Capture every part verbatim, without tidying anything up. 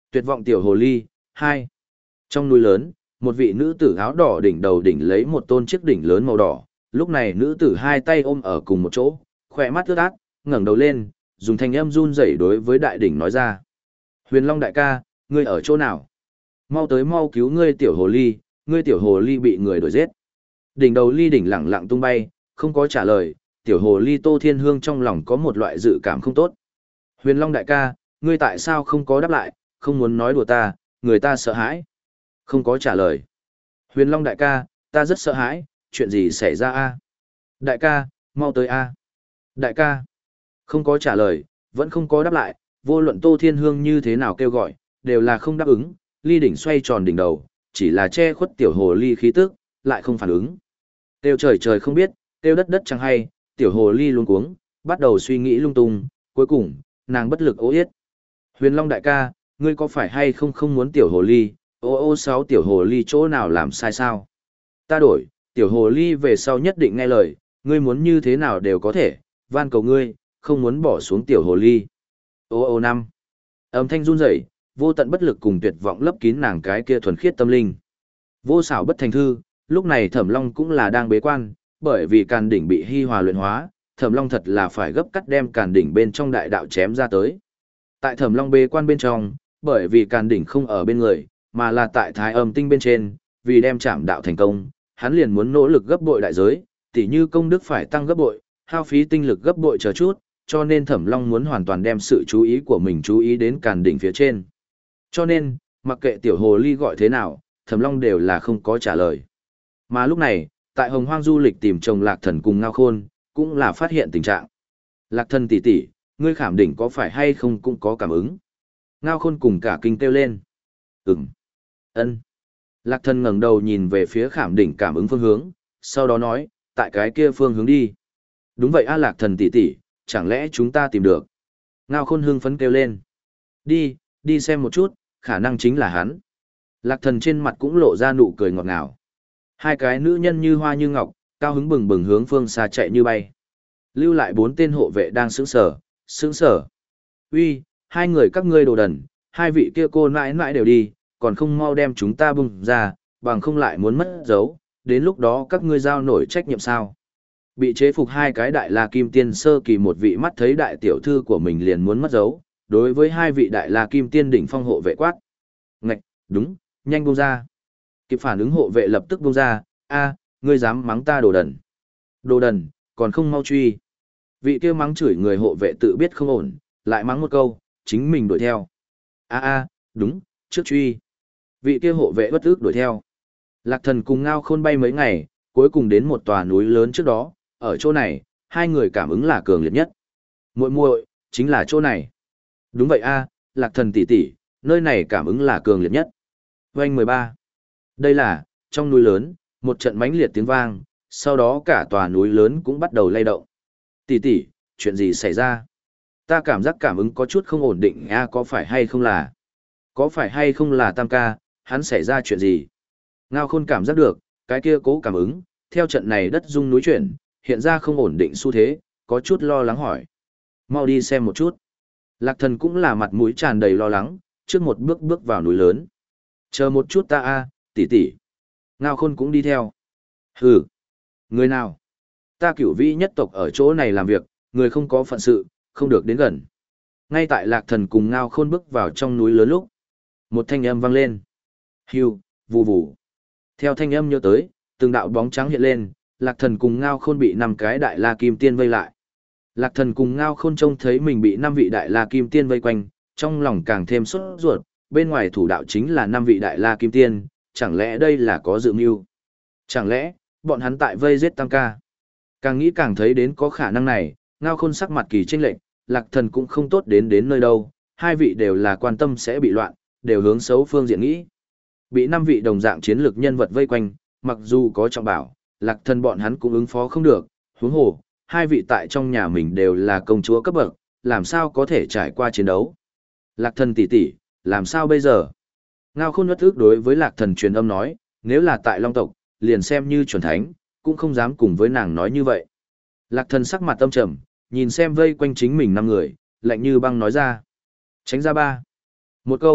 Tuyệt vọng tiểu hồ ly, hai. Trong núi lớn, một vị nữ tử áo đỏ đỉnh đầu đỉnh lấy một tôn chiếc đỉnh lớn màu đỏ, lúc này nữ tử hai tay ôm ở cùng một chỗ, khỏe mắt ướt át, ngẩng đầu lên, dùng thanh âm run rẩy đối với đại đỉnh nói ra. Huyền Long đại ca, ngươi ở chỗ nào? Mau tới mau cứu ngươi tiểu hồ ly, ngươi tiểu hồ ly bị người đuổi giết. Đỉnh đầu ly đỉnh lẳng lặng tung bay, không có trả lời, tiểu hồ ly Tô Thiên Hương trong lòng có một loại dự cảm không tốt. Huyền Long đại ca, ngươi tại sao không có đáp lại, không muốn nói đùa ta, người ta sợ hãi. Không có trả lời. Huyền Long đại ca, ta rất sợ hãi, chuyện gì xảy ra a? Đại ca, mau tới a. Đại ca, không có trả lời, vẫn không có đáp lại, vô luận Tô Thiên Hương như thế nào kêu gọi, đều là không đáp ứng, ly đỉnh xoay tròn đỉnh đầu, chỉ là che khuất tiểu hồ ly khí tức, lại không phản ứng. Tiêu trời trời không biết, tiêu đất đất chẳng hay, tiểu hồ ly luống cuống, bắt đầu suy nghĩ lung tung, cuối cùng, nàng bất lực ố yết. Huyền Long đại ca, ngươi có phải hay không không muốn tiểu hồ ly, ô ô sáu tiểu hồ ly chỗ nào làm sai sao? Ta đổi, tiểu hồ ly về sau nhất định nghe lời, ngươi muốn như thế nào đều có thể, van cầu ngươi, không muốn bỏ xuống tiểu hồ ly. Ô ô năm. Âm thanh run rẩy, vô tận bất lực cùng tuyệt vọng lấp kín nàng cái kia thuần khiết tâm linh. Vô xảo bất thành thư, lúc này Thẩm Long cũng là đang bế quan, bởi vì càn đỉnh bị hy hòa luyện hóa, Thẩm Long thật là phải gấp cắt đem càn đỉnh bên trong đại đạo chém ra tới. Tại Thẩm Long bế quan bên trong, bởi vì càn đỉnh không ở bên người, mà là tại Thái Âm tinh bên trên, vì đem chạm đạo thành công, hắn liền muốn nỗ lực gấp bội đại giới, tỉ như công đức phải tăng gấp bội, hao phí tinh lực gấp bội chờ chút, cho nên Thẩm Long muốn hoàn toàn đem sự chú ý của mình chú ý đến càn đỉnh phía trên. Cho nên, mặc kệ tiểu hồ ly gọi thế nào, Thẩm Long đều là không có trả lời. Mà lúc này, tại Hồng Hoang du lịch tìm chồng Lạc Thần cùng Ngao Khôn, cũng là phát hiện tình trạng. Lạc Thần tỷ tỷ, ngươi khảm đỉnh có phải hay không cũng có cảm ứng. Ngao Khôn cùng cả kinh kêu lên. Ừm. Ân. Lạc Thần ngẩng đầu nhìn về phía khảm đỉnh cảm ứng phương hướng, sau đó nói, tại cái kia phương hướng đi. Đúng vậy a Lạc Thần tỷ tỷ, chẳng lẽ chúng ta tìm được. Ngao Khôn hưng phấn kêu lên. Đi, đi xem một chút, khả năng chính là hắn. Lạc Thần trên mặt cũng lộ ra nụ cười ngọt ngào. Hai cái nữ nhân như hoa như ngọc, cao hứng bừng bừng hướng phương xa chạy như bay. Lưu lại bốn tên hộ vệ đang sững sờ, sững sờ. Uy, hai người các ngươi đồ đần, hai vị kia cô nãi nãi đều đi, còn không mau đem chúng ta bung ra, bằng không lại muốn mất dấu, đến lúc đó các ngươi giao nổi trách nhiệm sao. Bị chế phục hai cái đại la kim tiên sơ kỳ một vị mắt thấy đại tiểu thư của mình liền muốn mất dấu, đối với hai vị đại la kim tiên đỉnh phong hộ vệ quát. Ngạch, đúng, nhanh buông ra. Kịp phản ứng hộ vệ lập tức buông ra, a, ngươi dám mắng ta đồ đần. Đồ đần, còn không mau truy. Vị kia mắng chửi người hộ vệ tự biết không ổn, lại mắng một câu, chính mình đuổi theo. A a, đúng, trước truy. Vị kia hộ vệ bất ức đuổi theo. Lạc Thần cùng Ngao Khôn bay mấy ngày, cuối cùng đến một tòa núi lớn trước đó, ở chỗ này, hai người cảm ứng là cường liệt nhất. Muội muội, chính là chỗ này. Đúng vậy a, Lạc Thần tỷ tỷ, nơi này cảm ứng là cường liệt nhất. Oanh mười ba. Đây là, trong núi lớn, một trận mãnh liệt tiếng vang, sau đó cả tòa núi lớn cũng bắt đầu lay động. Tỷ tỷ, chuyện gì xảy ra? Ta cảm giác cảm ứng có chút không ổn định a, có phải hay không là? Có phải hay không là Tam ca, hắn xảy ra chuyện gì? Ngao Khôn cảm giác được, cái kia cố cảm ứng, theo trận này đất rung núi chuyển, hiện ra không ổn định xu thế, có chút lo lắng hỏi. Mau đi xem một chút. Lạc Thần cũng là mặt mũi tràn đầy lo lắng, trước một bước bước vào núi lớn. Chờ một chút ta a, tỷ tỷ. Ngao Khôn cũng đi theo. Hừ. Người nào? Ta Cửu Vĩ nhất tộc ở chỗ này làm việc, người không có phận sự, không được đến gần. Ngay tại Lạc Thần cùng Ngao Khôn bước vào trong núi lớn lúc, một thanh âm vang lên. Hiu, vù vù. Theo thanh âm nhớ tới, từng đạo bóng trắng hiện lên, Lạc Thần cùng Ngao Khôn bị năm cái đại la kim tiên vây lại. Lạc Thần cùng Ngao Khôn trông thấy mình bị năm vị đại la kim tiên vây quanh, trong lòng càng thêm sốt ruột, bên ngoài thủ đạo chính là năm vị đại la kim tiên, chẳng lẽ đây là có dự mưu? Chẳng lẽ, bọn hắn tại vây giết Tam ca? Càng nghĩ càng thấy đến có khả năng này, Ngao Khôn sắc mặt kỳ chênh lệch, Lạc Thần cũng không tốt đến đến nơi đâu, hai vị đều là quan tâm sẽ bị loạn, đều hướng xấu phương diện nghĩ. Bị năm vị đồng dạng chiến lược nhân vật vây quanh, mặc dù có trọng bảo, Lạc Thần bọn hắn cũng ứng phó không được, huống hồ, hai vị tại trong nhà mình đều là công chúa cấp bậc, làm sao có thể trải qua chiến đấu. Lạc Thần tỷ tỷ, làm sao bây giờ? Ngao Khôn uất ức đối với Lạc Thần truyền âm nói, nếu là tại Long tộc, liền xem như chuẩn thánh, cũng không dám cùng với nàng nói như vậy. Lạc Thần sắc mặt tâm trầm, nhìn xem vây quanh chính mình năm người, lạnh như băng nói ra. Tránh ra ba. Một câu,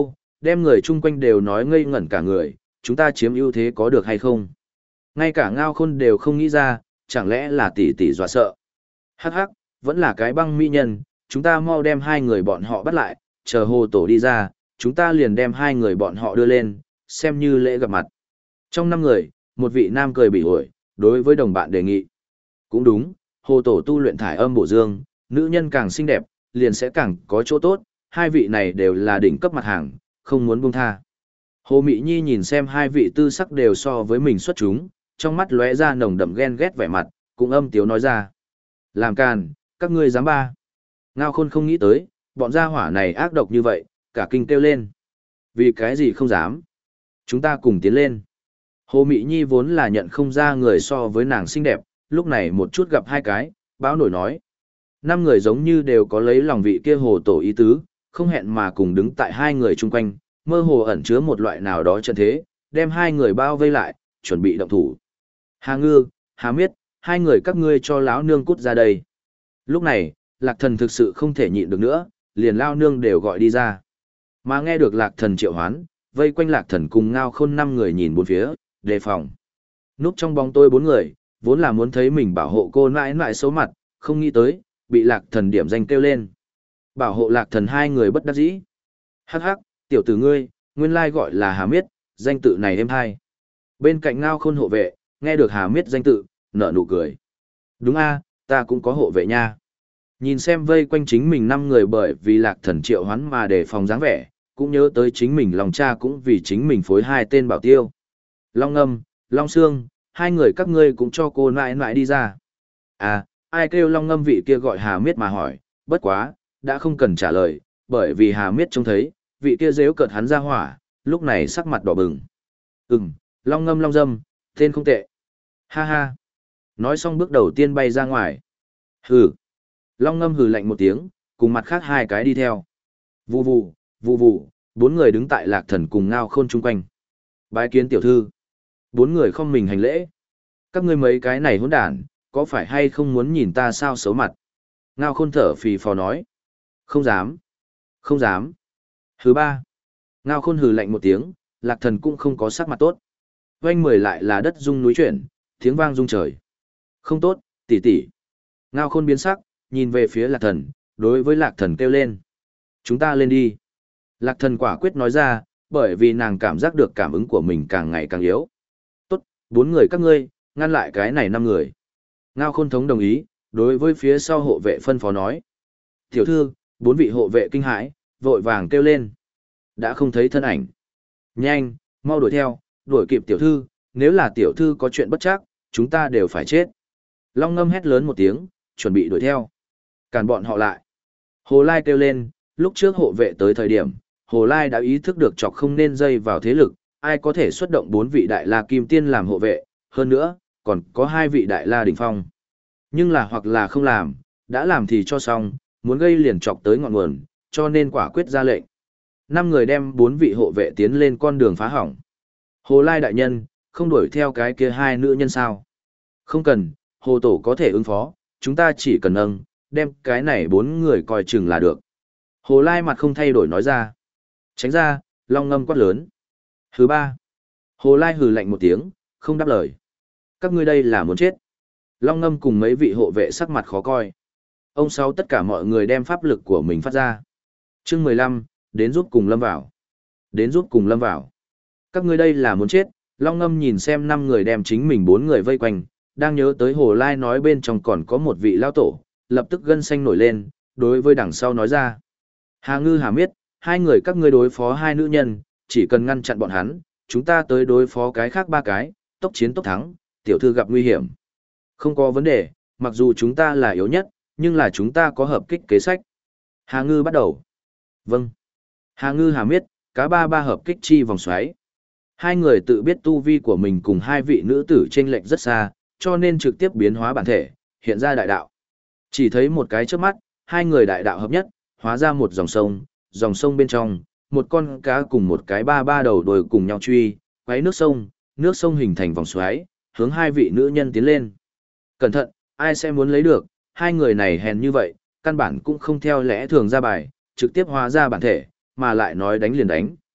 đem người chung quanh đều nói ngây ngẩn cả người, chúng ta chiếm ưu thế có được hay không? Ngay cả Ngao Khôn đều không nghĩ ra, chẳng lẽ là tỷ tỷ dọa sợ. Hắc hắc, vẫn là cái băng mỹ nhân, chúng ta mau đem hai người bọn họ bắt lại, chờ hồ tổ đi ra, chúng ta liền đem hai người bọn họ đưa lên, xem như lễ gặp mặt. Trong năm người, một vị nam cười bị ổi, đối với đồng bạn đề nghị. Cũng đúng, hồ tổ tu luyện thải âm bổ dương, nữ nhân càng xinh đẹp, liền sẽ càng có chỗ tốt, hai vị này đều là đỉnh cấp mặt hàng, không muốn buông tha. Hồ Mị Nhi nhìn xem hai vị tư sắc đều so với mình xuất chúng, trong mắt lóe ra nồng đậm ghen ghét vẻ mặt, cũng âm tiếu nói ra. Làm càn, các ngươi dám ba. Ngao Khôn không nghĩ tới, bọn gia hỏa này ác độc như vậy, cả kinh kêu lên. Vì cái gì không dám? Chúng ta cùng tiến lên. Hồ Mị Nhi vốn là nhận không ra người so với nàng xinh đẹp, lúc này một chút gặp hai cái, báo nổi nói. Năm người giống như đều có lấy lòng vị kia hồ tổ ý tứ, không hẹn mà cùng đứng tại hai người chung quanh, mơ hồ ẩn chứa một loại nào đó chân thế, đem hai người bao vây lại, chuẩn bị động thủ. Hà Ngư, Hà Miết, hai người các ngươi cho lão nương cút ra đây. Lúc này, Lạc Thần thực sự không thể nhịn được nữa, liền lao nương đều gọi đi ra. Mà nghe được Lạc Thần triệu hoán, vây quanh Lạc Thần cùng Ngao Khôn năm người nhìn bốn phía, đề phòng. Núp trong bóng tôi bốn người, vốn là muốn thấy mình bảo hộ cô nãi nãi xấu mặt, không nghĩ tới, bị Lạc Thần điểm danh kêu lên. Bảo hộ Lạc Thần hai người bất đắc dĩ. Hắc hắc, tiểu tử ngươi, nguyên lai gọi là Hà Miết, danh tự này êm hay. Bên cạnh Ngao Khôn hộ vệ, nghe được Hà Miết danh tự, nở nụ cười. Đúng a, ta cũng có hộ vệ nha. Nhìn xem vây quanh chính mình năm người bởi vì Lạc Thần triệu hoán mà đề phòng dáng vẻ, cũng nhớ tới chính mình lòng cha cũng vì chính mình phối hai tên bảo tiêu. Long Ngâm, Long Sương, hai người các ngươi cũng cho cô nãi nãi đi ra. À, ai kêu Long Ngâm vị kia gọi Hà Miết mà hỏi, bất quá, đã không cần trả lời, bởi vì Hà Miết trông thấy, vị kia dếu cợt hắn ra hỏa, lúc này sắc mặt đỏ bừng. Ừm, Long Ngâm Long Dâm, tên không tệ. Ha ha. Nói xong bước đầu tiên bay ra ngoài. Hừ. Long Ngâm hừ lạnh một tiếng, cùng mặt khác hai cái đi theo. Vù vù, vù vù, bốn người đứng tại Lạc Thần cùng Ngao Khôn chung quanh. Bái kiến tiểu thư. Bốn người không mình hành lễ. Các ngươi mấy cái này hỗn đản, có phải hay không muốn nhìn ta sao xấu mặt? Ngao Khôn thở phì phò nói. Không dám. Không dám. Hừ ba. Ngao Khôn hừ lạnh một tiếng, Lạc Thần cũng không có sắc mặt tốt. Oanh mười lại là đất rung núi chuyển, tiếng vang rung trời. Không tốt, tỷ tỷ. Ngao Khôn biến sắc, nhìn về phía Lạc Thần, đối với Lạc Thần kêu lên. Chúng ta lên đi. Lạc Thần quả quyết nói ra, bởi vì nàng cảm giác được cảm ứng của mình càng ngày càng yếu. Tốt, bốn người các ngươi, ngăn lại cái này năm người. Ngao Khôn thống đồng ý, đối với phía sau hộ vệ phân phó nói. Tiểu thư, bốn vị hộ vệ kinh hãi, vội vàng kêu lên. Đã không thấy thân ảnh. Nhanh, mau đuổi theo, đuổi kịp tiểu thư, nếu là tiểu thư có chuyện bất chắc, chúng ta đều phải chết. Long Ngâm hét lớn một tiếng, chuẩn bị đuổi theo. Cản bọn họ lại. Hồ Lai kêu lên, lúc trước hộ vệ tới thời điểm, Hồ Lai đã ý thức được chọc không nên dây vào thế lực, ai có thể xuất động bốn vị đại la kim tiên làm hộ vệ, hơn nữa, còn có hai vị đại la đỉnh phong. Nhưng là hoặc là không làm, đã làm thì cho xong, muốn gây liền chọc tới ngọn nguồn, cho nên quả quyết ra lệnh. Năm người đem bốn vị hộ vệ tiến lên con đường phá hỏng. Hồ Lai đại nhân, không đuổi theo cái kia hai nữ nhân sao? Không cần, Hồ Tổ có thể ứng phó, chúng ta chỉ cần nâng, đem cái này bốn người coi chừng là được. Hồ Lai mặt không thay đổi nói ra. Tránh ra, Long Ngâm quát lớn. Hừ ba. Hồ Lai hừ lạnh một tiếng, không đáp lời. Các ngươi đây là muốn chết. Long Ngâm cùng mấy vị hộ vệ sắc mặt khó coi. Ông sáu tất cả mọi người đem pháp lực của mình phát ra. Chương mười lăm, đến giúp cùng lâm vào. Đến giúp cùng lâm vào. Các ngươi đây là muốn chết. Long Ngâm nhìn xem năm người đem chính mình bốn người vây quanh, đang nhớ tới Hồ Lai nói bên trong còn có một vị lao tổ, lập tức gân xanh nổi lên, đối với đằng sau nói ra. Hà Ngư Hà Miết, hai người các ngươi đối phó hai nữ nhân, chỉ cần ngăn chặn bọn hắn, chúng ta tới đối phó cái khác ba cái, tốc chiến tốc thắng, tiểu thư gặp nguy hiểm. Không có vấn đề, mặc dù chúng ta là yếu nhất, nhưng là chúng ta có hợp kích kế sách. Hà Ngư bắt đầu. Vâng. Hà Ngư Hà Miết, cá ba ba hợp kích chi vòng xoáy. Hai người tự biết tu vi của mình cùng hai vị nữ tử chênh lệch rất xa, cho nên trực tiếp biến hóa bản thể, hiện ra đại đạo. Chỉ thấy một cái trước mắt, hai người đại đạo hợp nhất, hóa ra một dòng sông, dòng sông bên trong, một con cá cùng một cái ba ba đầu đồi cùng nhau truy, quấy nước sông, nước sông hình thành vòng xoáy, hướng hai vị nữ nhân tiến lên. Cẩn thận, ai sẽ muốn lấy được, hai người này hèn như vậy, căn bản cũng không theo lẽ thường ra bài, trực tiếp hóa ra bản thể, mà lại nói đánh liền đánh,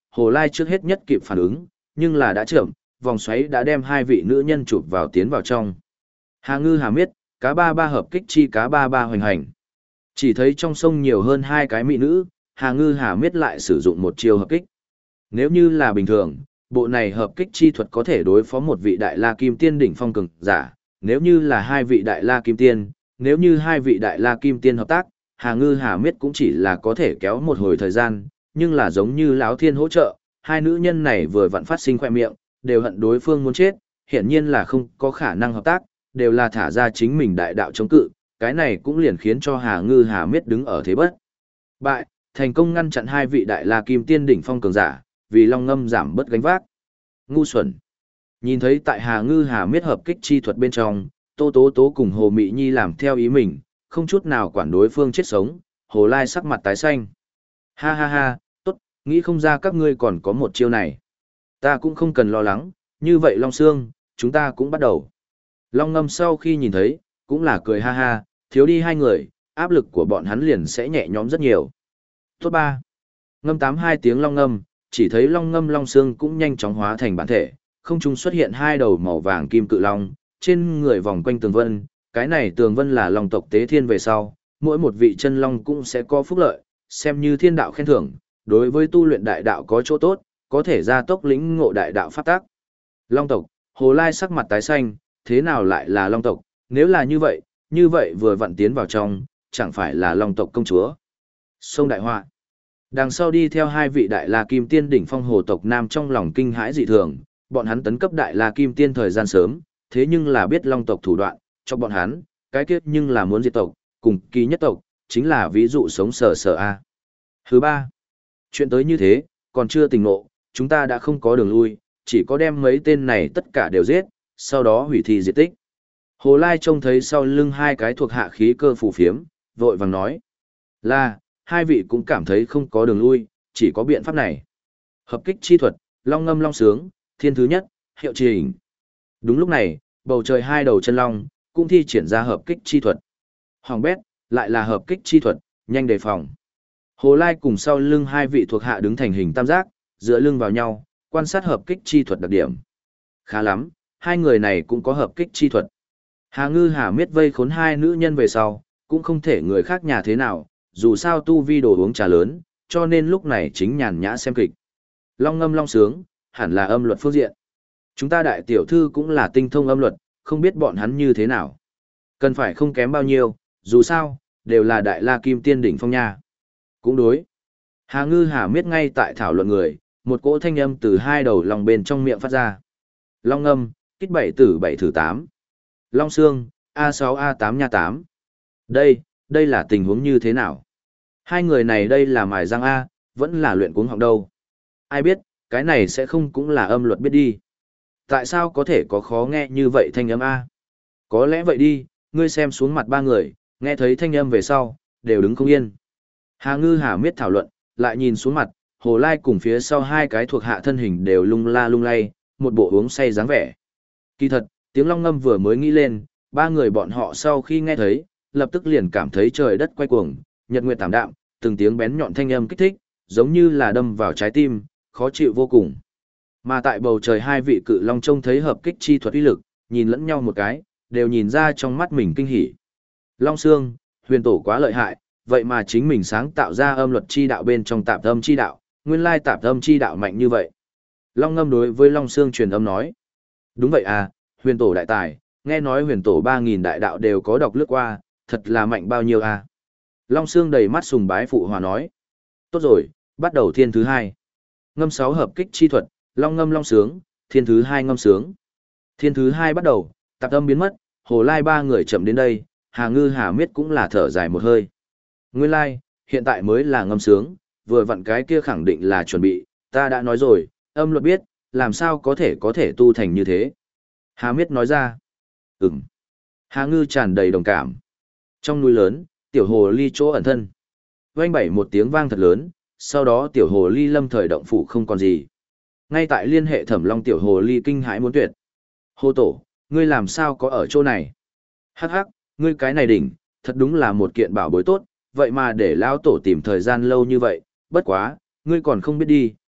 Hồ Lai trước hết nhất kịp phản ứng, nhưng là đã chậm, vòng xoáy đã đem hai vị nữ nhân chụp vào tiến vào trong. Hà Ngư Hà Miết, cá ba ba hợp kích chi cá ba ba hoành hành. Chỉ thấy trong sông nhiều hơn hai cái mỹ nữ, Hà Ngư Hà Miết lại sử dụng một chiêu hợp kích. Nếu như là bình thường, bộ này hợp kích chi thuật có thể đối phó một vị đại la kim tiên đỉnh phong cường giả, nếu như là hai vị đại la kim tiên, nếu như hai vị đại la kim tiên hợp tác, Hà Ngư Hà Miết cũng chỉ là có thể kéo một hồi thời gian, nhưng là giống như lão thiên hỗ trợ, hai nữ nhân này vừa vặn phát sinh khoe miệng, đều hận đối phương muốn chết, hiển nhiên là không có khả năng hợp tác, đều là thả ra chính mình đại đạo chống cự, cái này cũng liền khiến cho Hà Ngư Hà Miết đứng ở thế bất bại, thành công ngăn chặn hai vị đại la kim tiên đỉnh phong cường giả, vì Long Ngâm giảm bớt gánh vác. Ngu xuẩn. Nhìn thấy tại Hà Ngư Hà Miết hợp kích chi thuật bên trong, Tô Tố Tố cùng Hồ Mị Nhi làm theo ý mình, không chút nào quản đối phương chết sống, Hồ Lai sắc mặt tái xanh. Ha ha ha, tốt, nghĩ không ra các ngươi còn có một chiêu này. Ta cũng không cần lo lắng, như vậy Long Sương, chúng ta cũng bắt đầu. Long Ngâm sau khi nhìn thấy, cũng là cười ha ha, thiếu đi hai người, áp lực của bọn hắn liền sẽ nhẹ nhõm rất nhiều. Tốt ba. Ngâm tám hai tiếng Long Ngâm, chỉ thấy Long Ngâm Long Sương cũng nhanh chóng hóa thành bản thể, không trung xuất hiện hai đầu màu vàng kim cự long, trên người vòng quanh tường vân, cái này tường vân là long tộc tế thiên về sau, mỗi một vị chân long cũng sẽ có phúc lợi, xem như thiên đạo khen thưởng, đối với tu luyện đại đạo có chỗ tốt, có thể gia tốc lĩnh ngộ đại đạo pháp tác. Long tộc, Hồ Lai sắc mặt tái xanh, thế nào lại là long tộc, nếu là như vậy, như vậy vừa vặn tiến vào trong, chẳng phải là long tộc công chúa. Sông Đại Họa. Đằng sau đi theo hai vị đại la kim tiên đỉnh phong hồ tộc nam trong lòng kinh hãi dị thường, bọn hắn tấn cấp đại la kim tiên thời gian sớm, thế nhưng là biết long tộc thủ đoạn, cho bọn hắn, cái kết nhưng là muốn diệt tộc, cùng kỳ nhất tộc, chính là ví dụ sống sờ sờ a. Thứ ba, chuyện tới như thế, còn chưa tỉnh ngộ, chúng ta đã không có đường lui, chỉ có đem mấy tên này tất cả đều giết, sau đó hủy thi diệt tích. Hồ Lai trông thấy sau lưng hai cái thuộc hạ khí cơ phù phiếm, vội vàng nói, là, hai vị cũng cảm thấy không có đường lui, chỉ có biện pháp này. Hợp kích chi thuật, long ngâm long sướng, thiên thứ nhất, hiệu trình. Đúng lúc này, bầu trời hai đầu chân long, cũng thi triển ra hợp kích chi thuật. Hoàng bét, lại là hợp kích chi thuật, nhanh đề phòng. Hồ Lai cùng sau lưng hai vị thuộc hạ đứng thành hình tam giác, dựa lưng vào nhau, quan sát hợp kích chi thuật đặc điểm. Khá lắm, hai người này cũng có hợp kích chi thuật. Hà Ngư Hà Miết vây khốn hai nữ nhân về sau, cũng không thể người khác nhà thế nào, dù sao tu vi đồ uống trà lớn, cho nên lúc này chính nhàn nhã xem kịch. Long ngâm long sướng, hẳn là âm luật phương diện. Chúng ta đại tiểu thư cũng là tinh thông âm luật, không biết bọn hắn như thế nào. Cần phải không kém bao nhiêu, dù sao, đều là đại la kim tiên đỉnh phong nha. Cũng đối. Hà Ngư Hà Miết ngay tại thảo luận người, một cỗ thanh âm từ hai đầu lòng bên trong miệng phát ra. Long ngâm, kích bảy tử bảy thử tám. Long xương, a sáu a tám nha tám. Đây, đây là tình huống như thế nào? Hai người này đây là mài răng A, vẫn là luyện cuống họng đâu. Ai biết, cái này sẽ không cũng là âm luật biết đi. Tại sao có thể có khó nghe như vậy thanh âm A? Có lẽ vậy đi, ngươi xem xuống mặt ba người, nghe thấy thanh âm về sau, đều đứng không yên. Hà Ngư Hà Miết thảo luận, lại nhìn xuống mặt, Hồ Lai cùng phía sau hai cái thuộc hạ thân hình đều lung la lung lay, một bộ uống say dáng vẻ. Kỳ thật, tiếng long ngâm vừa mới nghĩ lên, ba người bọn họ sau khi nghe thấy, lập tức liền cảm thấy trời đất quay cuồng, nhật nguyệt tảm đạm, từng tiếng bén nhọn thanh âm kích thích, giống như là đâm vào trái tim, khó chịu vô cùng. Mà tại bầu trời hai vị cự long trông thấy hợp kích chi thuật uy lực, nhìn lẫn nhau một cái, đều nhìn ra trong mắt mình kinh hỉ. Long Sương, huyền tổ quá lợi hại, vậy mà chính mình sáng tạo ra âm luật chi đạo bên trong tạp âm chi đạo, nguyên lai tạp âm chi đạo mạnh như vậy. Long Ngâm đối với Long Sương truyền âm nói. Đúng vậy à, huyền tổ đại tài, nghe nói huyền tổ ba nghìn đại đạo đều có đọc lướt qua, thật là mạnh bao nhiêu à. Long Sương đầy mắt sùng bái phụ hòa nói. Tốt rồi, bắt đầu thiên thứ hai. Ngâm sáu hợp kích chi thuật, Long ngâm long sướng, thiên thứ hai ngâm sướng. Thiên thứ hai bắt đầu, tạp âm biến mất, Hồ Lai ba người chậm đến đây, Hà Ngư Hà Miết cũng là thở dài một hơi. Nguyên lai, hiện tại mới là ngâm sướng, vừa vặn cái kia khẳng định là chuẩn bị, ta đã nói rồi, âm luật biết, làm sao có thể có thể tu thành như thế. Hà Miết nói ra. Ừm. Hà Ngư tràn đầy đồng cảm. Trong núi lớn, tiểu hồ ly chỗ ẩn thân. Vang bảy một tiếng vang thật lớn, sau đó tiểu hồ ly lâm thời động phủ không còn gì. Ngay tại liên hệ Thẩm Long tiểu hồ ly kinh hãi muốn tuyệt. Hồ tổ, ngươi làm sao có ở chỗ này? Hắc hắc, ngươi cái này đỉnh, thật đúng là một kiện bảo bối tốt, vậy mà để lão tổ tìm thời gian lâu như vậy, bất quá, ngươi còn không biết đi,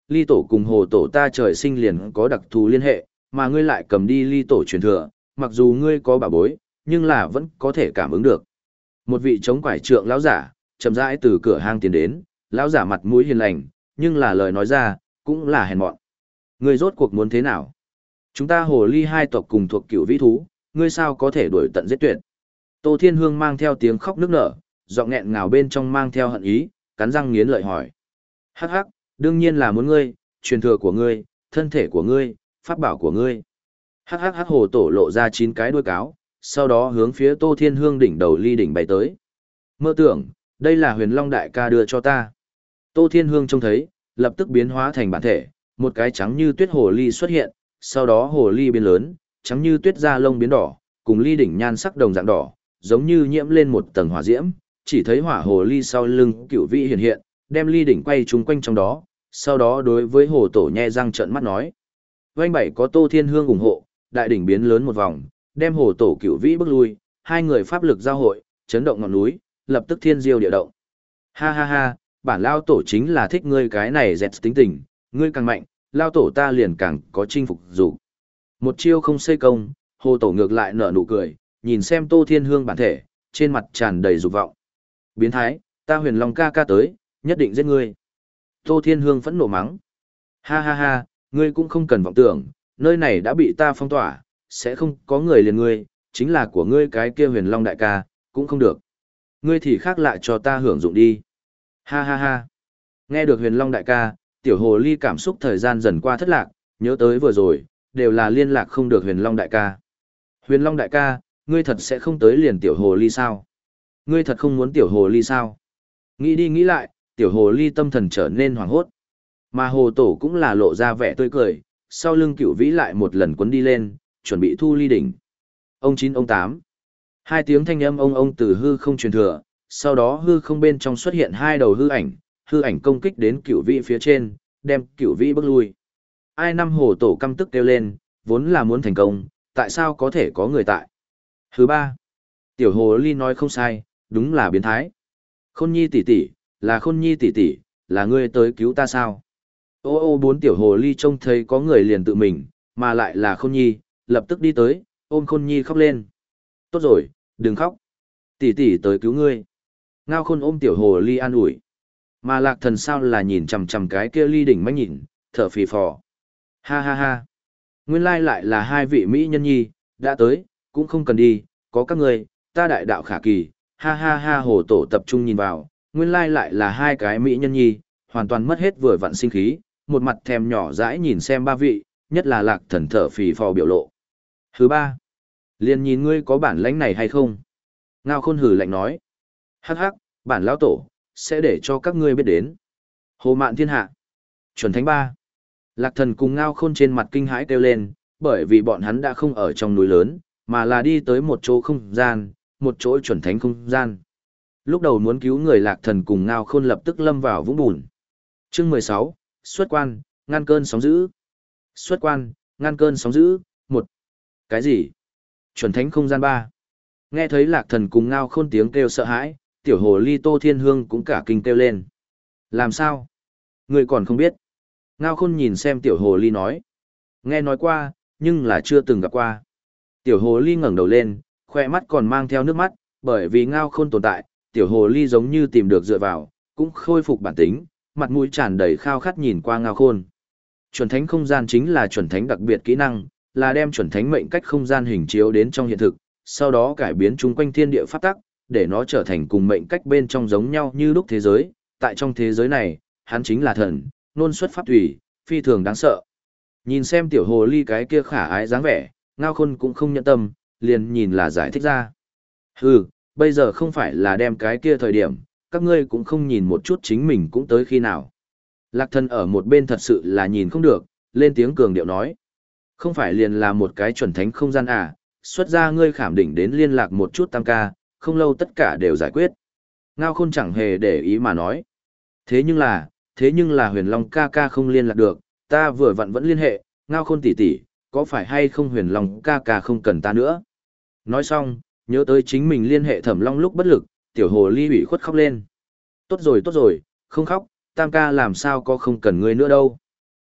ly tổ cùng hồ tổ ta trời sinh liền có đặc thù liên hệ, mà ngươi lại cầm đi ly tổ truyền thừa, mặc dù ngươi có bảo bối, nhưng là vẫn có thể cảm ứng được. Một vị chống quải trượng lão giả, chậm rãi từ cửa hang tiến đến, lão giả mặt mũi hiền lành, nhưng là lời nói ra, cũng là hèn mọn. Ngươi rốt cuộc muốn thế nào? Chúng ta hồ ly hai tộc cùng thuộc cửu vĩ thú, ngươi sao có thể đuổi tận giết tuyệt? Tô Thiên Hương mang theo tiếng khóc nức nở, giọng nghẹn ngào bên trong mang theo hận ý, cắn răng nghiến lợi hỏi. Hắc hắc, đương nhiên là muốn ngươi, truyền thừa của ngươi, thân thể của ngươi, pháp bảo của ngươi. Hắc hắc hắc hồ tổ lộ ra chín cái đuôi cáo, sau đó hướng phía Tô Thiên Hương đỉnh đầu ly đỉnh bay tới. Mơ tưởng, đây là huyền long đại ca đưa cho ta. Tô Thiên Hương trông thấy, lập tức biến hóa thành bản thể, một cái trắng như tuyết hồ ly xuất hiện, sau đó hồ ly biến lớn, trắng như tuyết da lông biến đỏ, cùng ly đỉnh nhan sắc đồng dạng đỏ, giống như nhiễm lên một tầng hỏa diễm, chỉ thấy hỏa hồ ly sau lưng cửu vĩ hiện hiện, đem ly đỉnh quay chung quanh trong đó, sau đó đối với hồ tổ nhe răng trợn mắt nói. Vành bảy có Tô Thiên Hương ủng hộ, đại đỉnh biến lớn một vòng, đem hồ tổ cửu vĩ bước lui, hai người pháp lực giao hội, chấn động ngọn núi, lập tức thiên diêu địa động. Ha ha ha, bản lao tổ chính là thích ngươi cái này dẹt tính tình, ngươi càng mạnh, lao tổ ta liền càng có chinh phục dục. Một chiêu không xây công, hồ tổ ngược lại nở nụ cười, nhìn xem Tô Thiên Hương bản thể, trên mặt tràn đầy dục vọng. Biến thái, ta huyền long ca ca tới, nhất định giết ngươi. Tô Thiên Hương phẫn nộ mắng. Ha ha ha, ngươi cũng không cần vọng tưởng, nơi này đã bị ta phong tỏa, sẽ không có người liền ngươi, chính là của ngươi cái kia huyền long đại ca, cũng không được. Ngươi thì khác lại cho ta hưởng dụng đi. Ha ha ha. Nghe được huyền long đại ca, tiểu hồ ly cảm xúc thời gian dần qua thất lạc, nhớ tới vừa rồi, đều là liên lạc không được huyền long đại ca. Huyền long đại ca, ngươi thật sẽ không tới liền tiểu hồ ly sao? Ngươi thật không muốn tiểu hồ ly sao? Nghĩ đi nghĩ lại, tiểu hồ ly tâm thần trở nên hoảng hốt. Mà hồ tổ cũng là lộ ra vẻ tươi cười, sau lưng cửu vĩ lại một lần quấn đi lên, chuẩn bị thu ly đỉnh. Ông chín ông tám. Hai tiếng thanh âm ông ông từ hư không truyền thừa, sau đó hư không bên trong xuất hiện hai đầu hư ảnh, hư ảnh công kích đến cửu vĩ phía trên, đem cửu vĩ bước lui. Ai năm hồ tổ căm tức kêu lên, vốn là muốn thành công, tại sao có thể có người tại? Thứ ba, tiểu hồ ly nói không sai, đúng là biến thái. Khôn nhi tỷ tỷ, là khôn nhi tỷ tỷ, là ngươi tới cứu ta sao? Ô ô bốn tiểu hồ ly trông thấy có người liền tự mình, mà lại là khôn nhi, lập tức đi tới, ôm khôn nhi khóc lên. Tốt rồi, đừng khóc. Tỷ tỷ tới cứu ngươi. Ngao khôn ôm tiểu hồ ly an ủi. Mà lạc thần sao là nhìn chằm chằm cái kia ly đỉnh mách nhìn, thở phì phò. Ha ha ha. Nguyên lai lại là hai vị mỹ nhân nhi, đã tới, cũng không cần đi, có các ngươi, ta đại đạo khả kỳ. Ha ha ha hồ tổ tập trung nhìn vào, nguyên lai lại là hai cái mỹ nhân nhi, hoàn toàn mất hết vừa vặn sinh khí, một mặt thèm nhỏ dãi nhìn xem ba vị, nhất là lạc thần thở phì phò biểu lộ. Thứ ba, liền nhìn ngươi có bản lãnh này hay không? Ngao khôn hử lạnh nói. Hắc hắc, bản lão tổ, sẽ để cho các ngươi biết đến. Hồ mạn thiên hạ. Chuẩn thánh ba. Lạc thần cùng ngao khôn trên mặt kinh hãi kêu lên, bởi vì bọn hắn đã không ở trong núi lớn, mà là đi tới một chỗ không gian, một chỗ chuẩn thánh không gian. Lúc đầu muốn cứu người lạc thần cùng ngao khôn lập tức lâm vào vũng bùn. Chương mười sáu, xuất quan, ngăn cơn sóng dữ. Xuất quan, ngăn cơn sóng dữ, một. Cái gì? Chuẩn thánh không gian ba. Nghe thấy lạc thần cùng ngao khôn tiếng kêu sợ hãi, tiểu hồ ly Tô Thiên Hương cũng cả kinh kêu lên. Làm sao? Người còn không biết. Ngao khôn nhìn xem tiểu hồ ly nói. Nghe nói qua, nhưng là chưa từng gặp qua. Tiểu hồ ly ngẩng đầu lên, khoe mắt còn mang theo nước mắt, bởi vì ngao khôn tồn tại, tiểu hồ ly giống như tìm được dựa vào, cũng khôi phục bản tính, mặt mũi tràn đầy khao khát nhìn qua ngao khôn. Chuẩn thánh không gian chính là chuẩn thánh đặc biệt kỹ năng, là đem chuẩn thánh mệnh cách không gian hình chiếu đến trong hiện thực, sau đó cải biến chúng quanh thiên địa pháp tắc, để nó trở thành cùng mệnh cách bên trong giống nhau như lúc thế giới. Tại trong thế giới này, hắn chính là thần, nôn xuất pháp thủy, phi thường đáng sợ. Nhìn xem tiểu hồ ly cái kia khả ái dáng vẻ, ngao khôn cũng không nhận tâm, liền nhìn là giải thích ra. Hừ, bây giờ không phải là đem cái kia thời điểm, các ngươi cũng không nhìn một chút chính mình cũng tới khi nào. Lạc thần ở một bên thật sự là nhìn không được, lên tiếng cường điệu nói. Không phải liền là một cái chuẩn thánh không gian à, xuất ra ngươi khảm đỉnh đến liên lạc một chút tam ca, không lâu tất cả đều giải quyết. Ngao khôn chẳng hề để ý mà nói. Thế nhưng là, thế nhưng là huyền long ca ca không liên lạc được, ta vừa vặn vẫn liên hệ, ngao khôn tỷ tỷ, có phải hay không huyền long ca ca không cần ta nữa. Nói xong, nhớ tới chính mình liên hệ thẩm long lúc bất lực, tiểu hồ ly ủy khuất khóc lên. Tốt rồi tốt rồi, không khóc, tam ca làm sao có không cần ngươi nữa đâu.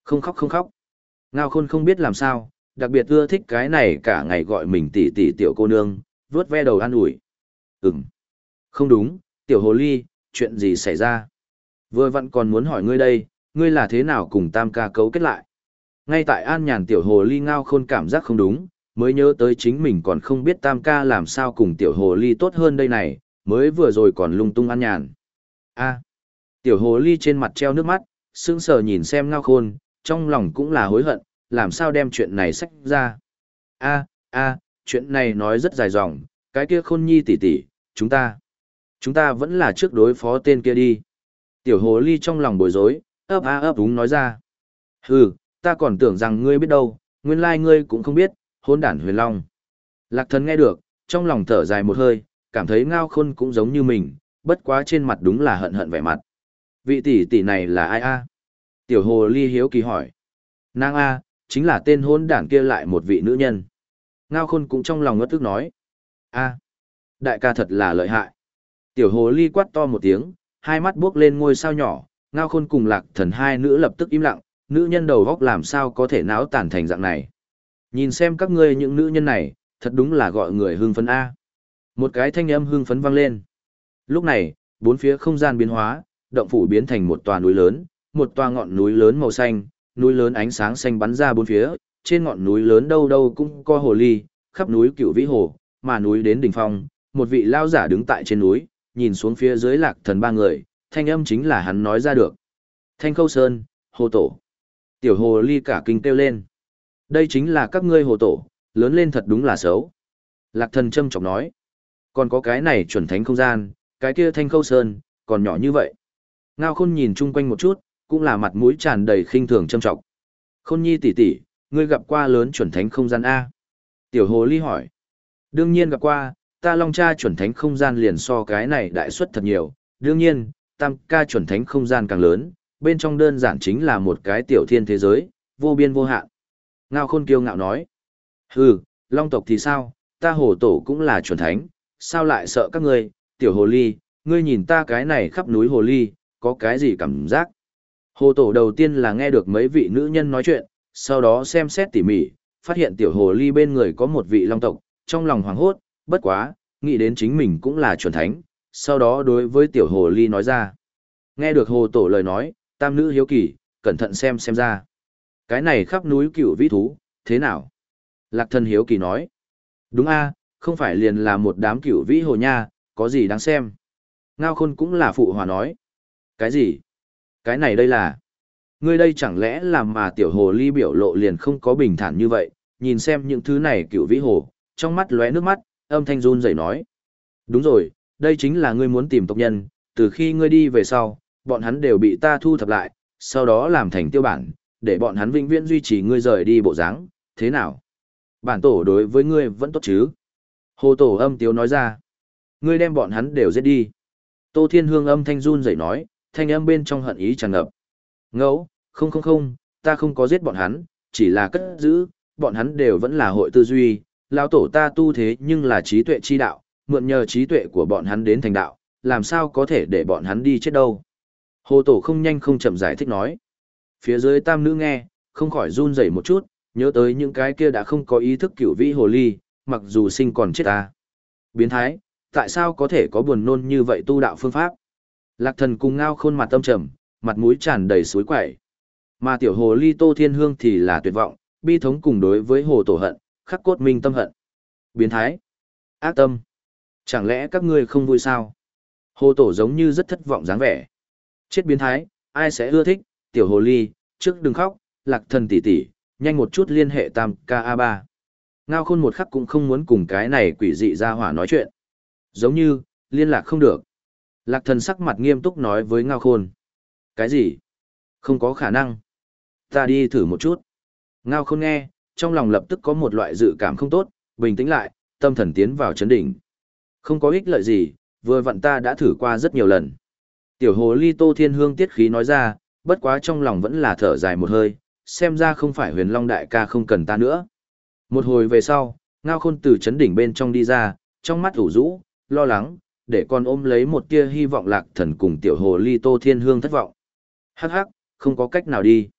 Không khóc không khóc. Ngao Khôn không biết làm sao, đặc biệt ưa thích cái này cả ngày gọi mình tỷ tỷ tiểu cô nương, vuốt ve đầu an ủi. Ừm. Không đúng, tiểu hồ ly, chuyện gì xảy ra? Vừa vặn còn muốn hỏi ngươi đây, ngươi là thế nào cùng tam ca cấu kết lại? Ngay tại an nhàn tiểu hồ ly Ngao Khôn cảm giác không đúng, mới nhớ tới chính mình còn không biết tam ca làm sao cùng tiểu hồ ly tốt hơn đây này, mới vừa rồi còn lung tung an nhàn. A. Tiểu hồ ly trên mặt treo nước mắt, sững sờ nhìn xem Ngao Khôn, trong lòng cũng là hối hận, làm sao đem chuyện này xách ra. A, a, chuyện này nói rất dài dòng, cái kia Khôn Nhi tỷ tỷ, chúng ta, chúng ta vẫn là trước đối phó tên kia đi. Tiểu hồ ly trong lòng bối rối, ấp a ấp úng nói ra. Hừ, ta còn tưởng rằng ngươi biết đâu, nguyên lai ngươi cũng không biết, hôn đản huyền long. Lạc Thần nghe được, trong lòng thở dài một hơi, cảm thấy Ngao Khôn cũng giống như mình, bất quá trên mặt đúng là hận hận vẻ mặt. Vị tỷ tỷ này là ai a? Tiểu hồ ly hiếu kỳ hỏi. Nàng a, chính là tên hôn đản kia lại một vị nữ nhân. Ngao Khôn cũng trong lòng ngất tức nói. A, đại ca thật là lợi hại. Tiểu hồ ly quát to một tiếng, hai mắt buốc lên ngôi sao nhỏ, Ngao Khôn cùng Lạc Thần hai nữ lập tức im lặng, nữ nhân đầu góc làm sao có thể náo tản thành dạng này. Nhìn xem các ngươi những nữ nhân này, thật đúng là gọi người hưng phấn A. Một cái thanh âm hưng phấn vang lên. Lúc này, bốn phía không gian biến hóa, động phủ biến thành một tòa núi lớn, một tòa ngọn núi lớn màu xanh, núi lớn ánh sáng xanh bắn ra bốn phía, trên ngọn núi lớn đâu đâu cũng có hồ ly, khắp núi Cửu Vĩ Hồ, mà núi đến đỉnh phong, một vị lao giả đứng tại trên núi, nhìn xuống phía dưới Lạc Thần ba người, thanh âm chính là hắn nói ra được. Thanh Khâu Sơn, Hồ Tổ. Tiểu hồ ly cả kinh kêu lên. Đây chính là các ngươi Hồ Tổ, lớn lên thật đúng là xấu. Lạc Thần châm chọc nói. Còn có cái này chuẩn thánh không gian, cái kia Thanh Khâu Sơn, còn nhỏ như vậy. Ngao Khôn nhìn chung quanh một chút, cũng là mặt mũi tràn đầy khinh thường châm chọc. Khôn Nhi tỷ tỷ, ngươi gặp qua lớn chuẩn thánh không gian A? Tiểu hồ ly hỏi. Đương nhiên gặp qua, ta Long Cha chuẩn thánh không gian liền so cái này đại suất thật nhiều. Đương nhiên, tam ca chuẩn thánh không gian càng lớn, bên trong đơn giản chính là một cái tiểu thiên thế giới, vô biên vô hạn. Ngao Khôn kiêu ngạo nói. Hừ, Long tộc thì sao, ta Hồ Tổ cũng là chuẩn thánh, sao lại sợ các ngươi, tiểu hồ ly, ngươi nhìn ta cái này khắp núi hồ ly, có cái gì cảm giác? Hồ Tổ đầu tiên là nghe được mấy vị nữ nhân nói chuyện, sau đó xem xét tỉ mỉ, phát hiện tiểu hồ ly bên người có một vị long tộc, trong lòng hoảng hốt, bất quá, nghĩ đến chính mình cũng là chuẩn thánh, sau đó đối với tiểu hồ ly nói ra. Nghe được Hồ Tổ lời nói, tam nữ hiếu kỳ, cẩn thận xem xem ra. Cái này khắp núi Cửu Vĩ thú, thế nào? Lạc Thần hiếu kỳ nói. Đúng a, không phải liền là một đám Cửu Vĩ hồ nha, có gì đáng xem? Ngao Khôn cũng là phụ hòa nói. Cái gì? Cái này đây là... Ngươi đây chẳng lẽ làm mà tiểu hồ ly biểu lộ liền không có bình thản như vậy, nhìn xem những thứ này Cửu Vĩ hồ, trong mắt lóe nước mắt, âm thanh run rẩy nói. Đúng rồi, đây chính là ngươi muốn tìm tộc nhân, từ khi ngươi đi về sau, bọn hắn đều bị ta thu thập lại, sau đó làm thành tiêu bản, để bọn hắn vĩnh viễn duy trì ngươi rời đi bộ dáng, thế nào? Bản tổ đối với ngươi vẫn tốt chứ? Hồ Tổ âm tiếu nói ra. Ngươi đem bọn hắn đều giết đi. Tô Thiên Hương âm thanh run rẩy nói, thanh âm bên trong hận ý tràn ngập. Ngẫu, không không không, ta không có giết bọn hắn, chỉ là cất giữ, bọn hắn đều vẫn là hội tư duy, lão tổ ta tu thế nhưng là trí tuệ chi đạo, mượn nhờ trí tuệ của bọn hắn đến thành đạo, làm sao có thể để bọn hắn đi chết đâu. Hồ Tổ không nhanh không chậm giải thích nói. Phía dưới tam nữ nghe, không khỏi run rẩy một chút, nhớ tới những cái kia đã không có ý thức Cửu Vĩ hồ ly, mặc dù sinh còn chết ta. Biến thái, tại sao có thể có buồn nôn như vậy tu đạo phương pháp? Lạc Thần cùng Ngao Khôn mặt tâm trầm, mặt mũi tràn đầy suối quẩy. Mà tiểu hồ ly Tô Thiên Hương thì là tuyệt vọng, bi thống cùng đối với Hồ Tổ hận, khắc cốt minh tâm hận. Biến thái, ác tâm. Chẳng lẽ các ngươi không vui sao? Hồ Tổ giống như rất thất vọng dáng vẻ. Chết biến thái, ai sẽ ưa thích, tiểu hồ ly, trước đừng khóc, Lạc Thần tỷ tỷ, nhanh một chút liên hệ tam ca a ba. Ngao Khôn một khắc cũng không muốn cùng cái này quỷ dị ra hỏa nói chuyện. Giống như, liên lạc không được. Lạc Thần sắc mặt nghiêm túc nói với Ngao Khôn. Cái gì? Không có khả năng. Ta đi thử một chút. Ngao Khôn nghe, trong lòng lập tức có một loại dự cảm không tốt, bình tĩnh lại, tâm thần tiến vào chấn đỉnh. Không có ích lợi gì, vừa vặn ta đã thử qua rất nhiều lần. Tiểu hồ ly Tô Thiên Hương tiết khí nói ra, bất quá trong lòng vẫn là thở dài một hơi, xem ra không phải Huyền Long đại ca không cần ta nữa. Một hồi về sau, Ngao Khôn từ chấn đỉnh bên trong đi ra, trong mắt ủ rũ, lo lắng, để con ôm lấy một tia hy vọng Lạc Thần cùng tiểu hồ ly Tô Thiên Hương thất vọng. Hắc hắc, không có cách nào đi.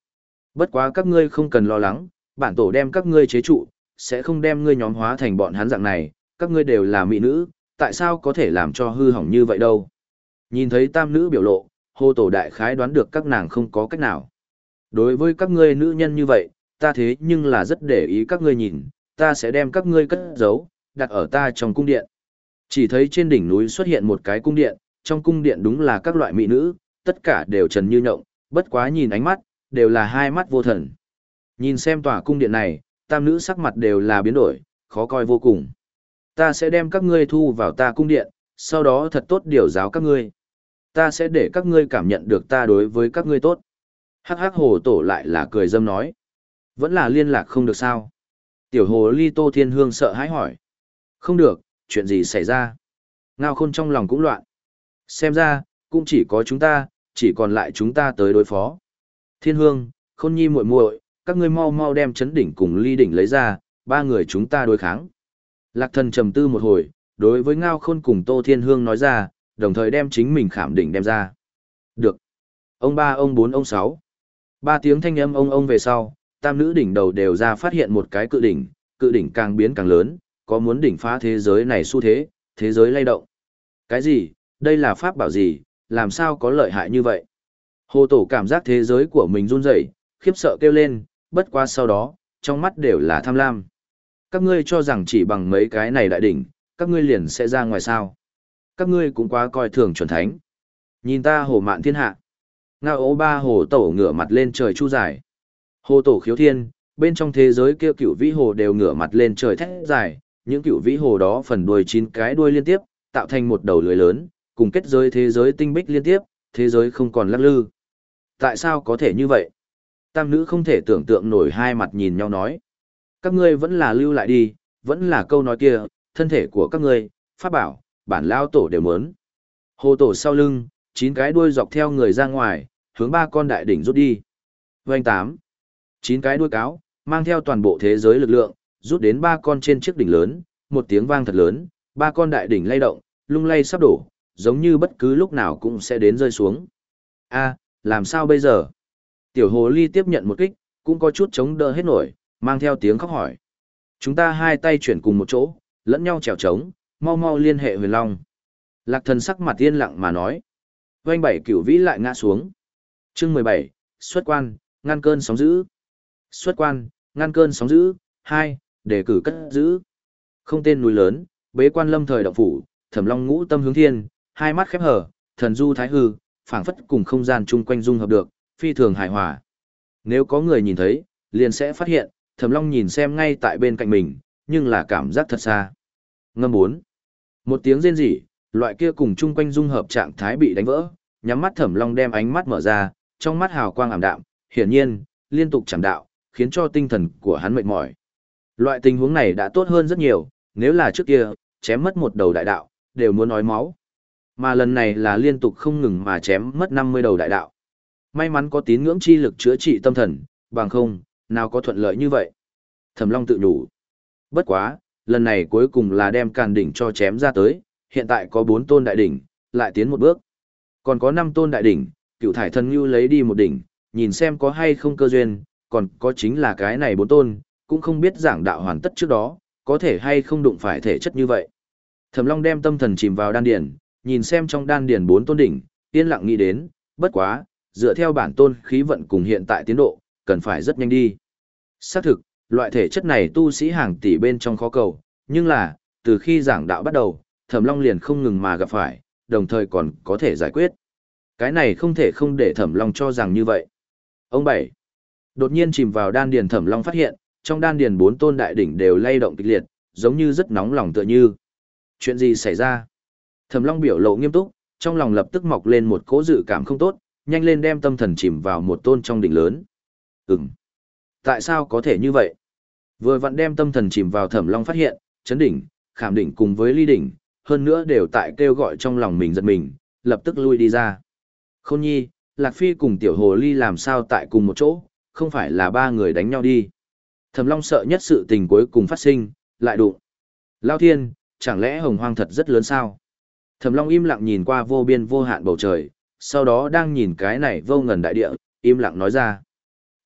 Bất quá các ngươi không cần lo lắng, bản tổ đem các ngươi chế trụ, sẽ không đem ngươi nhóm hóa thành bọn hắn dạng này, các ngươi đều là mỹ nữ, tại sao có thể làm cho hư hỏng như vậy đâu. Nhìn thấy tam nữ biểu lộ, hồ tổ đại khái đoán được các nàng không có cách nào. Đối với các ngươi nữ nhân như vậy, ta thế nhưng là rất để ý các ngươi nhìn, ta sẽ đem các ngươi cất giấu, đặt ở ta trong cung điện. Chỉ thấy trên đỉnh núi xuất hiện một cái cung điện, trong cung điện đúng là các loại mỹ nữ, tất cả đều trần như nhộng, bất quá nhìn ánh mắt, đều là hai mắt vô thần. Nhìn xem tòa cung điện này, tam nữ sắc mặt đều là biến đổi, khó coi vô cùng. Ta sẽ đem các ngươi thu vào ta cung điện, sau đó thật tốt điều giáo các ngươi. Ta sẽ để các ngươi cảm nhận được ta đối với các ngươi tốt. Hắc hắc hồ tổ lại là cười dâm nói. Vẫn là liên lạc không được sao? Tiểu hồ ly Tô Thiên Hương sợ hãi hỏi. Không được, chuyện gì xảy ra? Ngao Khôn trong lòng cũng loạn. Xem ra, cũng chỉ có chúng ta, chỉ còn lại chúng ta tới đối phó. Thiên Hương, Khôn Nhi muội muội, các ngươi mau mau đem chấn đỉnh cùng ly đỉnh lấy ra, ba người chúng ta đối kháng. Lạc Thần trầm tư một hồi, đối với Ngao Khôn cùng Tô Thiên Hương nói ra, đồng thời đem chính mình khảm đỉnh đem ra. Được. Ông ba, ông bốn, ông sáu. Ba tiếng thanh âm ông ông về sau, tam nữ đỉnh đầu đều ra phát hiện một cái cự đỉnh, cự đỉnh càng biến càng lớn, có muốn đỉnh phá thế giới này xu thế, thế giới lay động. Cái gì? Đây là pháp bảo gì? Làm sao có lợi hại như vậy? Hồ tổ cảm giác thế giới của mình run rẩy, khiếp sợ kêu lên, bất qua sau đó, trong mắt đều là tham lam. Các ngươi cho rằng chỉ bằng mấy cái này đại đỉnh, các ngươi liền sẽ ra ngoài sao? Các ngươi cũng quá coi thường chuẩn thánh. Nhìn ta hồ mạn thiên hạ. Ngao ố ba hồ tổ ngửa mặt lên trời chu dài. Hồ tổ khiếu thiên, bên trong thế giới kia cựu vĩ hồ đều ngửa mặt lên trời thét dài, những cựu vĩ hồ đó phần đuôi chín cái đuôi liên tiếp, tạo thành một đầu lưới lớn, cùng kết giới thế giới tinh bích liên tiếp, thế giới không còn lắc lư. Tại sao có thể như vậy? Tam nữ không thể tưởng tượng nổi, hai mặt nhìn nhau nói. Các ngươi vẫn là lưu lại đi, vẫn là câu nói kia, thân thể của các ngươi, pháp bảo, bản lao tổ đều muốn. Hồ tổ sau lưng, chín cái đuôi dọc theo người ra ngoài, hướng ba con đại đỉnh rút đi. Vành tám, chín cái đuôi cáo, mang theo toàn bộ thế giới lực lượng, rút đến ba con trên chiếc đỉnh lớn, một tiếng vang thật lớn, ba con đại đỉnh lay động, lung lay sắp đổ, giống như bất cứ lúc nào cũng sẽ đến rơi xuống. A, làm sao bây giờ? Tiểu hồ ly tiếp nhận một kích, cũng có chút chống đỡ hết nổi, mang theo tiếng khóc hỏi. Chúng ta hai tay chuyển cùng một chỗ, lẫn nhau chèo trống, mau mau liên hệ huyền long. Lạc thần sắc mặt yên lặng mà nói. Vành bảy cửu vĩ lại ngã xuống. Chương mười bảy, xuất quan, ngăn cơn sóng dữ. Xuất quan, ngăn cơn sóng dữ. Hai, đề cử cất giữ. Không tên núi lớn, bế quan lâm thời động phủ, Thẩm Long ngũ tâm hướng thiên, hai mắt khép hở, thần du thái hư, phảng phất cùng không gian chung quanh dung hợp được, phi thường hài hòa. Nếu có người nhìn thấy, liền sẽ phát hiện, Thẩm Long nhìn xem ngay tại bên cạnh mình, nhưng là cảm giác thật xa. Ngâm bốn. Một tiếng rên rỉ, loại kia cùng chung quanh dung hợp trạng thái bị đánh vỡ, nhắm mắt Thẩm Long đem ánh mắt mở ra, trong mắt hào quang ảm đạm, hiển nhiên, liên tục chẳng đạo, khiến cho tinh thần của hắn mệt mỏi. Loại tình huống này đã tốt hơn rất nhiều, nếu là trước kia, chém mất một đầu đại đạo, đều muốn nói máu. Mà lần này là liên tục không ngừng mà chém mất năm mươi đầu đại đạo. May mắn có tín ngưỡng chi lực chữa trị tâm thần, bằng không, nào có thuận lợi như vậy. Thẩm Long tự nhủ. Bất quá, lần này cuối cùng là đem càn đỉnh cho chém ra tới, hiện tại có bốn tôn đại đỉnh, lại tiến một bước. Còn có năm tôn đại đỉnh, Cựu Thải Thần Ngưu lấy đi một đỉnh, nhìn xem có hay không cơ duyên, còn có chính là cái này bốn tôn, cũng không biết giảng đạo hoàn tất trước đó, có thể hay không đụng phải thể chất như vậy. Thẩm Long đem tâm thần chìm vào đan điền, nhìn xem trong đan điền bốn tôn đỉnh, yên lặng nghĩ đến, bất quá, dựa theo bản tôn khí vận cùng hiện tại tiến độ, cần phải rất nhanh đi. Xác thực, loại thể chất này tu sĩ hàng tỷ bên trong khó cầu, nhưng là, từ khi giảng đạo bắt đầu, Thẩm Long liền không ngừng mà gặp phải, đồng thời còn có thể giải quyết. Cái này không thể không để Thẩm Long cho rằng như vậy. Ông bảy. Đột nhiên chìm vào đan điền Thẩm Long phát hiện, trong đan điền bốn tôn đại đỉnh đều lay động kịch liệt, giống như rất nóng lòng tựa như. Chuyện gì xảy ra? Thẩm Long biểu lộ nghiêm túc, trong lòng lập tức mọc lên một cỗ dự cảm không tốt, nhanh lên đem tâm thần chìm vào một tôn trong đỉnh lớn. Ừm. Tại sao có thể như vậy? Vừa vặn đem tâm thần chìm vào Thẩm Long phát hiện, chấn đỉnh, khảm đỉnh cùng với ly đỉnh, hơn nữa đều tại kêu gọi trong lòng mình giật mình, lập tức lui đi ra. Khôn Nhi, Lạc Phi cùng Tiểu Hồ Ly làm sao tại cùng một chỗ, không phải là ba người đánh nhau đi. Thẩm Long sợ nhất sự tình cuối cùng phát sinh, lại đụng. Lao Thiên, chẳng lẽ hồng hoang thật rất lớn sao? Thẩm Long im lặng nhìn qua vô biên vô hạn bầu trời, sau đó đang nhìn cái này vô ngần đại địa, im lặng nói ra.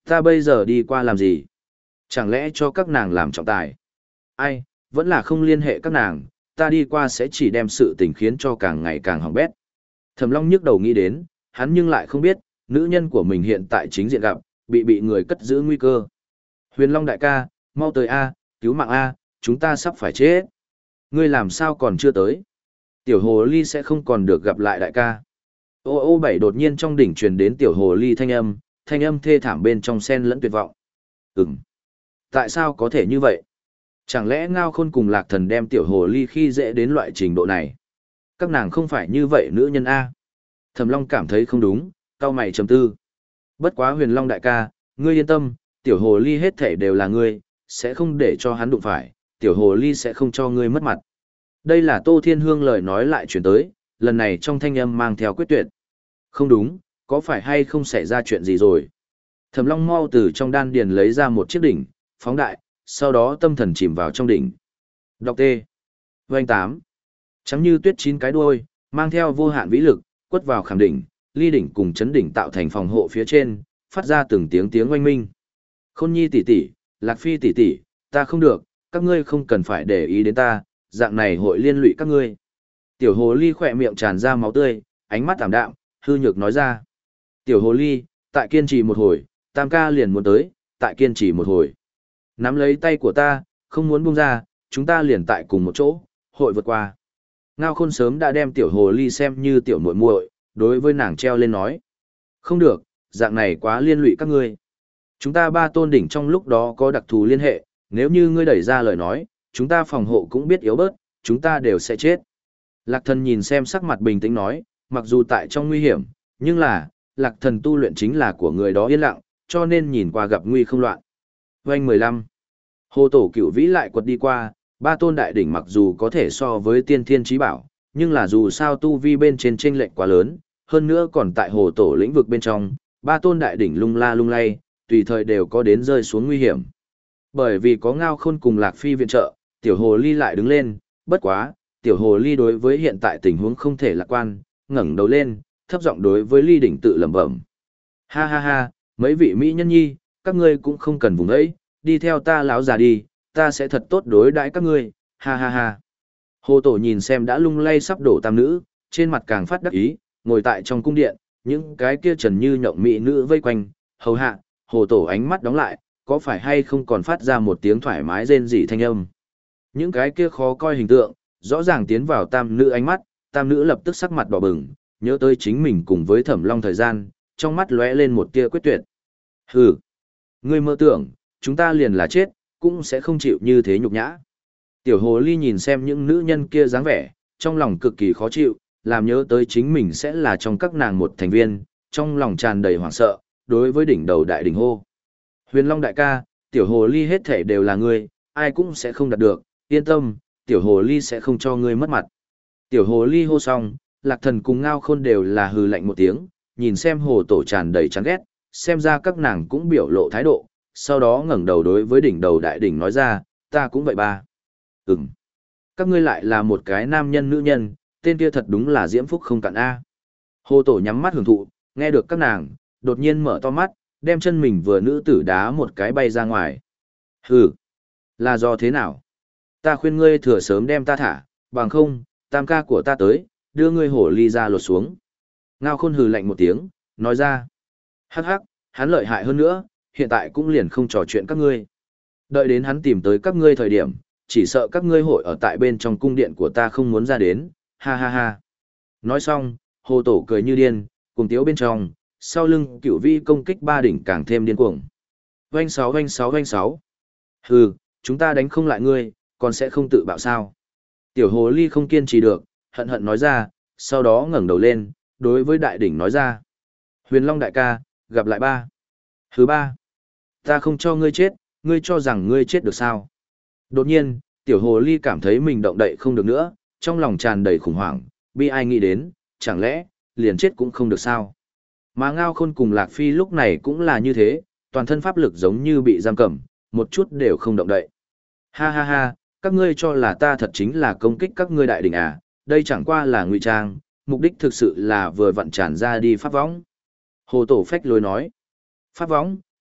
Ta bây giờ đi qua làm gì? Chẳng lẽ cho các nàng làm trọng tài? Ai, vẫn là không liên hệ các nàng, ta đi qua sẽ chỉ đem sự tình khiến cho càng ngày càng hỏng bét. Thẩm Long nhức đầu nghĩ đến, hắn nhưng lại không biết, nữ nhân của mình hiện tại chính diện gặp, bị bị người cất giữ nguy cơ. Huyền Long đại ca, mau tới A, cứu mạng A, chúng ta sắp phải chết. Ngươi làm sao còn chưa tới? Tiểu hồ ly sẽ không còn được gặp lại đại ca. Ô ô bảy đột nhiên trong đỉnh truyền đến tiểu hồ ly thanh âm, thanh âm thê thảm bên trong sen lẫn tuyệt vọng. Ừm. Tại sao có thể như vậy? Chẳng lẽ Ngao Khôn cùng Lạc Thần đem tiểu hồ ly khi dễ đến loại trình độ này? Các nàng không phải như vậy nữ nhân A. Thẩm Long cảm thấy không đúng, cau mày trầm tư. Bất quá Huyền Long đại ca, ngươi yên tâm, tiểu hồ ly hết thảy đều là ngươi, sẽ không để cho hắn đụng phải, tiểu hồ ly sẽ không cho ngươi mất mặt. Đây là Tô Thiên Hương lời nói lại chuyển tới, lần này trong thanh âm mang theo quyết tuyệt. Không đúng, có phải hay không xảy ra chuyện gì rồi? Thẩm Long mau từ trong đan điền lấy ra một chiếc đỉnh, phóng đại, sau đó tâm thần chìm vào trong đỉnh. Đọc T. Vành tám. Trắng như tuyết chín cái đuôi, mang theo vô hạn vĩ lực, quất vào khảm đỉnh, ly đỉnh cùng chấn đỉnh tạo thành phòng hộ phía trên, phát ra từng tiếng tiếng oanh minh. Khôn Nhi tỷ tỷ, Lạc Phi tỷ tỷ, ta không được, các ngươi không cần phải để ý đến ta, dạng này hội liên lụy các ngươi. Tiểu hồ ly khỏe miệng tràn ra máu tươi, ánh mắt ảm đạm, hư nhược nói ra. Tiểu hồ ly, tại kiên trì một hồi, tam ca liền muốn tới, tại kiên trì một hồi. Nắm lấy tay của ta, không muốn buông ra, chúng ta liền tại cùng một chỗ, hội vượt qua. Ngao Khôn sớm đã đem tiểu hồ ly xem như tiểu muội muội, đối với nàng treo lên nói. Không được, dạng này quá liên lụy các ngươi. Chúng ta ba tôn đỉnh trong lúc đó có đặc thù liên hệ, nếu như ngươi đẩy ra lời nói, chúng ta phòng hộ cũng biết yếu bớt, chúng ta đều sẽ chết. Lạc Thần nhìn xem sắc mặt bình tĩnh nói, mặc dù tại trong nguy hiểm, nhưng là, Lạc Thần tu luyện chính là của người đó yên lặng, cho nên nhìn qua gặp nguy không loạn. Oanh mười lăm. Hồ tổ cửu vĩ lại quật đi qua, ba tôn đại đỉnh mặc dù có thể so với tiên thiên trí bảo, nhưng là dù sao tu vi bên trên chênh lệch quá lớn, hơn nữa còn tại hồ tổ lĩnh vực bên trong, ba tôn đại đỉnh lung la lung lay, tùy thời đều có đến rơi xuống nguy hiểm. Bởi vì có Ngao Khôn cùng Lạc Phi viện trợ, tiểu hồ ly lại đứng lên, bất quá, tiểu hồ ly đối với hiện tại tình huống không thể lạc quan, ngẩng đầu lên, thấp giọng đối với ly đỉnh tự lẩm bẩm. Ha ha ha, mấy vị mỹ nhân nhi, các ngươi cũng không cần vùng ấy, đi theo ta lão già đi, ta sẽ thật tốt đối đãi các ngươi, ha ha ha. Hồ tổ nhìn xem đã lung lay sắp đổ tam nữ, trên mặt càng phát đắc ý, ngồi tại trong cung điện, những cái kia trần như nhộng mỹ nữ vây quanh, hầu hạ, hồ tổ ánh mắt đóng lại, có phải hay không còn phát ra một tiếng thoải mái rên rỉ thanh âm. Những cái kia khó coi hình tượng, rõ ràng tiến vào tam nữ ánh mắt, tam nữ lập tức sắc mặt đỏ bừng, nhớ tới chính mình cùng với Thẩm Long thời gian, trong mắt lóe lên một tia quyết tuyệt. Hừ, ngươi mơ tưởng, chúng ta liền là chết, cũng sẽ không chịu như thế nhục nhã. Tiểu hồ ly nhìn xem những nữ nhân kia dáng vẻ, trong lòng cực kỳ khó chịu, làm nhớ tới chính mình sẽ là trong các nàng một thành viên, trong lòng tràn đầy hoảng sợ, đối với đỉnh đầu đại đỉnh hô. Huyền Long đại ca, tiểu hồ ly hết thể đều là ngươi, ai cũng sẽ không đạt được, yên tâm, tiểu hồ ly sẽ không cho ngươi mất mặt. Tiểu hồ ly hô xong, Lạc Thần cùng Ngao Khôn đều là hừ lạnh một tiếng, nhìn xem hồ tổ tràn đầy chán ghét, xem ra các nàng cũng biểu lộ thái độ, sau đó ngẩng đầu đối với đỉnh đầu đại đỉnh nói ra, ta cũng vậy ba. Ừm. Các ngươi lại là một cái nam nhân nữ nhân, tên kia thật đúng là diễm phúc không cạn A. Hồ tổ nhắm mắt hưởng thụ, nghe được các nàng, đột nhiên mở to mắt, đem chân mình vừa nữ tử đá một cái bay ra ngoài. Hừ, là do thế nào? Ta khuyên ngươi thừa sớm đem ta thả, bằng không, tam ca của ta tới, đưa ngươi hổ ly ra lột xuống. Ngao Khôn hừ lạnh một tiếng, nói ra. Hắc hắc, hắn lợi hại hơn nữa, hiện tại cũng liền không trò chuyện các ngươi. Đợi đến hắn tìm tới các ngươi thời điểm, chỉ sợ các ngươi hội ở tại bên trong cung điện của ta không muốn ra đến, ha ha ha. Nói xong, hồ tổ cười như điên, cùng tiếu bên trong, sau lưng cửu vi công kích ba đỉnh càng thêm điên cuồng. Vanh sáu vanh sáu vanh sáu. Hừ, chúng ta đánh không lại ngươi, còn sẽ không tự bạo sao. Tiểu hồ ly không kiên trì được, hận hận nói ra, sau đó ngẩng đầu lên, đối với đại đỉnh nói ra. Huyền Long đại ca, gặp lại ba. Thứ ba. Ta không cho ngươi chết, ngươi cho rằng ngươi chết được sao. Đột nhiên, tiểu hồ ly cảm thấy mình động đậy không được nữa, trong lòng tràn đầy khủng hoảng, bi ai nghĩ đến, chẳng lẽ, liền chết cũng không được sao. Mà Ngao Khôn cùng Lạc Phi lúc này cũng là như thế, toàn thân pháp lực giống như bị giam cầm, một chút đều không động đậy. Ha ha ha, các ngươi cho là ta thật chính là công kích các ngươi đại đỉnh à, đây chẳng qua là ngụy trang, mục đích thực sự là vừa vặn tràn ra đi pháp võng. Hồ tổ phách lối nói. Pháp võng,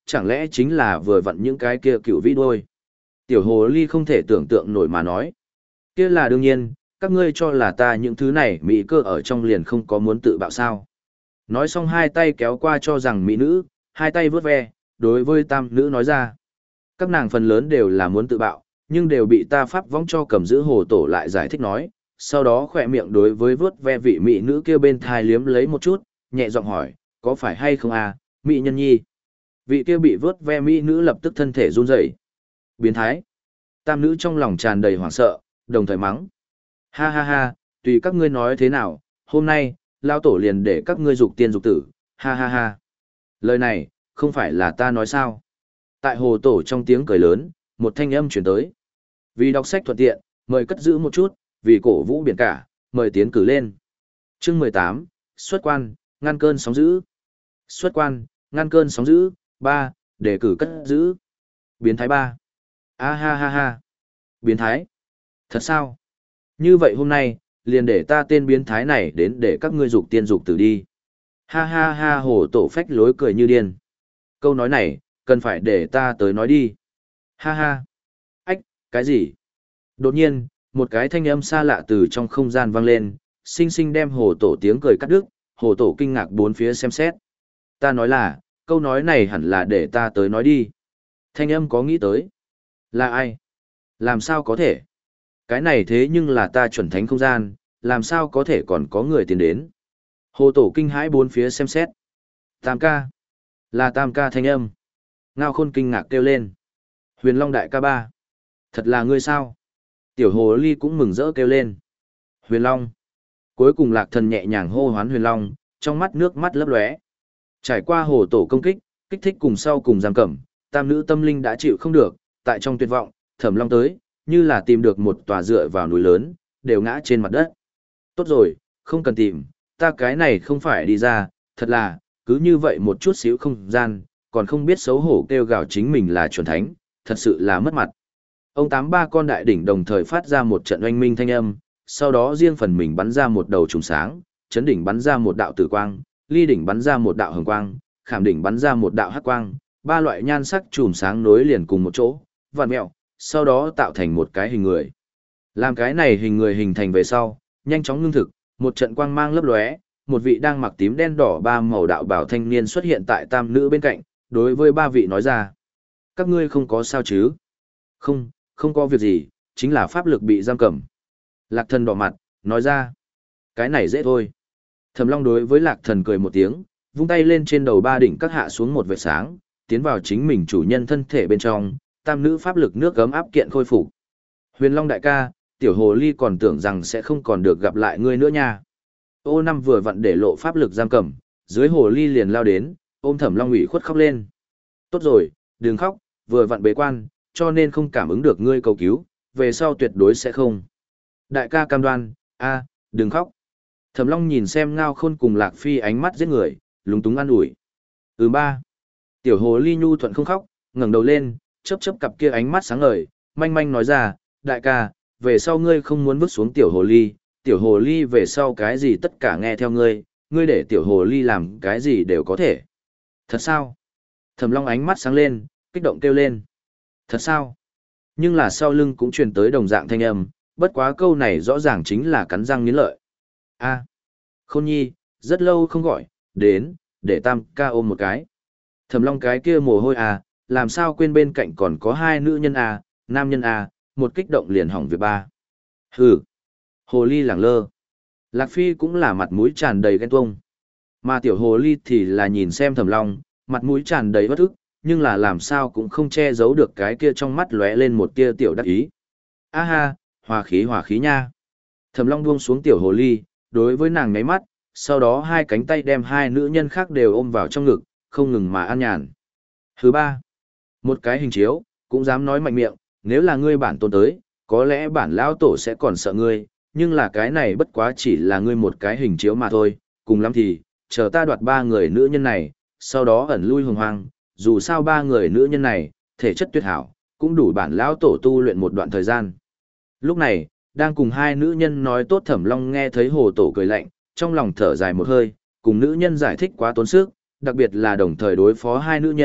chẳng lẽ chính là vừa vặn những cái kia cựu vĩ đôi. Tiểu hồ ly không thể tưởng tượng nổi mà nói. Kia là đương nhiên, các ngươi cho là ta những thứ này mỹ cơ ở trong liền không có muốn tự bạo sao. Nói xong hai tay kéo qua cho rằng mỹ nữ, hai tay vướt ve, đối với tam nữ nói ra. Các nàng phần lớn đều là muốn tự bạo, nhưng đều bị ta pháp vong cho cầm giữ hồ tổ lại giải thích nói, sau đó khỏe miệng đối với vướt ve vị mỹ nữ kia bên thai liếm lấy một chút, nhẹ giọng hỏi, có phải hay không à, mỹ nhân nhi. Vị kia bị vướt ve mỹ nữ lập tức thân thể run rẩy. Biến thái. Tam nữ trong lòng tràn đầy hoảng sợ, đồng thời mắng. Ha ha ha, tùy các ngươi nói thế nào, hôm nay, lao tổ liền để các ngươi dục tiên dục tử, ha ha ha. Lời này, không phải là ta nói sao. Tại hồ tổ trong tiếng cười lớn, một thanh âm chuyển tới. Vì đọc sách thuận tiện, mời cất giữ một chút, vì cổ vũ biển cả, mời tiến cử lên. Chương mười tám, xuất quan, ngăn cơn sóng dữ. Xuất quan, ngăn cơn sóng dữ, ba, đề cử cất giữ. Biến thái ba. A ha ha ha. Biến thái. Thật sao? Như vậy hôm nay, liền để ta tên biến thái này đến để các ngươi dục tiên dục tử đi. Ha ha ha hồ tổ phách lối cười như điên. Câu nói này, cần phải để ta tới nói đi. Ha ha. Ách, cái gì? Đột nhiên, một cái thanh âm xa lạ từ trong không gian vang lên, xinh xinh đem hồ tổ tiếng cười cắt đứt, hồ tổ kinh ngạc bốn phía xem xét. Ta nói là, câu nói này hẳn là để ta tới nói đi. Thanh âm có nghĩ tới. Là ai? Làm sao có thể? Cái này thế nhưng là ta chuẩn thánh không gian, làm sao có thể còn có người tiến đến? Hồ tổ kinh hãi bốn phía xem xét. Tam ca. Là tam ca thanh âm. Ngao khôn kinh ngạc kêu lên. Huyền Long đại ca ba. Thật là ngươi sao? Tiểu hồ ly cũng mừng rỡ kêu lên. Huyền Long. Cuối cùng lạc thần nhẹ nhàng hô hoán Huyền Long, trong mắt nước mắt lấp lóe. Trải qua hồ tổ công kích, kích thích cùng sau cùng giam cẩm, tam nữ tâm linh đã chịu không được, tại trong tuyệt vọng, Thẩm Long tới, như là tìm được một tòa dựa vào núi lớn, đều ngã trên mặt đất. Tốt rồi, không cần tìm, ta cái này không phải đi ra, thật là, cứ như vậy một chút xíu không gian, còn không biết xấu hổ kêu gào chính mình là chuẩn thánh, thật sự là mất mặt. Ông tám ba con đại đỉnh đồng thời phát ra một trận oanh minh thanh âm, sau đó riêng phần mình bắn ra một đầu trùng sáng, chấn đỉnh bắn ra một đạo tử quang, ly đỉnh bắn ra một đạo hồng quang, khảm đỉnh bắn ra một đạo hắc quang, ba loại nhan sắc chùm sáng nối liền cùng một chỗ, vặn mẹo, sau đó tạo thành một cái hình người. Làm cái này hình người hình thành về sau, nhanh chóng ngưng thực, một trận quang mang lấp lóe, một vị đang mặc tím đen đỏ ba màu đạo bảo thanh niên xuất hiện tại tam nữ bên cạnh, đối với ba vị nói ra. Các ngươi không có sao chứ? Không, không có việc gì, chính là pháp lực bị giam cầm. Lạc thần đỏ mặt, nói ra. Cái này dễ thôi. Thẩm Long đối với lạc thần cười một tiếng, vung tay lên trên đầu ba đỉnh các hạ xuống một vệt sáng, tiến vào chính mình chủ nhân thân thể bên trong, tam nữ pháp lực nước gấm áp kiện khôi phục. Huyền Long đại ca, tiểu hồ ly còn tưởng rằng sẽ không còn được gặp lại ngươi nữa nha. Ô năm vừa vặn để lộ pháp lực giam cầm, dưới hồ ly liền lao đến, ôm Thẩm Long ủy khuất khóc lên. Tốt rồi, đừng khóc, vừa vặn bế quan, cho nên không cảm ứng được ngươi cầu cứu, về sau tuyệt đối sẽ không. Đại ca cam đoan, a, đừng khóc. Thẩm Long nhìn xem Ngao Khôn cùng Lạc Phi ánh mắt giết người, lúng túng an ủi. Ừ ba. Tiểu hồ ly nhu thuận không khóc, ngẩng đầu lên, chớp chớp cặp kia ánh mắt sáng ngời, manh manh nói ra, đại ca, về sau ngươi không muốn vứt xuống tiểu hồ ly, tiểu hồ ly về sau cái gì tất cả nghe theo ngươi, ngươi để tiểu hồ ly làm cái gì đều có thể. Thật sao? Thẩm Long ánh mắt sáng lên, kích động kêu lên. Thật sao? Nhưng là sau lưng cũng truyền tới đồng dạng thanh âm, bất quá câu này rõ ràng chính là cắn răng nghiến lợi. A, Khôn Nhi, rất lâu không gọi, đến, để tam ca ôm một cái. Thẩm Long cái kia mồ hôi à, làm sao quên bên cạnh còn có hai nữ nhân à, nam nhân à, một kích động liền hỏng việc ba. Hừ. Hồ ly lẳng lơ. Lạc Phi cũng là mặt mũi tràn đầy ghen tuông. Mà tiểu hồ ly thì là nhìn xem Thẩm Long, mặt mũi tràn đầy bất ức, nhưng là làm sao cũng không che giấu được cái kia trong mắt lóe lên một tia tiểu đắc ý. A ha, hòa khí hòa khí nha. Thẩm Long buông xuống tiểu hồ ly, đối với nàng ngáy mắt, sau đó hai cánh tay đem hai nữ nhân khác đều ôm vào trong ngực, không ngừng mà an nhàn. Thứ ba, một cái hình chiếu, cũng dám nói mạnh miệng, nếu là ngươi bản tôn tới, có lẽ bản lão tổ sẽ còn sợ ngươi, nhưng là cái này bất quá chỉ là ngươi một cái hình chiếu mà thôi, cùng lắm thì, chờ ta đoạt ba người nữ nhân này, sau đó ẩn lui hồng hoang, dù sao ba người nữ nhân này, thể chất tuyệt hảo, cũng đủ bản lão tổ tu luyện một đoạn thời gian. Lúc này, đang cùng hai nữ nhân nói tốt Thẩm Long nghe thấy hồ tổ cười lạnh, trong lòng thở dài một hơi, cùng nữ nhân giải thích quá tốn sức, đặc biệt là đồng thời đối phó hai nữ nhân,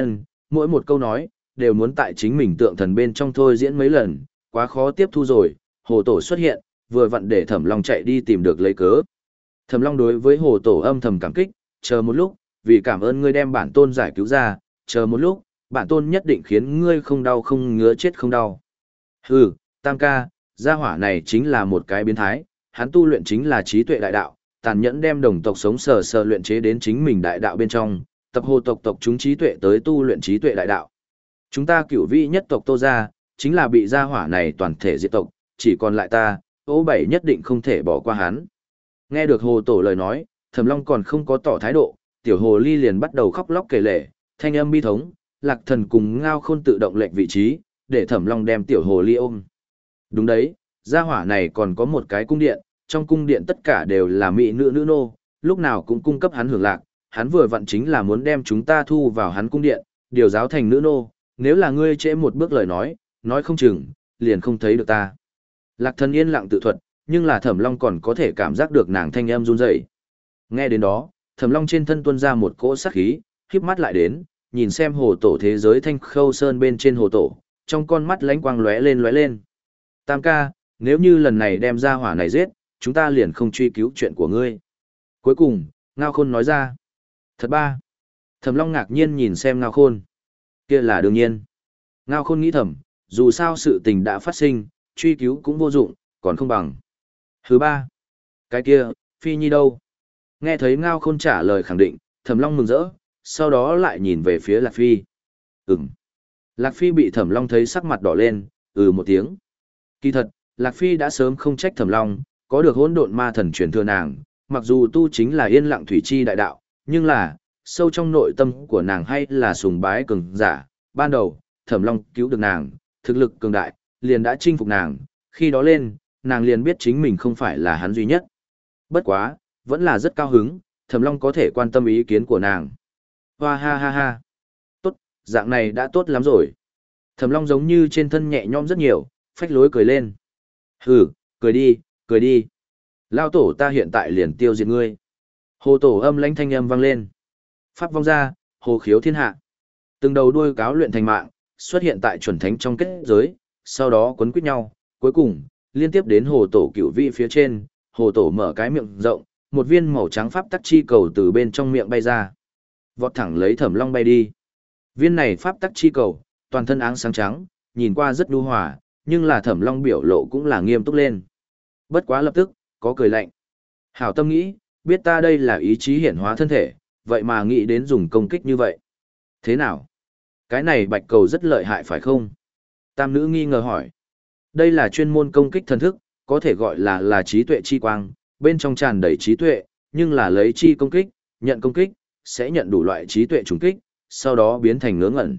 mỗi một câu nói, đều muốn tại chính mình tượng thần bên trong thôi diễn mấy lần, quá khó tiếp thu rồi, hồ tổ xuất hiện, vừa vặn để Thẩm Long chạy đi tìm được lấy cớ. Thẩm Long đối với hồ tổ âm thầm cảm kích, chờ một lúc, vì cảm ơn ngươi đem bản tôn giải cứu ra, chờ một lúc, bản tôn nhất định khiến ngươi không đau không ngứa chết không đau. Hừ, Tam ca, gia hỏa này chính là một cái biến thái, hắn tu luyện chính là trí tuệ đại đạo, tàn nhẫn đem đồng tộc sống sờ sờ luyện chế đến chính mình đại đạo bên trong, tập hồ tộc tộc chúng trí tuệ tới tu luyện trí tuệ đại đạo. Chúng ta cửu vị nhất tộc Tô gia, chính là bị gia hỏa này toàn thể diệt tộc, chỉ còn lại ta, Ô Bảy nhất định không thể bỏ qua hắn. Nghe được hồ tổ lời nói, Thẩm Long còn không có tỏ thái độ, tiểu hồ ly liền bắt đầu khóc lóc kể lể, thanh âm bi thống, Lạc Thần cùng Ngao Khôn tự động lệch vị trí, để Thẩm Long đem tiểu hồ ly ôm. Đúng đấy, gia hỏa này còn có một cái cung điện, trong cung điện tất cả đều là mỹ nữ nữ nô, lúc nào cũng cung cấp hắn hưởng lạc, hắn vừa vặn chính là muốn đem chúng ta thu vào hắn cung điện, điều giáo thành nữ nô, nếu là ngươi trễ một bước lời nói, nói không chừng, liền không thấy được ta. Lạc Thần yên lặng tự thuật, nhưng là Thẩm Long còn có thể cảm giác được nàng thanh âm run rẩy. Nghe đến đó, Thẩm Long trên thân tuôn ra một cỗ sát khí, híp mắt lại đến, nhìn xem hồ tổ thế giới thanh khâu sơn bên trên hồ tổ, trong con mắt lánh quang lóe lên lóe lên. Tam ca, nếu như lần này đem ra hỏa này giết, chúng ta liền không truy cứu chuyện của ngươi. Cuối cùng, Ngao Khôn nói ra. Thật ba. Thẩm Long ngạc nhiên nhìn xem Ngao Khôn. Kia là đương nhiên. Ngao Khôn nghĩ thầm, dù sao sự tình đã phát sinh, truy cứu cũng vô dụng, còn không bằng. Thứ ba. Cái kia, Phi Nhi đâu? Nghe thấy Ngao Khôn trả lời khẳng định, Thẩm Long mừng rỡ, sau đó lại nhìn về phía Lạc Phi. Ừm. Lạc Phi bị Thẩm Long thấy sắc mặt đỏ lên, ừ một tiếng. Kỳ thật, Lạc Phi đã sớm không trách Thẩm Long, có được hỗn độn ma thần truyền thừa nàng, mặc dù tu chính là yên lặng thủy chi đại đạo, nhưng là, sâu trong nội tâm của nàng hay là sùng bái cường giả. Ban đầu, Thẩm Long cứu được nàng, thực lực cường đại, liền đã chinh phục nàng, khi đó lên, nàng liền biết chính mình không phải là hắn duy nhất. Bất quá, vẫn là rất cao hứng, Thẩm Long có thể quan tâm ý kiến của nàng. Hoa ha ha ha. Tốt, dạng này đã tốt lắm rồi. Thẩm Long giống như trên thân nhẹ nhõm rất nhiều, phách lối cười lên. Hừ, cười đi, cười đi. Lao tổ ta hiện tại liền tiêu diệt ngươi. Hồ tổ âm lãnh thanh âm vang lên. Pháp vong ra, hồ khiếu thiên hạ. Từng đầu đuôi cáo luyện thành mạng, xuất hiện tại chuẩn thánh trong kết giới, sau đó quấn quýt nhau, cuối cùng, liên tiếp đến hồ tổ cửu vị phía trên, hồ tổ mở cái miệng rộng, một viên màu trắng pháp tắc chi cầu từ bên trong miệng bay ra. Vọt thẳng lấy Thẩm Long bay đi. Viên này pháp tắc chi cầu, toàn thân áng sáng trắng, nhìn qua rất nhu hòa, nhưng là Thẩm Long biểu lộ cũng là nghiêm túc lên. Bất quá lập tức, có cười lạnh. Hảo tâm nghĩ, biết ta đây là ý chí hiển hóa thân thể, vậy mà nghĩ đến dùng công kích như vậy. Thế nào? Cái này bạch cầu rất lợi hại phải không? Tam nữ nghi ngờ hỏi. Đây là chuyên môn công kích thần thức, có thể gọi là là trí tuệ chi quang, bên trong tràn đầy trí tuệ, nhưng là lấy chi công kích, nhận công kích, sẽ nhận đủ loại trí tuệ trùng kích, sau đó biến thành ngớ ngẩn.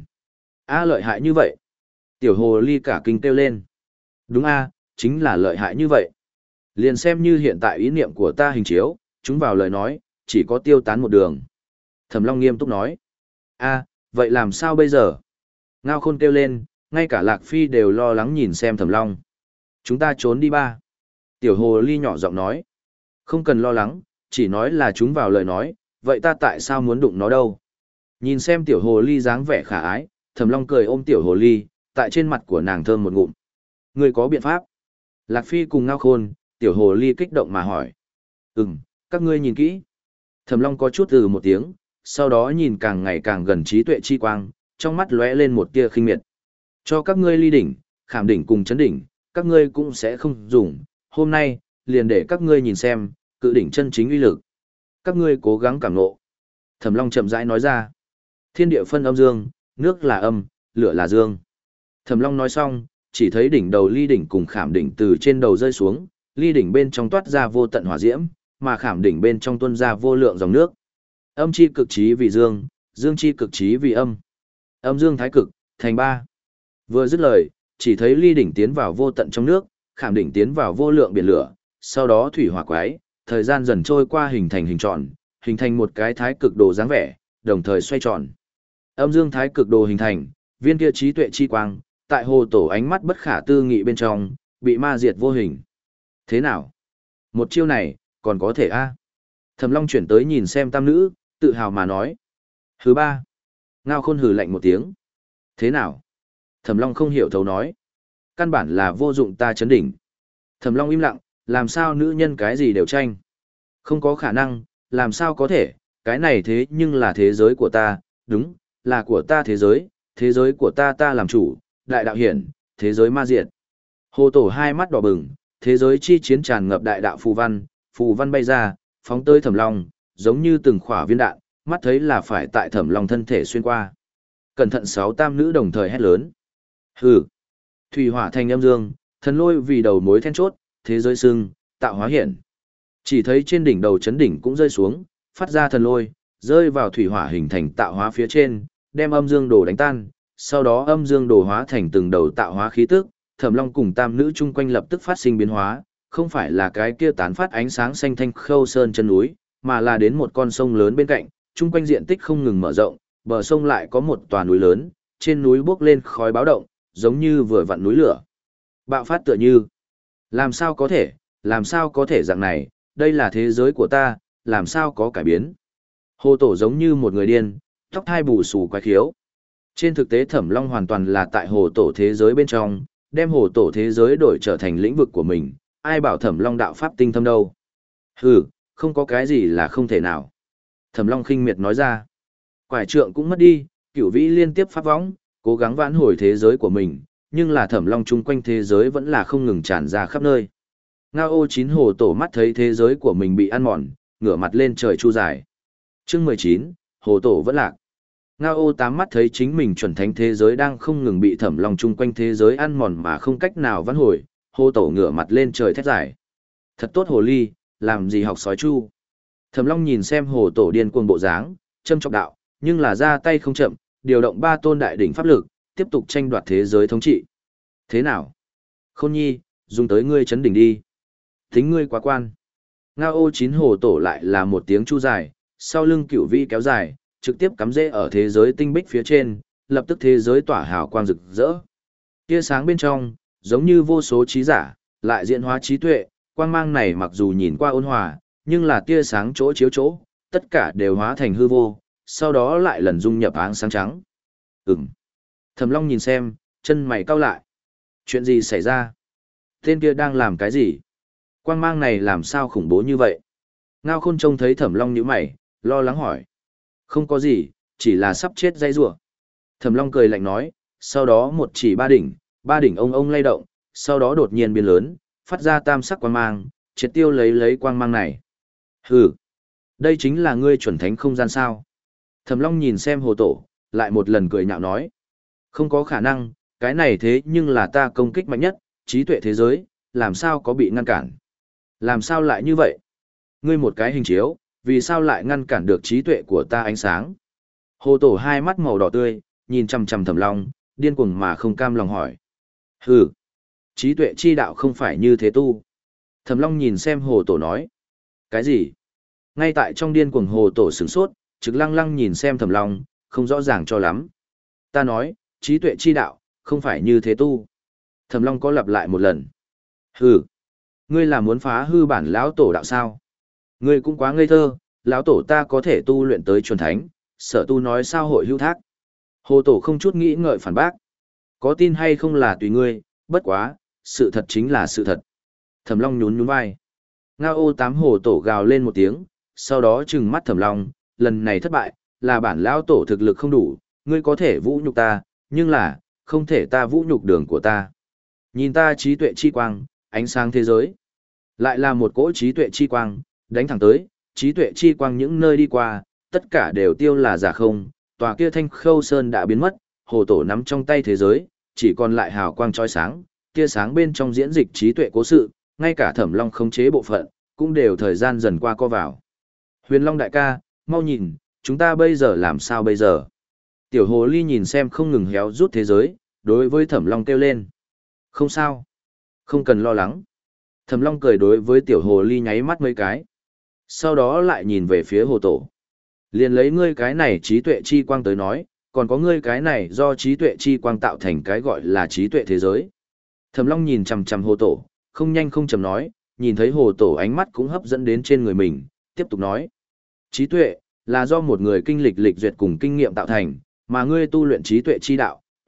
A lợi hại như vậy. Tiểu hồ ly cả kinh kêu lên. Đúng a, chính là lợi hại như vậy. Liền xem như hiện tại ý niệm của ta hình chiếu, chúng vào lời nói, chỉ có tiêu tán một đường. Thẩm Long nghiêm túc nói. A, vậy làm sao bây giờ? Ngao Khôn kêu lên, ngay cả Lạc Phi đều lo lắng nhìn xem Thẩm Long. Chúng ta trốn đi ba. Tiểu hồ ly nhỏ giọng nói. Không cần lo lắng, chỉ nói là chúng vào lời nói, vậy ta tại sao muốn đụng nó đâu? Nhìn xem tiểu hồ ly dáng vẻ khả ái, Thẩm Long cười ôm tiểu hồ ly, tại trên mặt của nàng thơm một ngụm. Ngươi có biện pháp? Lạc Phi cùng Ngao Khôn, tiểu hồ ly kích động mà hỏi. Ừm, các ngươi nhìn kỹ. Thẩm Long có chút từ một tiếng, sau đó nhìn càng ngày càng gần trí tuệ chi quang, trong mắt lóe lên một tia khinh miệt. Cho các ngươi ly đỉnh, khảm đỉnh cùng chấn đỉnh, các ngươi cũng sẽ không dùng. Hôm nay, liền để các ngươi nhìn xem, cự đỉnh chân chính uy lực. Các ngươi cố gắng cảm ngộ. Thẩm Long chậm rãi nói ra. Thiên địa phân âm dương, nước là âm, lửa là dương. Thẩm Long nói xong, chỉ thấy đỉnh đầu ly đỉnh cùng khảm đỉnh từ trên đầu rơi xuống, ly đỉnh bên trong toát ra vô tận hỏa diễm, mà khảm đỉnh bên trong tuôn ra vô lượng dòng nước. Âm chi cực trí vì dương, dương chi cực trí vì âm. Âm dương thái cực, thành ba. Vừa dứt lời, chỉ thấy ly đỉnh tiến vào vô tận trong nước, khảm đỉnh tiến vào vô lượng biển lửa, sau đó thủy hỏa quái, thời gian dần trôi qua hình thành hình tròn, hình thành một cái thái cực đồ dáng vẻ, đồng thời xoay tròn. Âm dương thái cực đồ hình thành, viên kia trí tuệ chi quang, tại hồ tổ ánh mắt bất khả tư nghị bên trong, bị ma diệt vô hình. Thế nào? Một chiêu này, còn có thể a? À? Thẩm Long chuyển tới nhìn xem tam nữ, tự hào mà nói. Thứ ba. Ngao Khôn hừ lạnh một tiếng. Thế nào? Thẩm Long không hiểu thấu nói. Căn bản là vô dụng ta chấn đỉnh. Thẩm Long im lặng, làm sao nữ nhân cái gì đều tranh. Không có khả năng, làm sao có thể, cái này thế nhưng là thế giới của ta, đúng, là của ta thế giới, thế giới của ta ta làm chủ, đại đạo hiển, thế giới ma diệt. Hồ Tổ hai mắt đỏ bừng, thế giới chi chiến tràn ngập đại đạo phù văn, phù văn bay ra, phóng tới Thẩm Long, giống như từng khỏa viên đạn, mắt thấy là phải tại Thẩm Long thân thể xuyên qua. Cẩn thận sáu tam nữ đồng thời hét lớn. Hừ. Thủy hỏa thành âm dương, thần lôi vì đầu mối then chốt, thế giới sưng, tạo hóa hiển. Chỉ thấy trên đỉnh đầu chấn đỉnh cũng rơi xuống, phát ra thần lôi, rơi vào thủy hỏa hình thành tạo hóa phía trên, đem âm dương đồ đánh tan, sau đó âm dương đồ hóa thành từng đầu tạo hóa khí tức, Thẩm Long cùng tam nữ chung quanh lập tức phát sinh biến hóa, không phải là cái kia tán phát ánh sáng xanh thanh khâu sơn chân núi, mà là đến một con sông lớn bên cạnh, chung quanh diện tích không ngừng mở rộng, bờ sông lại có một tòa núi lớn, trên núi bốc lên khói báo động, giống như vừa vặn núi lửa. Bạo phát tựa như, làm sao có thể, làm sao có thể dạng này, đây là thế giới của ta, làm sao có cải biến. Hồ Tổ giống như một người điên, tóc hai bù xù quái khiếu. Trên thực tế Thẩm Long hoàn toàn là tại Hồ Tổ thế giới bên trong, đem Hồ Tổ thế giới đổi trở thành lĩnh vực của mình, ai bảo Thẩm Long đạo pháp tinh thâm đâu. Hừ, không có cái gì là không thể nào. Thẩm Long khinh miệt nói ra. Quải trượng cũng mất đi, Cửu Vĩ liên tiếp phát võng, cố gắng vãn hồi thế giới của mình, nhưng là Thẩm Long chung quanh thế giới vẫn là không ngừng tràn ra khắp nơi. Ngao ô chín Hồ Tổ mắt thấy thế giới của mình bị ăn mòn, ngửa mặt lên trời chu dài. Chương mười chín, Hồ Tổ vẫn lạc. Ngao ô tám mắt thấy chính mình chuẩn thánh thế giới đang không ngừng bị Thẩm Long chung quanh thế giới ăn mòn mà không cách nào vãn hồi, Hồ Tổ ngửa mặt lên trời thét giải. Thật tốt hồ ly, làm gì học sói chu. Thẩm Long nhìn xem Hồ Tổ điên cuồng bộ dáng, châm chọc đạo, nhưng là ra tay không chậm, điều động ba tôn đại đỉnh pháp lực, tiếp tục tranh đoạt thế giới thống trị. Thế nào? Khôn nhi, dùng tới ngươi chấn đỉnh đi. Tính ngươi quá quan. Ngao ô chín Hồ Tổ lại là một tiếng chu dài, sau lưng Cửu Vĩ kéo dài, trực tiếp cắm rễ ở thế giới tinh bích phía trên, lập tức thế giới tỏa hào quang rực rỡ. Tia sáng bên trong, giống như vô số trí giả, lại diễn hóa trí tuệ, quang mang này mặc dù nhìn qua ôn hòa, nhưng là tia sáng chỗ chiếu chỗ, tất cả đều hóa thành hư vô, sau đó lại lần dung nhập áng sáng trắng. Ừm. Thẩm Long nhìn xem, chân mày cau lại. Chuyện gì xảy ra? Tên kia đang làm cái gì? Quang mang này làm sao khủng bố như vậy? Ngao Khôn trông thấy Thẩm Long nhíu mày, lo lắng hỏi. Không có gì, chỉ là sắp chết dây rủa. Thẩm Long cười lạnh nói, sau đó một chỉ ba đỉnh, ba đỉnh ông ông lay động, sau đó đột nhiên biến lớn, phát ra tam sắc quang mang, triệt tiêu lấy lấy quang mang này. Hừ, đây chính là ngươi chuẩn thánh không gian sao? Thẩm Long nhìn xem Hồ Tổ, lại một lần cười nhạo nói. Không có khả năng, cái này thế nhưng là ta công kích mạnh nhất, trí tuệ thế giới, làm sao có bị ngăn cản? Làm sao lại như vậy? Ngươi một cái hình chiếu, vì sao lại ngăn cản được trí tuệ của ta ánh sáng? Hồ Tổ hai mắt màu đỏ tươi, nhìn chằm chằm Thẩm Long, điên cuồng mà không cam lòng hỏi. Hừ, trí tuệ chi đạo không phải như thế tu. Thẩm Long nhìn xem Hồ Tổ nói. Cái gì? Ngay tại trong điên cuồng Hồ Tổ sửng sốt, trực lăng lăng nhìn xem Thẩm Long, không rõ ràng cho lắm. Ta nói, trí tuệ chi đạo, không phải như thế tu. Thẩm Long có lặp lại một lần. Hừ, ngươi là muốn phá hư bản lão tổ đạo sao? Ngươi cũng quá ngây thơ, lão tổ ta có thể tu luyện tới chuẩn thánh, sở tu nói sao hội hữu thác. Hồ Tổ không chút nghĩ ngợi phản bác. Có tin hay không là tùy ngươi, bất quá, sự thật chính là sự thật. Thẩm Long nhún nhún vai. Ngao ô tám Hồ Tổ gào lên một tiếng, sau đó trừng mắt Thẩm Long, lần này thất bại, là bản lão tổ thực lực không đủ, ngươi có thể vũ nhục ta, nhưng là, không thể ta vũ nhục đường của ta. Nhìn ta trí tuệ chi quang, ánh sáng thế giới. Lại là một cỗ trí tuệ chi quang, đánh thẳng tới, trí tuệ chi quang những nơi đi qua, tất cả đều tiêu là giả không, tòa kia thanh khâu sơn đã biến mất, Hồ Tổ nắm trong tay thế giới, chỉ còn lại hào quang chói sáng, tia sáng bên trong diễn dịch trí tuệ cố sự, ngay cả Thẩm Long khống chế bộ phận, cũng đều thời gian dần qua co vào. Huyền Long đại ca, mau nhìn, chúng ta bây giờ làm sao bây giờ? Tiểu hồ ly nhìn xem không ngừng héo rút thế giới, đối với Thẩm Long kêu lên. Không sao. Không cần lo lắng. Thẩm Long cười đối với tiểu hồ ly nháy mắt mấy cái. Sau đó lại nhìn về phía Hồ Tổ. Liền lấy ngươi cái này trí tuệ chi quang tới nói, còn có ngươi cái này do trí tuệ chi quang tạo thành cái gọi là trí tuệ thế giới. Thẩm Long nhìn chằm chằm Hồ Tổ, không nhanh không chậm nói, nhìn thấy Hồ Tổ ánh mắt cũng hấp dẫn đến trên người mình, tiếp tục nói. Trí tuệ, là do một người kinh lịch lịch duyệt cùng kinh nghiệm tạo thành, mà ngươi tu luyện trí tuệ chi đạo,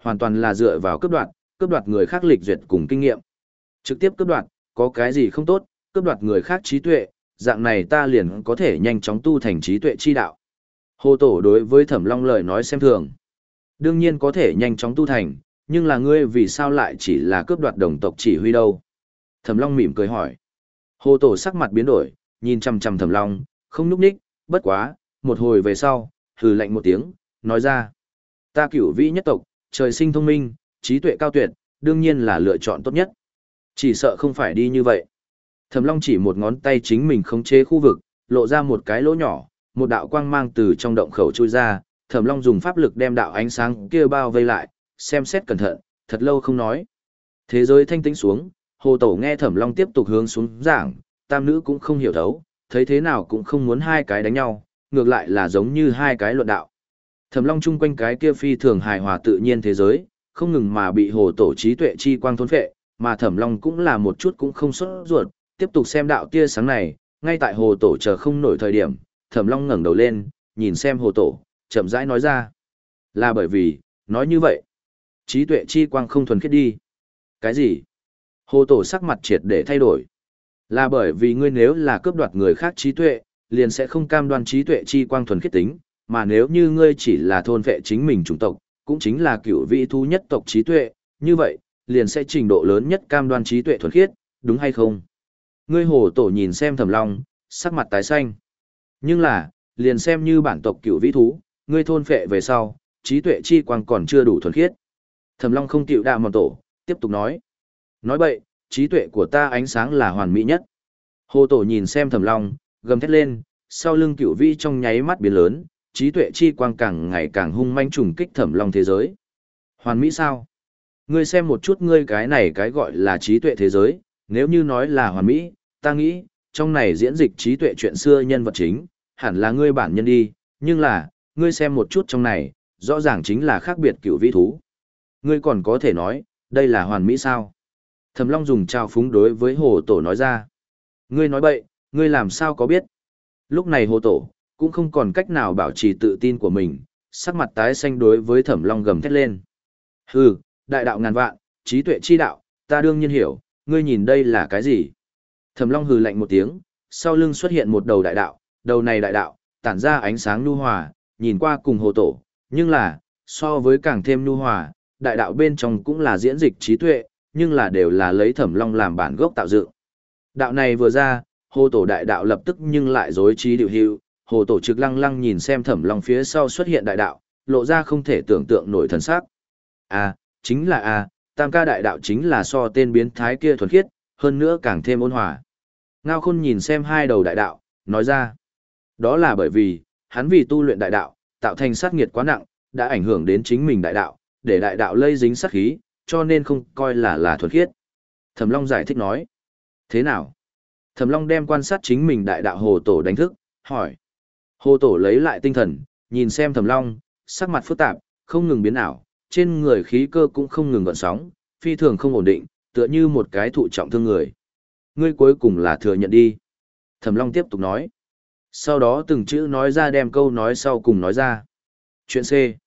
hoàn toàn là dựa vào cướp đoạt, cướp đoạt người khác lịch duyệt cùng kinh nghiệm. Trực tiếp cướp đoạt, có cái gì không tốt, cướp đoạt người khác trí tuệ, dạng này ta liền có thể nhanh chóng tu thành trí tuệ chi đạo. Hồ Tổ đối với Thẩm Long lời nói xem thường. Đương nhiên có thể nhanh chóng tu thành, nhưng là ngươi vì sao lại chỉ là cướp đoạt đồng tộc chỉ huy đâu? Thẩm Long mỉm cười hỏi. Hồ Tổ sắc mặt biến đổi, nhìn chằm chằm Thẩm Long, không nhúc nhích, bất quá, một hồi về sau, hừ lạnh một tiếng, nói ra. Ta Cửu Vĩ nhất tộc, trời sinh thông minh, trí tuệ cao tuyệt, đương nhiên là lựa chọn tốt nhất. Chỉ sợ không phải đi như vậy. Thẩm Long chỉ một ngón tay chính mình khống chế khu vực, lộ ra một cái lỗ nhỏ, một đạo quang mang từ trong động khẩu chui ra, Thẩm Long dùng pháp lực đem đạo ánh sáng kia bao vây lại, xem xét cẩn thận, thật lâu không nói. Thế giới thanh tĩnh xuống, Hồ Tổ nghe Thẩm Long tiếp tục hướng xuống giảng, tam nữ cũng không hiểu thấu, thấy thế nào cũng không muốn hai cái đánh nhau, ngược lại là giống như hai cái luận đạo. Thẩm Long chung quanh cái kia phi thường hài hòa tự nhiên thế giới, không ngừng mà bị Hồ Tổ trí tuệ chi quang thôn phệ, mà Thẩm Long cũng là một chút cũng không sốt ruột, tiếp tục xem đạo tia sáng này, ngay tại Hồ Tổ chờ không nổi thời điểm, Thẩm Long ngẩng đầu lên, nhìn xem Hồ Tổ, chậm rãi nói ra. Là bởi vì, nói như vậy, trí tuệ chi quang không thuần khiết đi. Cái gì? Hồ Tổ sắc mặt triệt để thay đổi. Là bởi vì ngươi nếu là cướp đoạt người khác trí tuệ, liền sẽ không cam đoan trí tuệ chi quang thuần khiết tính, mà nếu như ngươi chỉ là thôn vệ chính mình chủng tộc, cũng chính là cửu vĩ thú nhất tộc trí tuệ, như vậy, liền sẽ trình độ lớn nhất cam đoan trí tuệ thuần khiết, đúng hay không? Ngươi Hồ Tổ nhìn xem Thẩm Long, sắc mặt tái xanh. Nhưng là, liền xem như bản tộc cửu vĩ thú, ngươi thôn phệ về sau, trí tuệ chi quang còn chưa đủ thuần khiết. Thẩm Long không chịu đạm mòn tổ, tiếp tục nói. Nói bậy, trí tuệ của ta ánh sáng là hoàn mỹ nhất. Hồ Tổ nhìn xem Thẩm Long, gầm thét lên, sau lưng cửu vĩ trong nháy mắt biến lớn, trí tuệ chi quang càng ngày càng hung manh trùng kích Thẩm Long thế giới. Hoàn mỹ sao? Ngươi xem một chút ngươi cái này cái gọi là trí tuệ thế giới, nếu như nói là hoàn mỹ, ta nghĩ, trong này diễn dịch trí tuệ chuyện xưa nhân vật chính, hẳn là ngươi bản nhân đi, nhưng là, ngươi xem một chút trong này, rõ ràng chính là khác biệt cửu vĩ thú. Ngươi còn có thể nói, đây là hoàn mỹ sao? Thẩm Long dùng trào phúng đối với Hồ Tổ nói ra. Ngươi nói bậy, ngươi làm sao có biết? Lúc này Hồ Tổ, cũng không còn cách nào bảo trì tự tin của mình, sắc mặt tái xanh đối với Thẩm Long gầm thét lên. Hừ, đại đạo ngàn vạn, trí tuệ chi đạo, ta đương nhiên hiểu, ngươi nhìn đây là cái gì? Thẩm Long hừ lạnh một tiếng, sau lưng xuất hiện một đầu đại đạo, đầu này đại đạo, tản ra ánh sáng nhu hòa, nhìn qua cùng Hồ Tổ, nhưng là, so với càng thêm nhu hòa, đại đạo bên trong cũng là diễn dịch trí tuệ, nhưng là đều là lấy Thẩm Long làm bản gốc tạo dựng. Đạo này vừa ra, Hồ Tổ đại đạo lập tức nhưng lại rối trí điều hưu, Hồ Tổ trực lăng lăng nhìn xem Thẩm Long phía sau xuất hiện đại đạo, lộ ra không thể tưởng tượng nổi thần sắc. À, chính là a, à, Tam ca đại đạo chính là so tên biến thái kia thuần khiết, hơn nữa càng thêm ôn hòa. Ngao Khôn nhìn xem hai đầu đại đạo, nói ra. Đó là bởi vì, hắn vì tu luyện đại đạo, tạo thành sát nghiệt quá nặng, đã ảnh hưởng đến chính mình đại đạo, để đại đạo lây dính sát khí, cho nên không coi là là thuần khiết. Thẩm Long giải thích nói. Thế nào? Thẩm Long đem quan sát chính mình đại đạo Hồ Tổ đánh thức, hỏi. Hồ Tổ lấy lại tinh thần, nhìn xem Thẩm Long, sắc mặt phức tạp, không ngừng biến ảo, trên người khí cơ cũng không ngừng gợn sóng, phi thường không ổn định, tựa như một cái thụ trọng thương người. Ngươi cuối cùng là thừa nhận đi. Thẩm Long tiếp tục nói. Sau đó từng chữ nói ra đem câu nói sau cùng nói ra. Chuyện C.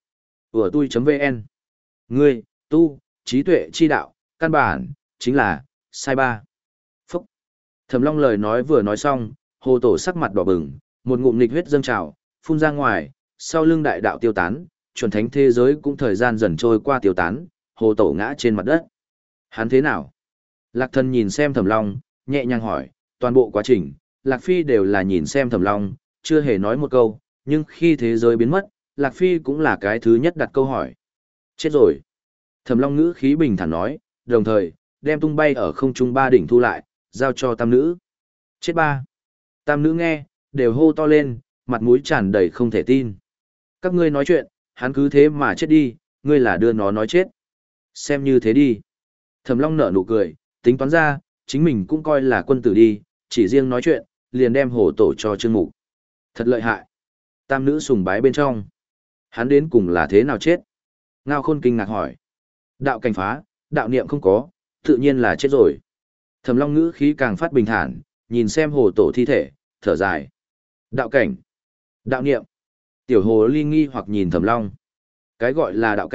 Của tôi.vn. Ngươi, tu, trí tuệ chi đạo, căn bản, chính là, sai ba. Phúc. Thẩm Long lời nói vừa nói xong, Hồ Tổ sắc mặt đỏ bừng, một ngụm nghịch huyết dâng trào, phun ra ngoài, sau lưng đại đạo tiêu tán, chuẩn thánh thế giới cũng thời gian dần trôi qua tiêu tán, Hồ Tổ ngã trên mặt đất. Hắn thế nào? Lạc Thần nhìn xem Thẩm Long, nhẹ nhàng hỏi, toàn bộ quá trình, Lạc Phi đều là nhìn xem Thẩm Long, chưa hề nói một câu, nhưng khi thế giới biến mất, Lạc Phi cũng là cái thứ nhất đặt câu hỏi. Chết rồi. Thẩm Long ngữ khí bình thản nói, đồng thời, đem tung bay ở không trung ba đỉnh thu lại, giao cho tam nữ. Chết ba. Tam nữ nghe, đều hô to lên, mặt mũi tràn đầy không thể tin. Các ngươi nói chuyện, hắn cứ thế mà chết đi, ngươi là đưa nó nói chết. Xem như thế đi. Thẩm Long nở nụ cười, tính toán ra, chính mình cũng coi là quân tử đi, chỉ riêng nói chuyện, liền đem Hồ Tổ cho Trương Mục. Thật lợi hại. Tam nữ sùng bái bên trong. Hắn đến cùng là thế nào chết? Ngao Khôn kinh ngạc hỏi. Đạo cảnh phá, đạo niệm không có, tự nhiên là chết rồi. Thẩm Long ngữ khí càng phát bình thản, nhìn xem Hồ Tổ thi thể, thở dài. Đạo cảnh. Đạo niệm. Tiểu Hồ Ly nghi hoặc nhìn Thẩm Long. Cái gọi là đạo cảnh,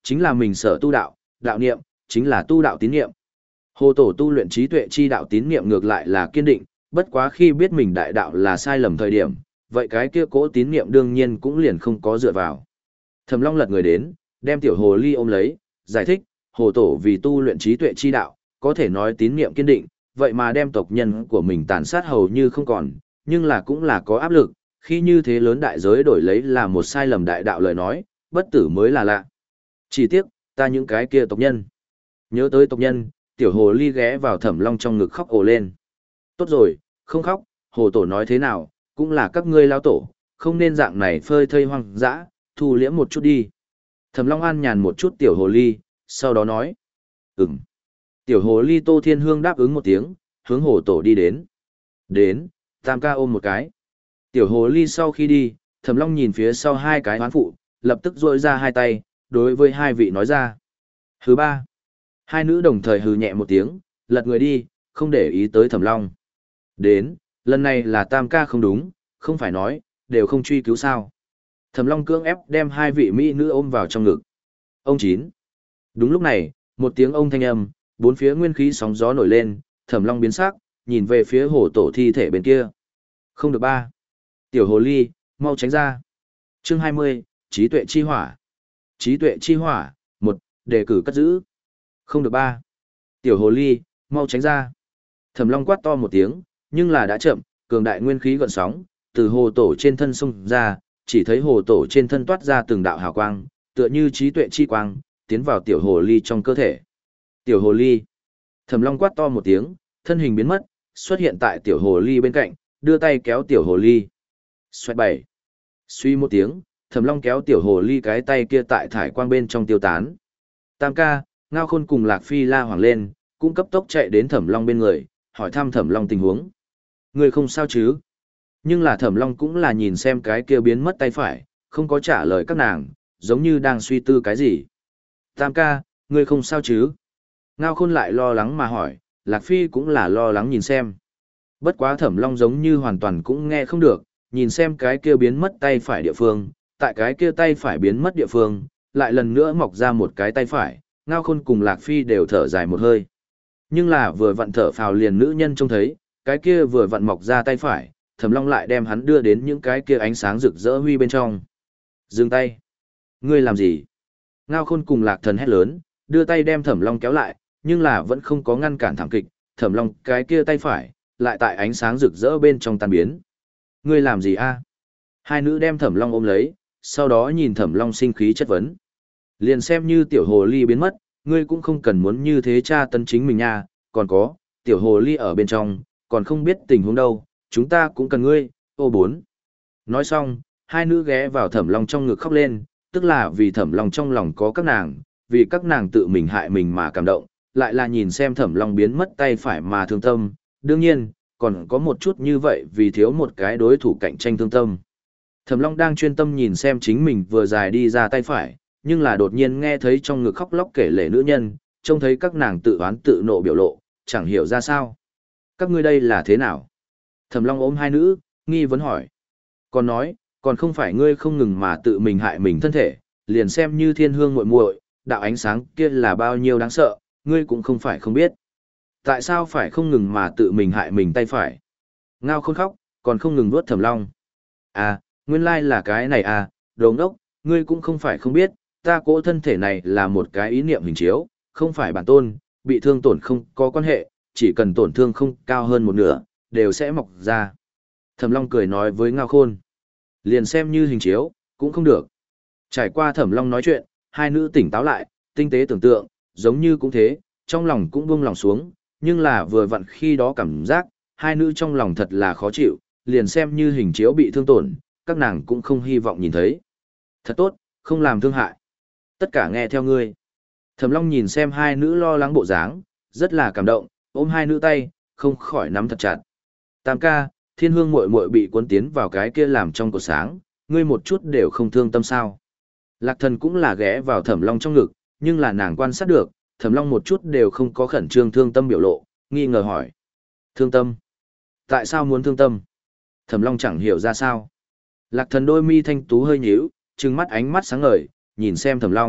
chính là mình sở tu đạo, đạo niệm, chính là tu đạo tín niệm. Hồ Tổ tu luyện trí tuệ chi đạo tín niệm ngược lại là kiên định, bất quá khi biết mình đại đạo là sai lầm thời điểm, vậy cái kia cố tín niệm đương nhiên cũng liền không có dựa vào. Thẩm Long lật người đến, đem tiểu hồ ly ôm lấy, giải thích, Hồ Tổ vì tu luyện trí tuệ chi đạo, có thể nói tín niệm kiên định, vậy mà đem tộc nhân của mình tàn sát hầu như không còn, nhưng là cũng là có áp lực, khi như thế lớn đại giới đổi lấy là một sai lầm đại đạo lời nói, bất tử mới là lạ. Chỉ tiếc, ta những cái kia tộc nhân. Nhớ tới tộc nhân, tiểu hồ ly ghé vào Thẩm Long trong ngực khóc ồ lên. Tốt rồi, không khóc, Hồ Tổ nói thế nào, cũng là các ngươi lao tổ, không nên dạng này phơi thây hoang dã, thu liễm một chút đi. Thẩm Long an nhàn một chút tiểu hồ ly, sau đó nói. Ừm. Tiểu hồ ly Tô Thiên Hương đáp ứng một tiếng, hướng Hồ Tổ đi đến. Đến, Tam ca ôm một cái. Tiểu hồ ly sau khi đi, Thẩm Long nhìn phía sau hai cái hoán phụ, lập tức duỗi ra hai tay, đối với hai vị nói ra. Hứ ba. Hai nữ đồng thời hừ nhẹ một tiếng, lật người đi, không để ý tới Thẩm Long. Đến, lần này là Tam ca không đúng, không phải nói, đều không truy cứu sao. Thẩm Long cưỡng ép đem hai vị mỹ nữ ôm vào trong ngực. Ông chín. Đúng lúc này, một tiếng ông thanh âm, bốn phía nguyên khí sóng gió nổi lên, Thẩm Long biến sắc, nhìn về phía Hồ Tổ thi thể bên kia. Không được ba. Tiểu hồ ly, mau tránh ra. Chương hai mươi, trí tuệ chi hỏa. Trí tuệ chi hỏa, một, đề cử cất giữ. Không được ba. Tiểu hồ ly, mau tránh ra. Thẩm Long quát to một tiếng, nhưng là đã chậm, cường đại nguyên khí gợn sóng, từ Hồ Tổ trên thân xung ra, chỉ thấy Hồ Tổ trên thân toát ra từng đạo hào quang, tựa như trí tuệ chi quang, tiến vào tiểu hồ ly trong cơ thể. Tiểu hồ ly. Thẩm Long quát to một tiếng, thân hình biến mất, xuất hiện tại tiểu hồ ly bên cạnh, đưa tay kéo tiểu hồ ly. Xoẹt bảy. Suy một tiếng, Thẩm Long kéo tiểu hồ ly cái tay kia tại thải quang bên trong tiêu tán. Tam ca, Ngao Khôn cùng Lạc Phi la hoảng lên, cũng cấp tốc chạy đến Thẩm Long bên người, hỏi thăm Thẩm Long tình huống. Người không sao chứ? Nhưng là Thẩm Long cũng là nhìn xem cái kia biến mất tay phải, không có trả lời các nàng, giống như đang suy tư cái gì. Tam ca, ngươi không sao chứ? Ngao Khôn lại lo lắng mà hỏi, Lạc Phi cũng là lo lắng nhìn xem. Bất quá Thẩm Long giống như hoàn toàn cũng nghe không được, nhìn xem cái kia biến mất tay phải địa phương, tại cái kia tay phải biến mất địa phương, lại lần nữa mọc ra một cái tay phải, Ngao Khôn cùng Lạc Phi đều thở dài một hơi. Nhưng là vừa vặn thở phào liền nữ nhân trông thấy, cái kia vừa vặn mọc ra tay phải, Thẩm Long lại đem hắn đưa đến những cái kia ánh sáng rực rỡ huy bên trong. Dừng tay. Ngươi làm gì? Ngao Khôn cùng Lạc Thần hét lớn, đưa tay đem Thẩm Long kéo lại, nhưng là vẫn không có ngăn cản thảm kịch, Thẩm Long cái kia tay phải, lại tại ánh sáng rực rỡ bên trong tan biến. Ngươi làm gì a? Hai nữ đem Thẩm Long ôm lấy, sau đó nhìn Thẩm Long sinh khí chất vấn. Liền xem như tiểu hồ ly biến mất, ngươi cũng không cần muốn như thế tra tấn chính mình nha, còn có, tiểu hồ ly ở bên trong, còn không biết tình huống đâu, chúng ta cũng cần ngươi, ô bốn. Nói xong, hai nữ ghé vào Thẩm Long trong ngực khóc lên, tức là vì Thẩm Long trong lòng có các nàng, vì các nàng tự mình hại mình mà cảm động, lại là nhìn xem Thẩm Long biến mất tay phải mà thương tâm, đương nhiên, còn có một chút như vậy vì thiếu một cái đối thủ cạnh tranh thương tâm. Thẩm Long đang chuyên tâm nhìn xem chính mình vừa dài đi ra tay phải, nhưng là đột nhiên nghe thấy trong ngực khóc lóc kể lể nữ nhân, trông thấy các nàng tự oán tự nộ biểu lộ, chẳng hiểu ra sao. Các ngươi đây là thế nào? Thẩm Long ôm hai nữ, nghi vấn hỏi. Còn nói, còn không phải ngươi không ngừng mà tự mình hại mình thân thể, liền xem như thiên hương muội muội, đạo ánh sáng kia là bao nhiêu đáng sợ, ngươi cũng không phải không biết. Tại sao phải không ngừng mà tự mình hại mình tay phải? Ngao Khôn khóc, còn không ngừng vuốt Thẩm Long. À, nguyên lai là cái này à, đồ ngốc, ngươi cũng không phải không biết, ta cỗ thân thể này là một cái ý niệm hình chiếu, không phải bản tôn, bị thương tổn không có quan hệ, chỉ cần tổn thương không cao hơn một nửa, đều sẽ mọc ra. Thẩm Long cười nói với Ngao Khôn. Liền xem như hình chiếu, cũng không được. Trải qua Thẩm Long nói chuyện, hai nữ tỉnh táo lại, tinh tế tưởng tượng, giống như cũng thế, trong lòng cũng buông lòng xuống, nhưng là vừa vặn khi đó cảm giác, hai nữ trong lòng thật là khó chịu, liền xem như hình chiếu bị thương tổn, các nàng cũng không hy vọng nhìn thấy. Thật tốt, không làm thương hại. Tất cả nghe theo ngươi. Thẩm Long nhìn xem hai nữ lo lắng bộ dáng, rất là cảm động, ôm hai nữ tay, không khỏi nắm thật chặt. Tam ca, thiên hương muội muội bị cuốn tiến vào cái kia làm trong cột sáng, ngươi một chút đều không thương tâm sao. Lạc Thần cũng là ghé vào Thẩm Long trong ngực, nhưng là nàng quan sát được, Thẩm Long một chút đều không có khẩn trương thương tâm biểu lộ, nghi ngờ hỏi. Thương tâm? Tại sao muốn thương tâm? Thẩm Long chẳng hiểu ra sao. Lạc Thần đôi mi thanh tú hơi nhíu, trừng mắt ánh mắt sáng ngời, nhìn xem Thẩm Long,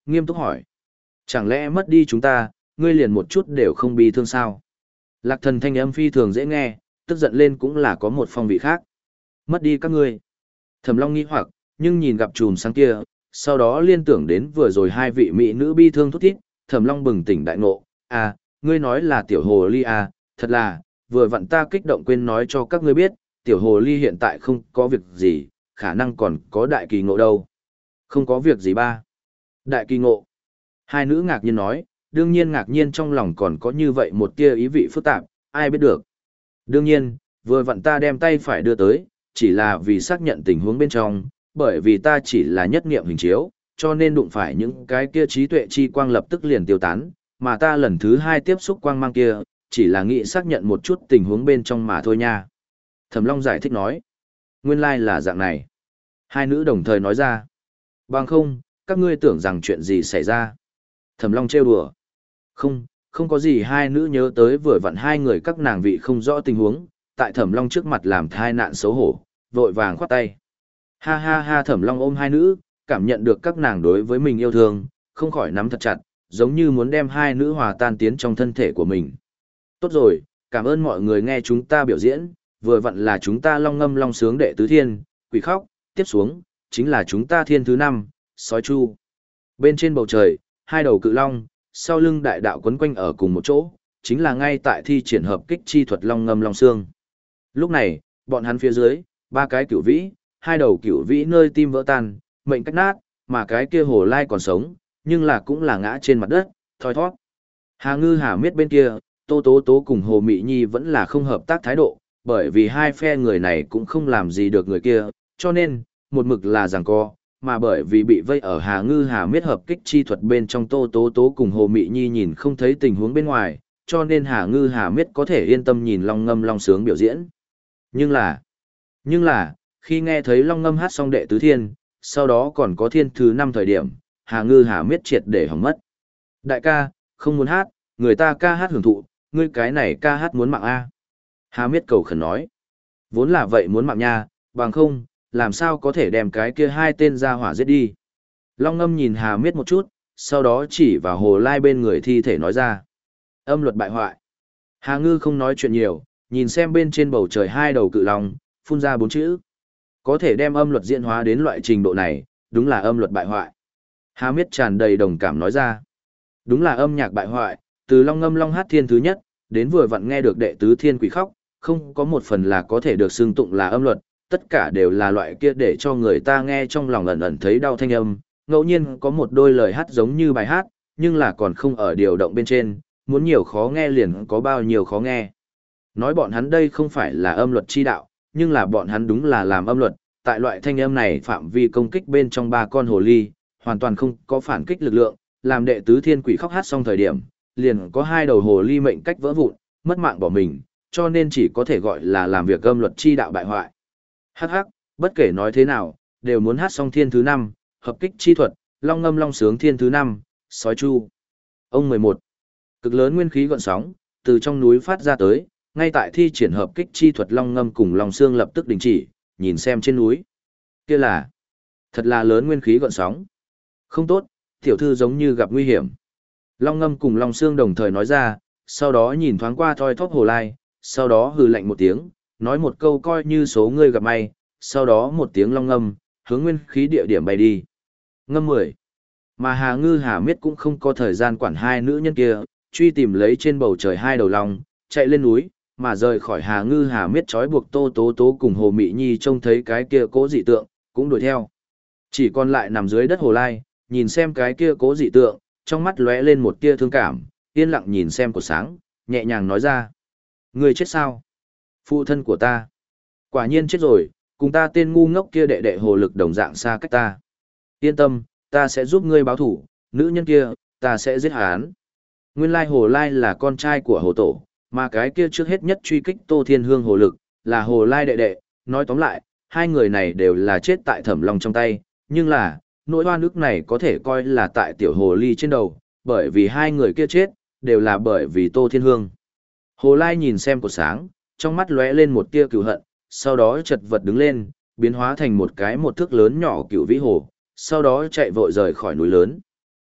nghiêm túc hỏi. Chẳng lẽ mất đi chúng ta, ngươi liền một chút đều không bi thương sao? Lạc thần thanh âm phi thường dễ nghe, tức giận lên cũng là có một phong vị khác. Mất đi các ngươi. Thẩm Long nghi hoặc, nhưng nhìn gặp chùm sáng kia, sau đó liên tưởng đến vừa rồi hai vị mỹ nữ bi thương thút thít, Thẩm Long bừng tỉnh đại ngộ, à, ngươi nói là tiểu hồ ly à, thật là, vừa vặn ta kích động quên nói cho các ngươi biết, tiểu hồ ly hiện tại không có việc gì, khả năng còn có đại kỳ ngộ đâu. Không có việc gì ba. Đại kỳ ngộ. Hai nữ ngạc nhiên nói, đương nhiên ngạc nhiên trong lòng còn có như vậy một tia ý vị phức tạp, ai biết được. Đương nhiên, vừa vặn ta đem tay phải đưa tới, chỉ là vì xác nhận tình huống bên trong, bởi vì ta chỉ là nhất niệm hình chiếu, cho nên đụng phải những cái kia trí tuệ chi quang lập tức liền tiêu tán, mà ta lần thứ hai tiếp xúc quang mang kia, chỉ là nghĩ xác nhận một chút tình huống bên trong mà thôi nha. Thẩm Long giải thích nói, nguyên lai là dạng này. Hai nữ đồng thời nói ra, bằng không, các ngươi tưởng rằng chuyện gì xảy ra. Thẩm Long trêu đùa, không, không có gì. Hai nữ nhớ tới vừa vặn hai người các nàng vị không rõ tình huống, tại Thẩm Long trước mặt làm thai nạn xấu hổ, vội vàng khoát tay. Ha ha ha. Thẩm Long ôm hai nữ, cảm nhận được các nàng đối với mình yêu thương, không khỏi nắm thật chặt, giống như muốn đem hai nữ hòa tan tiến trong thân thể của mình. Tốt rồi, cảm ơn mọi người nghe chúng ta biểu diễn, vừa vặn là chúng ta long ngâm long sướng đệ tứ thiên, quỷ khóc, tiếp xuống, chính là chúng ta thiên thứ năm, sói chu. Bên trên bầu trời, hai đầu cự long, sau lưng đại đạo quấn quanh ở cùng một chỗ, chính là ngay tại thi triển hợp kích chi thuật long ngâm long xương. Lúc này, bọn hắn phía dưới, ba cái cửu vĩ, hai đầu cửu vĩ nơi tim vỡ tan, mệnh cách nát, mà cái kia hồ lai còn sống, nhưng là cũng là ngã trên mặt đất, thoi thoát. Hà Ngư Hà Miết bên kia, Tô Tố Tố cùng Hồ Mị Nhi vẫn là không hợp tác thái độ, bởi vì hai phe người này cũng không làm gì được người kia, cho nên, một mực là giằng co, mà bởi vì bị vây ở Hà Ngư Hà Miết hợp kích chi thuật bên trong, Tô Tố Tố cùng Hồ Mị Nhi nhìn không thấy tình huống bên ngoài, cho nên Hà Ngư Hà Miết có thể yên tâm nhìn Long Ngâm Long Sướng biểu diễn. Nhưng là, nhưng là, khi nghe thấy Long Ngâm hát xong đệ tứ thiên, sau đó còn có thiên thứ năm thời điểm, Hà Ngư Hà Miết triệt để hỏng mất. Đại ca, không muốn hát, người ta ca hát hưởng thụ, ngươi cái này ca hát muốn mạng A. Hà Miết cầu khẩn nói. Vốn là vậy muốn mạng nha, bằng không, làm sao có thể đem cái kia hai tên ra hỏa giết đi. Long Ngâm nhìn Hà Miết một chút, sau đó chỉ vào hồ lai bên người thi thể nói ra. Âm luật bại hoại. Hà Ngư không nói chuyện nhiều, nhìn xem bên trên bầu trời hai đầu cự long, phun ra bốn chữ. Có thể đem âm luật diễn hóa đến loại trình độ này, đúng là âm luật bại hoại. Hà Miết tràn đầy đồng cảm nói ra. Đúng là âm nhạc bại hoại, từ Long Ngâm Long hát thiên thứ nhất, đến vừa vặn nghe được đệ tứ thiên quỷ khóc, không có một phần là có thể được xưng tụng là âm luật, tất cả đều là loại kia để cho người ta nghe trong lòng ẩn ẩn thấy đau thanh âm, ngẫu nhiên có một đôi lời hát giống như bài hát, nhưng là còn không ở điều động bên trên, muốn nhiều khó nghe liền có bao nhiêu khó nghe. Nói bọn hắn đây không phải là âm luật chi đạo, nhưng là bọn hắn đúng là làm âm luật, tại loại thanh âm này phạm vi công kích bên trong ba con hồ ly, hoàn toàn không có phản kích lực lượng, làm đệ tứ thiên quỷ khóc hát xong thời điểm, liền có hai đầu hồ ly mệnh cách vỡ vụn, mất mạng bỏ mình, cho nên chỉ có thể gọi là làm việc âm luật chi đạo bại hoại. Hắc hắc, bất kể nói thế nào, đều muốn hát xong thiên thứ năm, hợp kích chi thuật, long ngâm long sướng thiên thứ năm, sói chu. Ông mười một. Cực lớn nguyên khí gợn sóng, từ trong núi phát ra tới, ngay tại thi triển hợp kích chi thuật long ngâm cùng long xương lập tức đình chỉ, nhìn xem trên núi. Kia là, thật là lớn nguyên khí gợn sóng. Không tốt, tiểu thư giống như gặp nguy hiểm. Long ngâm cùng long xương đồng thời nói ra, sau đó nhìn thoáng qua thoi thóp hồ lai, sau đó hừ lạnh một tiếng, nói một câu coi như số người gặp may, sau đó một tiếng long ngâm, hướng nguyên khí địa điểm bay đi. Ngâm mười. Mà Hà Ngư Hà Miết cũng không có thời gian quản hai nữ nhân kia, truy tìm lấy trên bầu trời hai đầu long, chạy lên núi, mà rời khỏi Hà Ngư Hà Miết trói buộc Tô Tố Tố cùng Hồ Mị Nhi trông thấy cái kia cố dị tượng, cũng đuổi theo. Chỉ còn lại nằm dưới đất hồ lai, nhìn xem cái kia cố dị tượng, trong mắt lóe lên một tia thương cảm, yên lặng nhìn xem của sáng, nhẹ nhàng nói ra. Người chết sao? Phụ thân của ta. Quả nhiên chết rồi, cùng ta tên ngu ngốc kia đệ đệ hồ lực đồng dạng xa cách ta. Yên tâm, ta sẽ giúp ngươi báo thủ, nữ nhân kia, ta sẽ giết hắn. Nguyên lai hồ lai là con trai của hồ tổ, mà cái kia trước hết nhất truy kích Tô Thiên Hương hồ lực, là hồ lai đệ đệ. Nói tóm lại, hai người này đều là chết tại Thẩm Long trong tay, nhưng là, nỗi oan ức này có thể coi là tại tiểu hồ ly trên đầu, bởi vì hai người kia chết, đều là bởi vì Tô Thiên Hương. Hồ Lai nhìn xem cột sáng, trong mắt lóe lên một tia cừu hận, sau đó chật vật đứng lên, biến hóa thành một cái một thước lớn nhỏ cựu vĩ hồ, sau đó chạy vội rời khỏi núi lớn.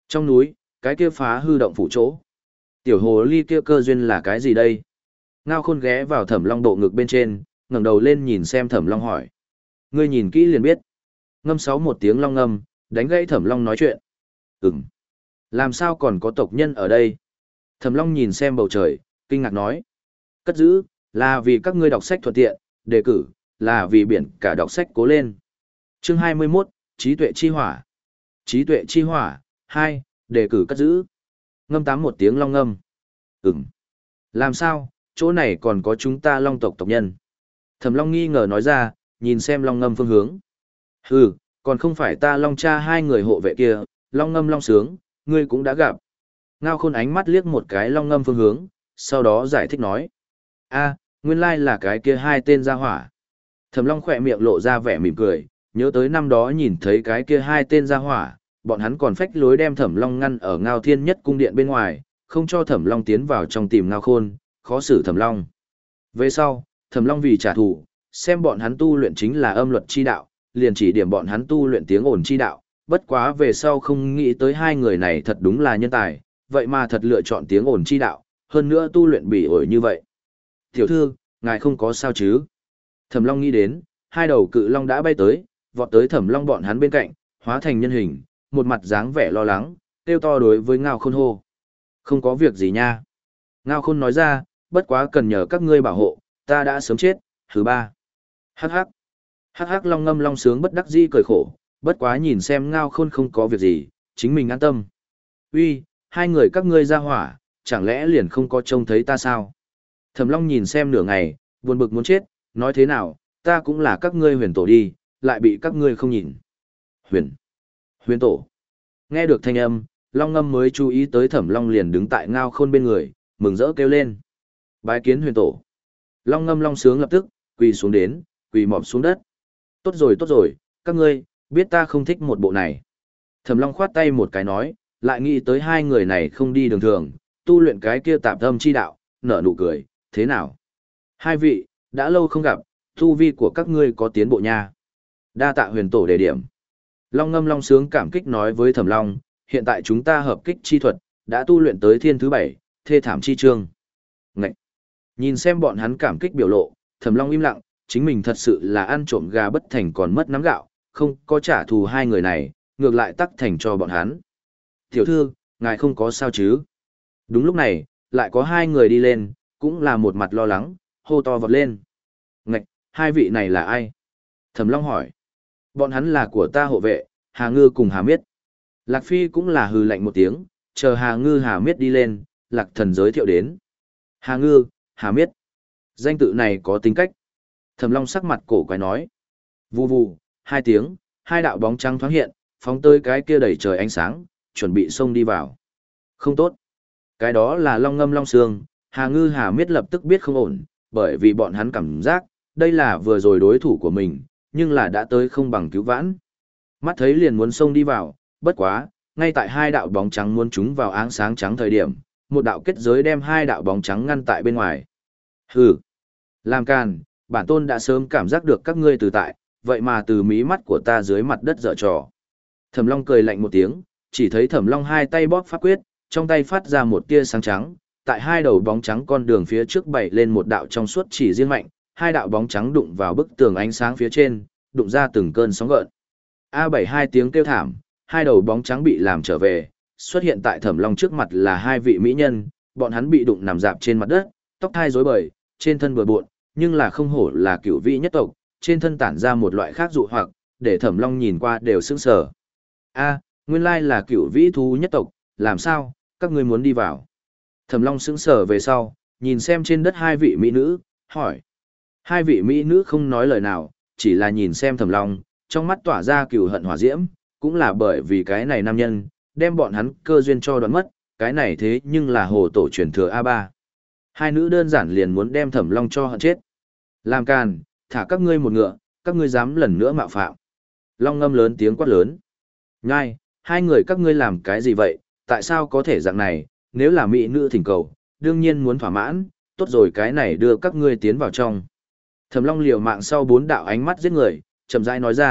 Trong núi, cái kia phá hư động phủ chỗ. Tiểu hồ ly kia cơ duyên là cái gì đây? Ngao Khôn ghé vào Thẩm Long bộ ngực bên trên, ngẩng đầu lên nhìn xem Thẩm Long hỏi. Ngươi nhìn kỹ liền biết. Ngâm sáu một tiếng long ngâm, đánh gãy Thẩm Long nói chuyện. Ừm. Làm sao còn có tộc nhân ở đây? Thẩm Long nhìn xem bầu trời, kinh ngạc nói. Cất giữ, là vì các ngươi đọc sách thuận tiện, đề cử, là vì biển cả đọc sách cố lên. Chương hai mươi mốt, Trí tuệ chi hỏa. Trí tuệ chi hỏa, hai, đề cử cất giữ. Ngâm tám một tiếng long ngâm. Ừm. Làm sao, chỗ này còn có chúng ta long tộc tộc nhân? Thẩm Long nghi ngờ nói ra, nhìn xem long ngâm phương hướng. Hừ, còn không phải ta long cha hai người hộ vệ kia, long ngâm long sướng, ngươi cũng đã gặp. Ngao Khôn ánh mắt liếc một cái long ngâm phương hướng, sau đó giải thích nói. A, nguyên lai là cái kia hai tên gia hỏa. Thẩm Long khỏe miệng lộ ra vẻ mỉm cười, nhớ tới năm đó nhìn thấy cái kia hai tên gia hỏa, bọn hắn còn phách lối đem Thẩm Long ngăn ở Ngao Thiên Nhất cung điện bên ngoài, không cho Thẩm Long tiến vào trong tìm Ngao Khôn, khó xử Thẩm Long. Về sau, Thẩm Long vì trả thù, xem bọn hắn tu luyện chính là âm luật chi đạo, liền chỉ điểm bọn hắn tu luyện tiếng ồn chi đạo, bất quá về sau không nghĩ tới hai người này thật đúng là nhân tài, vậy mà thật lựa chọn tiếng ồn chi đạo, hơn nữa tu luyện bỉ ổi như vậy. Tiểu thư, ngài không có sao chứ? Thẩm Long nghĩ đến, hai đầu cự long đã bay tới, vọt tới Thẩm Long bọn hắn bên cạnh, hóa thành nhân hình, một mặt dáng vẻ lo lắng, kêu to đối với Ngao Khôn hô. Không có việc gì nha. Ngao Khôn nói ra, bất quá cần nhờ các ngươi bảo hộ, ta đã sớm chết, thứ ba. Hắc hắc. Hắc hắc long ngâm long sướng bất đắc dĩ cười khổ, bất quá nhìn xem Ngao Khôn không có việc gì, chính mình an tâm. Uy, hai người các ngươi ra hỏa, chẳng lẽ liền không có trông thấy ta sao? Thẩm Long nhìn xem nửa ngày, buồn bực muốn chết, nói thế nào, ta cũng là các ngươi huyền tổ đi, lại bị các ngươi không nhìn. Huyền. Huyền tổ. Nghe được thanh âm, Long Ngâm mới chú ý tới Thẩm Long liền đứng tại Ngao Khôn bên người, mừng rỡ kêu lên. Bái kiến huyền tổ. Long Ngâm long sướng lập tức, quỳ xuống đến, quỳ mọp xuống đất. Tốt rồi tốt rồi, các ngươi, biết ta không thích một bộ này. Thẩm Long khoát tay một cái nói, lại nghĩ tới hai người này không đi đường thường, tu luyện cái kia tạp âm chi đạo, nở nụ cười, thế nào? Hai vị, đã lâu không gặp, tu vi của các ngươi có tiến bộ nha. Đa tạ huyền tổ đề điểm. Long Ngâm long sướng cảm kích nói với Thẩm Long, hiện tại chúng ta hợp kích chi thuật, đã tu luyện tới thiên thứ bảy, thê thảm chi chương. Ngậy! Nhìn xem bọn hắn cảm kích biểu lộ, Thẩm Long im lặng, chính mình thật sự là ăn trộm gà bất thành còn mất nắm gạo, không có trả thù hai người này, ngược lại tắc thành cho bọn hắn. Tiểu thư, ngài không có sao chứ? Đúng lúc này, lại có hai người đi lên, cũng là một mặt lo lắng, hô to vọt lên. Ngạch, hai vị này là ai? Thẩm Long hỏi. Bọn hắn là của ta hộ vệ, Hà Ngư cùng Hà Miết. Lạc Phi cũng là hừ lạnh một tiếng, chờ Hà Ngư Hà Miết đi lên, Lạc Thần giới thiệu đến. Hà Ngư, Hà Miết. Danh tự này có tính cách. Thẩm Long sắc mặt cổ quái nói. Vù vù, hai tiếng, hai đạo bóng trắng thoáng hiện, phóng tới cái kia đầy trời ánh sáng, chuẩn bị xông đi vào. Không tốt. Cái đó là Long Ngâm long sương, Hà Ngư Hà Miết lập tức biết không ổn, bởi vì bọn hắn cảm giác, đây là vừa rồi đối thủ của mình, nhưng là đã tới không bằng cứu vãn. Mắt thấy liền muốn xông đi vào, bất quá, ngay tại hai đạo bóng trắng muốn chúng vào áng sáng trắng thời điểm, một đạo kết giới đem hai đạo bóng trắng ngăn tại bên ngoài. Hừ, làm càn, bản tôn đã sớm cảm giác được các ngươi từ tại, vậy mà từ mí mắt của ta dưới mặt đất dở trò. Thẩm Long cười lạnh một tiếng, chỉ thấy Thẩm Long hai tay bóp pháp quyết, trong tay phát ra một tia sáng trắng, tại hai đầu bóng trắng con đường phía trước bảy lên một đạo trong suốt chỉ riêng mạnh, hai đạo bóng trắng đụng vào bức tường ánh sáng phía trên, đụng ra từng cơn sóng gợn. A bảy hai tiếng kêu thảm, hai đầu bóng trắng bị làm trở về, xuất hiện tại Thẩm Long trước mặt là hai vị mỹ nhân, bọn hắn bị đụng nằm dạp trên mặt đất, tóc thai rối bời, trên thân bừa bộn, nhưng là không hổ là cửu vị nhất tộc, trên thân tản ra một loại khác dụ hoặc, để Thẩm Long nhìn qua đều sững sờ. A, nguyên lai là cửu vĩ thú nhất tộc, làm sao, các ngươi muốn đi vào? Thẩm Long sững sờ về sau, nhìn xem trên đất hai vị mỹ nữ, hỏi. Hai vị mỹ nữ không nói lời nào, chỉ là nhìn xem Thẩm Long, trong mắt tỏa ra cừu hận hỏa diễm, cũng là bởi vì cái này nam nhân, đem bọn hắn cơ duyên cho đoán mất, cái này thế nhưng là hồ tổ truyền thừa a ba. Hai nữ đơn giản liền muốn đem Thẩm Long cho hận chết. Làm càn, thả các ngươi một ngựa, các ngươi dám lần nữa mạo phạm. Long Ngâm lớn tiếng quát lớn. Nhai, hai người các ngươi làm cái gì vậy, tại sao có thể dạng này, nếu là mỹ nữ thỉnh cầu, đương nhiên muốn thỏa mãn, tốt rồi cái này đưa các ngươi tiến vào trong. Thẩm Long liều mạng sau bốn đạo ánh mắt giết người, chậm rãi nói ra,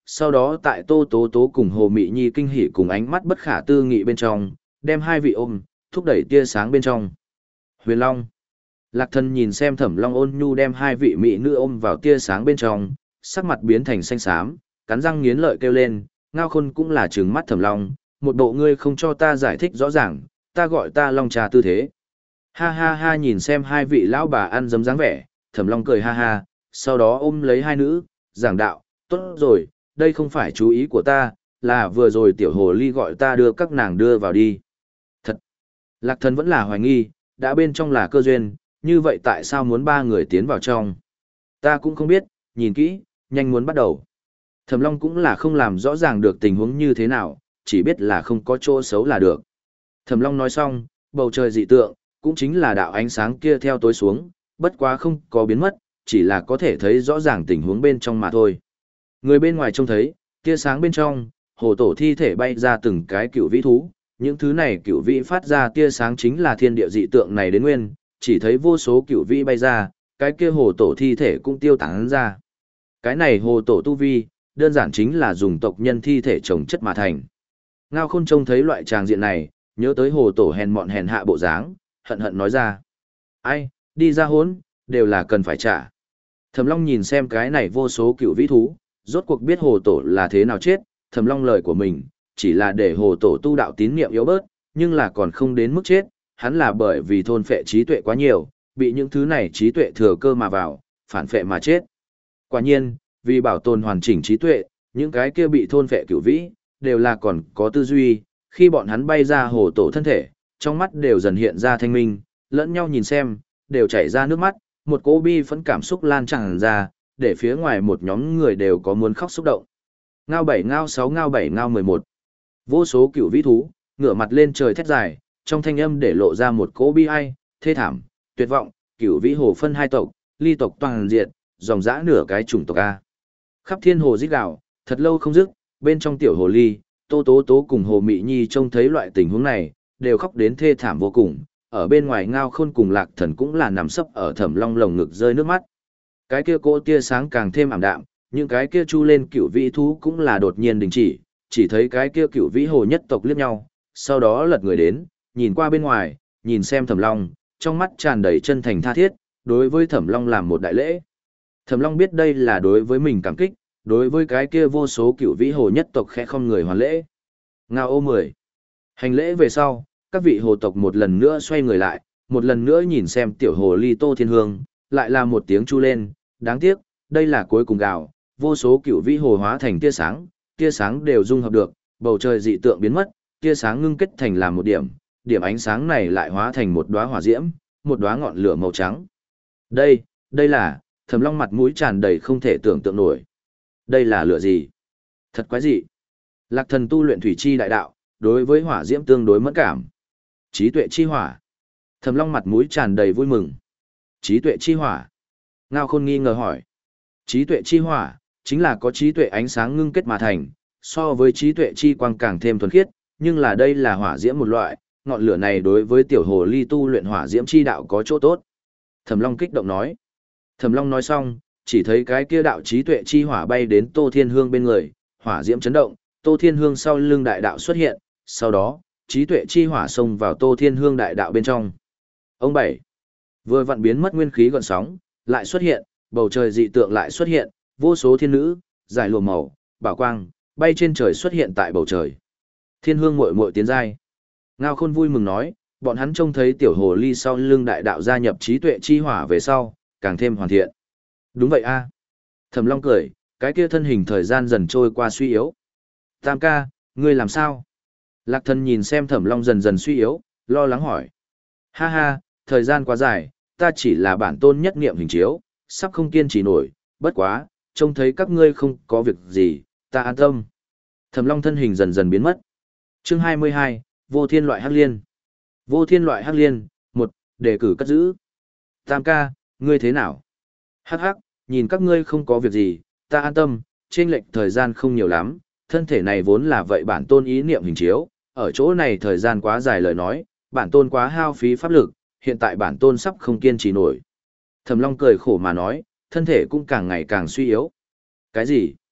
sau đó tại Tô Tố Tố cùng Hồ Mị Nhi kinh hỉ cùng ánh mắt bất khả tư nghị bên trong, đem hai vị ôm, thúc đẩy tia sáng bên trong. Huyền Long. Lạc Thần nhìn xem Thẩm Long ôn nhu đem hai vị mỹ nữ ôm vào tia sáng bên trong, sắc mặt biến thành xanh xám, cắn răng nghiến lợi kêu lên, Ngao Khôn cũng là trừng mắt Thẩm Long, một bộ ngươi không cho ta giải thích rõ ràng, ta gọi ta Long trà tư thế. Ha ha ha, nhìn xem hai vị lão bà ăn dấm dáng vẻ, Thẩm Long cười ha ha, sau đó ôm lấy hai nữ, giảng đạo, tốt rồi, đây không phải chú ý của ta, là vừa rồi tiểu hồ ly gọi ta đưa các nàng đưa vào đi. Thật! Lạc Thần vẫn là hoài nghi, đã bên trong là cơ duyên, như vậy tại sao muốn ba người tiến vào trong? Ta cũng không biết, nhìn kỹ, nhanh muốn bắt đầu. Thẩm Long cũng là không làm rõ ràng được tình huống như thế nào, chỉ biết là không có chỗ xấu là được. Thẩm Long nói xong, bầu trời dị tượng, cũng chính là đạo ánh sáng kia theo tối xuống, bất quá không có biến mất, chỉ là có thể thấy rõ ràng tình huống bên trong mà thôi. Người bên ngoài trông thấy, tia sáng bên trong, hồ tổ thi thể bay ra từng cái cựu vĩ thú, những thứ này cựu vĩ phát ra tia sáng chính là thiên địa dị tượng này đến nguyên, chỉ thấy vô số cựu vĩ bay ra, cái kia hồ tổ thi thể cũng tiêu tán ra. Cái này hồ tổ tu vi, đơn giản chính là dùng tộc nhân thi thể trồng chất mà thành. Ngao Khôn trông thấy loại tràng diện này, nhớ tới hồ tổ hèn mọn hèn hạ bộ dáng, hận hận nói ra. Ai, đi ra hốn, đều là cần phải trả. Thẩm Long nhìn xem cái này vô số cựu vĩ thú, rốt cuộc biết hồ tổ là thế nào chết, Thẩm Long lời của mình, chỉ là để hồ tổ tu đạo tín niệm yếu bớt, nhưng là còn không đến mức chết, hắn là bởi vì thôn phệ trí tuệ quá nhiều, bị những thứ này trí tuệ thừa cơ mà vào, phản phệ mà chết. Quả nhiên, vì bảo tồn hoàn chỉnh trí tuệ, những cái kia bị thôn phệ cửu vĩ, đều là còn có tư duy, khi bọn hắn bay ra hồ tổ thân thể, trong mắt đều dần hiện ra thanh minh, lẫn nhau nhìn xem, đều chảy ra nước mắt, một cỗ bi phẫn cảm xúc lan tràn ra, để phía ngoài một nhóm người đều có muốn khóc xúc động. Ngao bảy ngao sáu ngao bảy ngao mười một. Vô số cửu vĩ thú, ngửa mặt lên trời thét dài, trong thanh âm để lộ ra một cỗ bi ai, thê thảm, tuyệt vọng, cửu vĩ hồ phân hai tộc, ly tộc toàn diệt, dòng dã nửa cái chủng tộc A. Khắp thiên hồ rít gào, thật lâu không dứt, bên trong tiểu hồ ly, Tô Tố Tố cùng Hồ Mị Nhi trông thấy loại tình huống này, đều khóc đến thê thảm vô cùng, ở bên ngoài Ngao Khôn cùng Lạc Thần cũng là nằm sấp ở Thẩm Long lồng ngực rơi nước mắt. Cái kia cỗ tia sáng càng thêm ảm đạm, những cái kia chu lên cửu vĩ thú cũng là đột nhiên đình chỉ, chỉ thấy cái kia cửu vĩ hồ nhất tộc liếc nhau, sau đó lật người đến, nhìn qua bên ngoài, nhìn xem Thẩm Long, trong mắt tràn đầy chân thành tha thiết, đối với Thẩm Long làm một đại lễ. Thẩm Long biết đây là đối với mình cảm kích, đối với cái kia vô số cửu vĩ hồ nhất tộc khẽ không người hoàn lễ. Ngao ô mười. Hành lễ về sau, các vị hồ tộc một lần nữa xoay người lại, một lần nữa nhìn xem tiểu hồ ly Tô Thiên Hương, lại là một tiếng chu lên, đáng tiếc, đây là cuối cùng gào, vô số cửu vĩ hồ hóa thành tia sáng, tia sáng đều dung hợp được, bầu trời dị tượng biến mất, tia sáng ngưng kết thành làm một điểm, điểm ánh sáng này lại hóa thành một đóa hỏa diễm, một đóa ngọn lửa màu trắng. Đây, đây là, Thẩm Long mặt mũi tràn đầy không thể tưởng tượng nổi. Đây là lửa gì? Thật quái dị. Lạc Thần tu luyện thủy chi đại đạo, đối với hỏa diễm tương đối mẫn cảm. Trí tuệ chi hỏa. Thẩm Long mặt mũi tràn đầy vui mừng. Trí tuệ chi hỏa. Ngao Khôn nghi ngờ hỏi. Trí tuệ chi hỏa, chính là có trí tuệ ánh sáng ngưng kết mà thành, so với trí tuệ chi quang càng thêm thuần khiết, nhưng là đây là hỏa diễm một loại, ngọn lửa này đối với tiểu hồ ly tu luyện hỏa diễm chi đạo có chỗ tốt. Thẩm Long kích động nói. Thẩm Long nói xong, chỉ thấy cái kia đạo trí tuệ chi hỏa bay đến Tô Thiên Hương bên người, hỏa diễm chấn động, Tô Thiên Hương sau lưng đại đạo xuất hiện, sau đó, trí tuệ chi hỏa xông vào Tô Thiên Hương đại đạo bên trong. Ông bảy. Vừa vặn biến mất nguyên khí gợn sóng, lại xuất hiện, bầu trời dị tượng lại xuất hiện, vô số thiên nữ, giải lụa màu, bảo quang, bay trên trời xuất hiện tại bầu trời. Thiên Hương muội muội tiến giai. Ngao Khôn vui mừng nói, bọn hắn trông thấy tiểu hồ ly sau lưng đại đạo gia nhập trí tuệ chi hỏa về sau, càng thêm hoàn thiện. Đúng vậy a. Thẩm Long cười, cái kia thân hình thời gian dần trôi qua suy yếu. Tam ca, ngươi làm sao? Lạc Thần nhìn xem Thẩm Long dần dần suy yếu, lo lắng hỏi. Ha ha, thời gian quá dài, ta chỉ là bản tôn nhất niệm hình chiếu, sắp không kiên trì nổi, bất quá, trông thấy các ngươi không có việc gì, ta an tâm. Thẩm Long thân hình dần dần biến mất. Chương hai mươi hai, Vô Thiên loại hắc liên. Vô Thiên loại hắc liên, một, đề cử cất giữ. Tam ca, ngươi thế nào? Hắc hắc, nhìn các ngươi không có việc gì, ta an tâm, chênh lệch thời gian không nhiều lắm, thân thể này vốn là vậy bản tôn ý niệm hình chiếu, ở chỗ này thời gian quá dài lời nói, bản tôn quá hao phí pháp lực, hiện tại bản tôn sắp không kiên trì nổi. Thẩm Long cười khổ mà nói, thân thể cũng càng ngày càng suy yếu. Cái gì?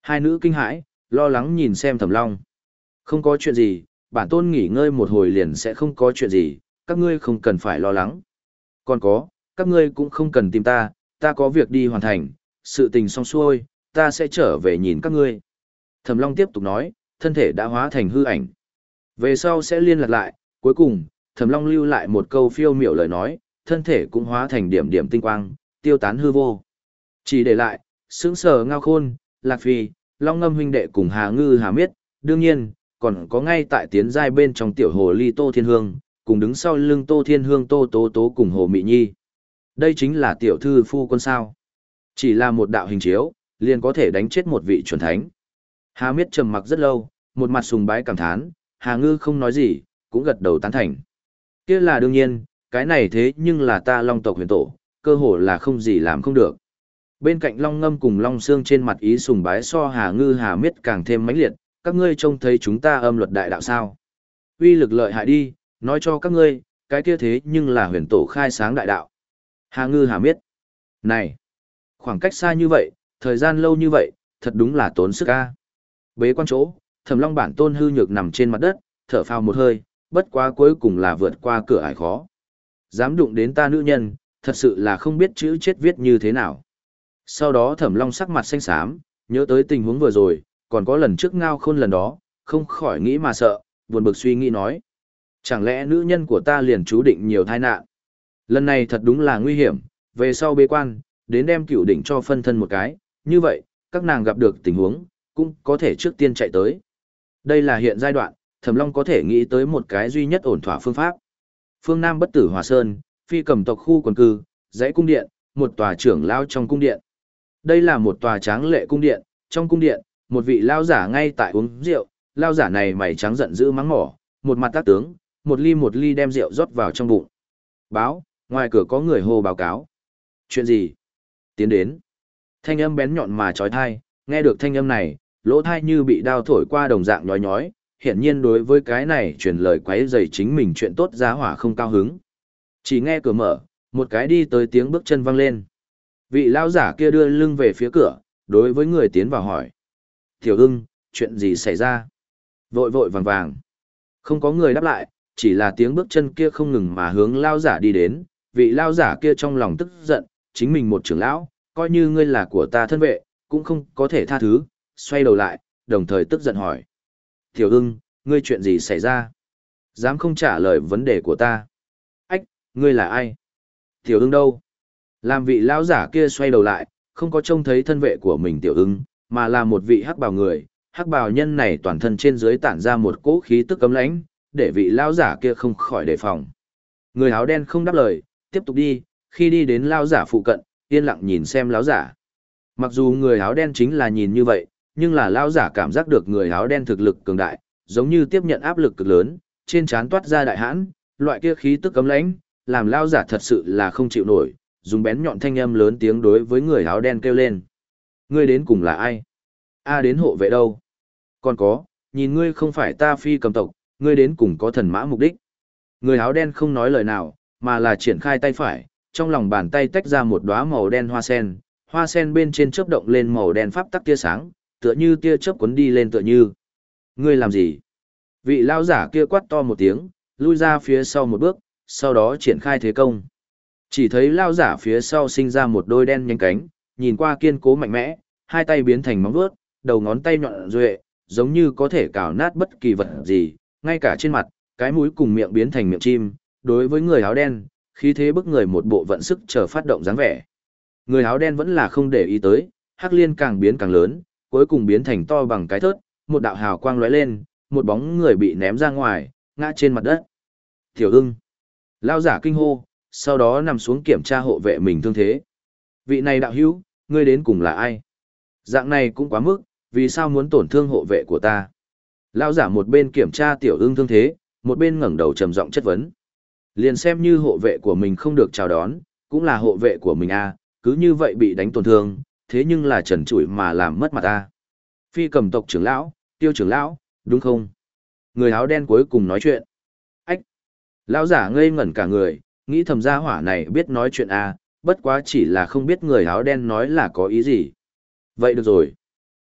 Hai nữ kinh hãi, lo lắng nhìn xem Thẩm Long. Không có chuyện gì, bản tôn nghỉ ngơi một hồi liền sẽ không có chuyện gì, các ngươi không cần phải lo lắng. Còn có, các ngươi cũng không cần tìm ta, ta có việc đi hoàn thành, sự tình xong xuôi, ta sẽ trở về nhìn các ngươi. Thẩm Long tiếp tục nói, thân thể đã hóa thành hư ảnh. Về sau sẽ liên lạc lại, cuối cùng, Thẩm Long lưu lại một câu phiêu miểu lời nói, thân thể cũng hóa thành điểm điểm tinh quang, tiêu tán hư vô. Chỉ để lại, sững sờ Ngao Khôn, Lạc Phi, Long Ngâm huynh đệ cùng Hà Ngư Hà Miết, đương nhiên, còn có ngay tại tiến giai bên trong tiểu hồ ly Tô Thiên Hương, cùng đứng sau lưng Tô Thiên Hương Tô Tố Tố cùng Hồ Mị Nhi. Đây chính là tiểu thư phu quân sao. Chỉ là một đạo hình chiếu, liền có thể đánh chết một vị chuẩn thánh. Hà Miết trầm mặc rất lâu, một mặt sùng bái cảm thán, Hà Ngư không nói gì, cũng gật đầu tán thành. Kia là đương nhiên, cái này thế nhưng là ta Long tộc huyền tổ, cơ hồ là không gì làm không được. Bên cạnh Long Ngâm cùng Long Xương trên mặt ý sùng bái so Hà Ngư Hà Miết càng thêm mãnh liệt, các ngươi trông thấy chúng ta âm luật đại đạo sao? Uy lực lợi hại đi, nói cho các ngươi, cái kia thế nhưng là huyền tổ khai sáng đại đạo. Hà Ngư Hà Miết. Này, khoảng cách xa như vậy, thời gian lâu như vậy, thật đúng là tốn sức a. Bế quan chỗ, Thẩm Long bản tôn hư nhược nằm trên mặt đất, thở phào một hơi, bất quá cuối cùng là vượt qua cửa ải khó. Dám đụng đến ta nữ nhân, thật sự là không biết chữ chết viết như thế nào. Sau đó Thẩm Long sắc mặt xanh xám, nhớ tới tình huống vừa rồi, còn có lần trước Ngao Khôn lần đó, không khỏi nghĩ mà sợ, buồn bực suy nghĩ nói. Chẳng lẽ nữ nhân của ta liền chú định nhiều tai nạn? Lần này thật đúng là nguy hiểm, về sau bế quan, đến đem cửu đỉnh cho phân thân một cái, như vậy, các nàng gặp được tình huống, cũng có thể trước tiên chạy tới. Đây là hiện giai đoạn, Thẩm Long có thể nghĩ tới một cái duy nhất ổn thỏa phương pháp. Phương Nam Bất Tử Hòa Sơn, Phi Cầm tộc khu quần cư, dãy cung điện, một tòa trưởng lao trong cung điện. Đây là một tòa tráng lệ cung điện, trong cung điện, một vị lao giả ngay tại uống rượu, lao giả này mày trắng giận dữ mắng mỏ, một mặt tác tướng, một ly một ly đem rượu rót vào trong bụng. Báo, ngoài cửa có người hô báo cáo. Chuyện gì? Tiến đến. Thanh âm bén nhọn mà trói thai, nghe được thanh âm này, lỗ thai như bị đao thổi qua đồng dạng nhói nhói, hiển nhiên đối với cái này truyền lời quấy rầy chính mình chuyện tốt giá hỏa không cao hứng. Chỉ nghe cửa mở, một cái đi tới tiếng bước chân vang lên. Vị lão giả kia đưa lưng về phía cửa, đối với người tiến vào hỏi. Tiểu ưng, chuyện gì xảy ra? Vội vội vàng vàng. Không có người đáp lại, chỉ là tiếng bước chân kia không ngừng mà hướng lão giả đi đến. Vị lão giả kia trong lòng tức giận, chính mình một trưởng lão, coi như ngươi là của ta thân vệ, cũng không có thể tha thứ, xoay đầu lại, đồng thời tức giận hỏi. Tiểu ưng, ngươi chuyện gì xảy ra? Dám không trả lời vấn đề của ta? Ách, ngươi là ai? Tiểu ưng đâu? Làm vị lão giả kia xoay đầu lại, không có trông thấy thân vệ của mình tiểu ưng, mà là một vị hắc bào người. Hắc bào nhân này toàn thân trên dưới tản ra một cỗ khí tức cấm lãnh, để vị lão giả kia không khỏi đề phòng. Người áo đen không đáp lời, tiếp tục đi, khi đi đến lão giả phụ cận, yên lặng nhìn xem lão giả. Mặc dù người áo đen chính là nhìn như vậy, nhưng là lão giả cảm giác được người áo đen thực lực cường đại, giống như tiếp nhận áp lực cực lớn, trên trán toát ra đại hãn, loại kia khí tức cấm lãnh, làm lão giả thật sự là không chịu nổi, dùng bén nhọn thanh âm lớn tiếng đối với người áo đen kêu lên. Ngươi đến cùng là ai? A đến hộ vệ đâu? Còn có, nhìn ngươi không phải ta Phi Cầm tộc, ngươi đến cùng có thần mã mục đích. Người áo đen không nói lời nào, mà là triển khai tay phải, trong lòng bàn tay tách ra một đóa màu đen hoa sen, hoa sen bên trên chớp động lên màu đen pháp tắc tia sáng, tựa như tia chớp cuốn đi lên tựa như. Ngươi làm gì? Vị lão giả kia quát to một tiếng, lui ra phía sau một bước, sau đó triển khai thế công. Chỉ thấy lão giả phía sau sinh ra một đôi đen nhánh cánh, nhìn qua kiên cố mạnh mẽ, hai tay biến thành móng vuốt, đầu ngón tay nhọn duệ, giống như có thể cào nát bất kỳ vật gì, ngay cả trên mặt, cái mũi cùng miệng biến thành miệng chim, đối với người áo đen, khí thế bức người một bộ vận sức chờ phát động dáng vẻ. Người áo đen vẫn là không để ý tới, hắc liên càng biến càng lớn, cuối cùng biến thành to bằng cái thớt, một đạo hào quang lóe lên, một bóng người bị ném ra ngoài, ngã trên mặt đất. Tiểu ưng. Lao giả kinh hô, sau đó nằm xuống kiểm tra hộ vệ mình thương thế. Vị này đạo hữu, ngươi đến cùng là ai? Dạng này cũng quá mức, vì sao muốn tổn thương hộ vệ của ta? Lao giả một bên kiểm tra tiểu ưng thương thế, một bên ngẩng đầu trầm giọng chất vấn. Liền xem như hộ vệ của mình không được chào đón, cũng là hộ vệ của mình à, cứ như vậy bị đánh tổn thương, thế nhưng là trần trụi mà làm mất mặt ta. Phi Cầm tộc trưởng lão, Tiêu trưởng lão, đúng không? Người áo đen cuối cùng nói chuyện. Ách! Lão giả ngây ngẩn cả người, nghĩ thầm gia hỏa này biết nói chuyện à, bất quá chỉ là không biết người áo đen nói là có ý gì. Vậy được rồi.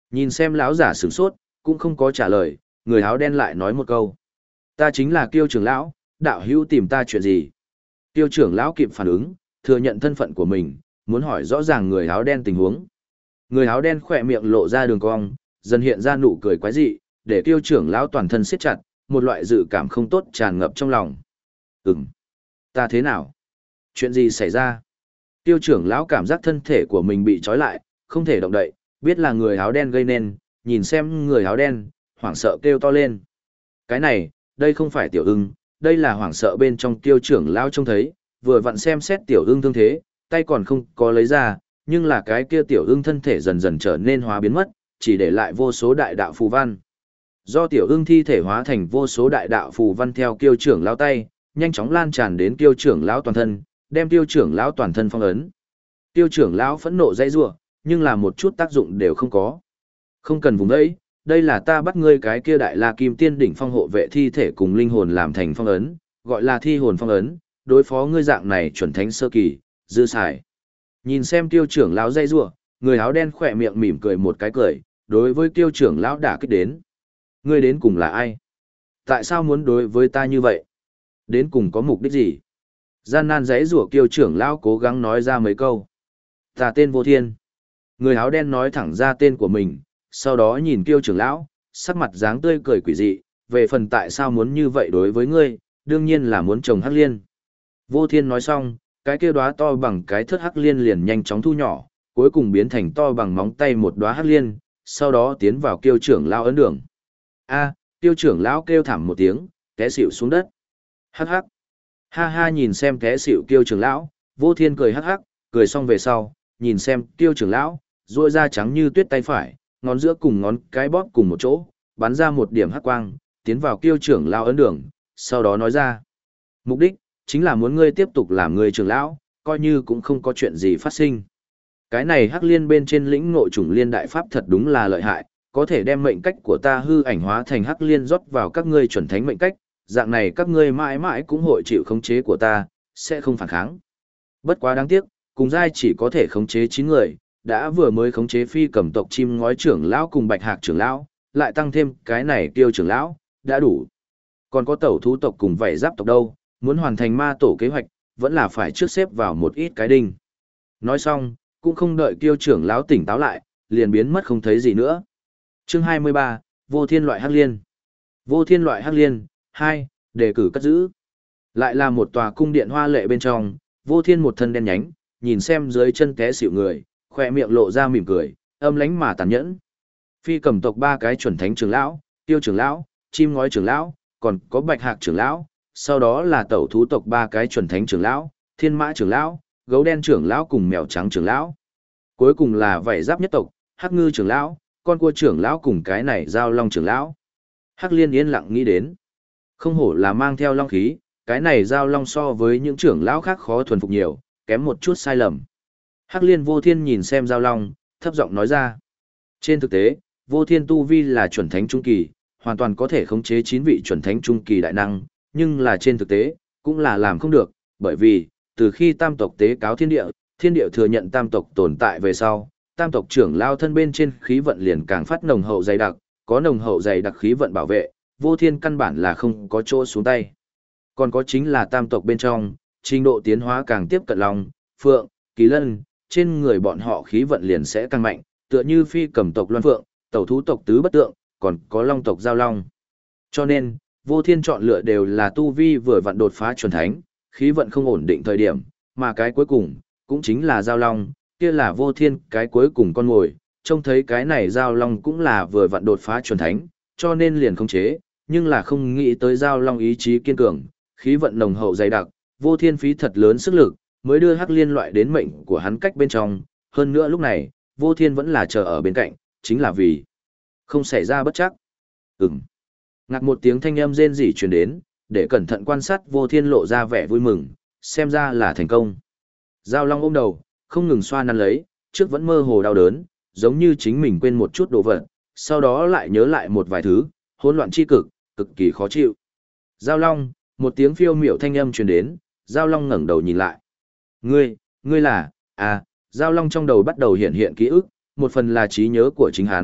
Nhìn xem lão giả sửng sốt, cũng không có trả lời, người áo đen lại nói một câu. Ta chính là Kiêu trưởng lão, đạo hữu tìm ta chuyện gì? Kiêu trưởng lão kịp phản ứng, thừa nhận thân phận của mình, muốn hỏi rõ ràng người áo đen tình huống. Người áo đen khỏe miệng lộ ra đường cong, dần hiện ra nụ cười quái dị, để Kiêu trưởng lão toàn thân siết chặt, một loại dự cảm không tốt tràn ngập trong lòng. Ừm, ta thế nào? Chuyện gì xảy ra? Tiêu trưởng lão cảm giác thân thể của mình bị trói lại, không thể động đậy, biết là người áo đen gây nên, nhìn xem người áo đen, hoảng sợ kêu to lên. Cái này, đây không phải tiểu ưng, đây là hoảng sợ bên trong tiêu trưởng lão trông thấy, vừa vặn xem xét tiểu ưng thương thế, tay còn không có lấy ra, nhưng là cái kia tiểu ưng thân thể dần dần trở nên hóa biến mất, chỉ để lại vô số đại đạo phù văn. Do tiểu ưng thi thể hóa thành vô số đại đạo phù văn theo kiêu trưởng lão tay, nhanh chóng lan tràn đến kiêu trưởng lão toàn thân, đem tiêu trưởng lão toàn thân phong ấn. Tiêu trưởng lão phẫn nộ dãy rủa, nhưng là một chút tác dụng đều không có. Không cần vùng ấy, đây là ta bắt ngươi cái kia đại la kim tiên đỉnh phong hộ vệ thi thể cùng linh hồn làm thành phong ấn, gọi là thi hồn phong ấn, đối phó ngươi dạng này chuẩn thánh sơ kỳ, dư xài. Nhìn xem tiêu trưởng lão dãy rủa, người áo đen khỏe miệng mỉm cười một cái cười, đối với tiêu trưởng lão đả kích đến. Ngươi đến cùng là ai? Tại sao muốn đối với ta như vậy? Đến cùng có mục đích gì? Gian nan giãy rủa kiêu trưởng lão cố gắng nói ra mấy câu. Ta tên Vô Thiên. Người áo đen nói thẳng ra tên của mình, sau đó nhìn kiêu trưởng lão, sắc mặt dáng tươi cười quỷ dị, về phần tại sao muốn như vậy đối với ngươi, đương nhiên là muốn trồng hắc liên. Vô Thiên nói xong, cái kia đóa to bằng cái thớt hắc liên liền nhanh chóng thu nhỏ, cuối cùng biến thành to bằng móng tay một đóa hắc liên, sau đó tiến vào kiêu trưởng lão ấn đường. A, kiêu trưởng lão kêu thảm một tiếng, té xỉu xuống đất. Hắc hắc. Ha ha nhìn xem té xỉu kiêu trưởng lão, Vô Thiên cười hắc hắc, cười xong về sau, nhìn xem kiêu trưởng lão, duỗi ra trắng như tuyết tay phải, ngón giữa cùng ngón cái bóp cùng một chỗ, bắn ra một điểm hắc quang, tiến vào kiêu trưởng lão ấn đường, sau đó nói ra. Mục đích, chính là muốn ngươi tiếp tục làm người trưởng lão, coi như cũng không có chuyện gì phát sinh. Cái này hắc liên bên trên lĩnh ngộ chủng liên đại pháp thật đúng là lợi hại, có thể đem mệnh cách của ta hư ảnh hóa thành hắc liên rót vào các ngươi chuẩn thánh mệnh cách, dạng này các ngươi mãi mãi cũng hội chịu khống chế của ta, sẽ không phản kháng. Bất quá đáng tiếc, cùng giai chỉ có thể khống chế chín người, đã vừa mới khống chế phi cầm tộc chim ngói trưởng lão cùng bạch hạc trưởng lão, lại tăng thêm cái này tiêu trưởng lão, đã đủ. Còn có tẩu thú tộc cùng vảy giáp tộc đâu, muốn hoàn thành ma tổ kế hoạch, vẫn là phải trước xếp vào một ít cái đinh. Nói xong, cũng không đợi tiêu trưởng lão tỉnh táo lại, liền biến mất không thấy gì nữa. Chương hai mươi ba, Vô Thiên loại hắc liên. Vô Thiên loại hắc liên, hai, đề cử cất giữ. Lại là một tòa cung điện hoa lệ bên trong, Vô Thiên một thân đen nhánh, nhìn xem dưới chân té xỉu người, khoe miệng lộ ra mỉm cười, âm lánh mà tàn nhẫn. Phi cầm tộc ba cái chuẩn thánh trưởng lão, tiêu trưởng lão, chim ngói trưởng lão, còn có bạch hạc trưởng lão, sau đó là tẩu thú tộc ba cái chuẩn thánh trưởng lão, thiên mã trưởng lão, gấu đen trưởng lão cùng mèo trắng trưởng lão. Cuối cùng là vảy giáp nhất tộc, hắc ngư trưởng lão, con cua trưởng lão cùng cái này giao long trưởng lão. Hắc liên yên lặng nghĩ đến. Không hổ là mang theo long khí, cái này giao long so với những trưởng lão khác khó thuần phục nhiều, kém một chút sai lầm. Hắc liên Vô Thiên nhìn xem giao long, thấp giọng nói ra. Trên thực tế, Vô Thiên tu vi là chuẩn thánh trung kỳ, hoàn toàn có thể khống chế chín vị chuẩn thánh trung kỳ đại năng, nhưng là trên thực tế, cũng là làm không được, bởi vì, từ khi tam tộc tế cáo thiên địa, thiên địa thừa nhận tam tộc tồn tại về sau, tam tộc trưởng lao thân bên trên khí vận liền càng phát nồng hậu dày đặc, có nồng hậu dày đặc khí vận bảo vệ, Vô Thiên căn bản là không có chỗ xuống tay. Còn có chính là tam tộc bên trong, trình độ tiến hóa càng tiếp cận long, phượng, kỳ lân, trên người bọn họ khí vận liền sẽ càng mạnh, tựa như phi cầm tộc loan phượng, tẩu thú tộc tứ bất tượng, còn có long tộc giao long. Cho nên, Vô Thiên chọn lựa đều là tu vi vừa vặn đột phá chuẩn thánh, khí vận không ổn định thời điểm, mà cái cuối cùng, cũng chính là giao long, kia là Vô Thiên cái cuối cùng con ngồi, trông thấy cái này giao long cũng là vừa vặn đột phá chuẩn thánh, cho nên liền không chế, nhưng là không nghĩ tới giao long ý chí kiên cường, khí vận nồng hậu dày đặc, Vô Thiên phí thật lớn sức lực, mới đưa hắc liên loại đến mệnh của hắn cách bên trong, hơn nữa lúc này, Vô Thiên vẫn là chờ ở bên cạnh, chính là vì không xảy ra bất chắc. Ừm. Ngạc một tiếng thanh âm rên rỉ truyền đến, để cẩn thận quan sát Vô Thiên lộ ra vẻ vui mừng, xem ra là thành công. Giao long ôm đầu, không ngừng xoa nắn lấy, trước vẫn mơ hồ đau đớn, giống như chính mình quên một chút đồ vật, sau đó lại nhớ lại một vài thứ, hỗn loạn chi cực, cực kỳ khó chịu. Giao long, một tiếng phiêu miểu thanh âm truyền đến, Giao long ngẩng đầu nhìn lại. Ngươi, ngươi là, à, Giao long trong đầu bắt đầu hiện hiện ký ức, một phần là trí nhớ của chính hắn,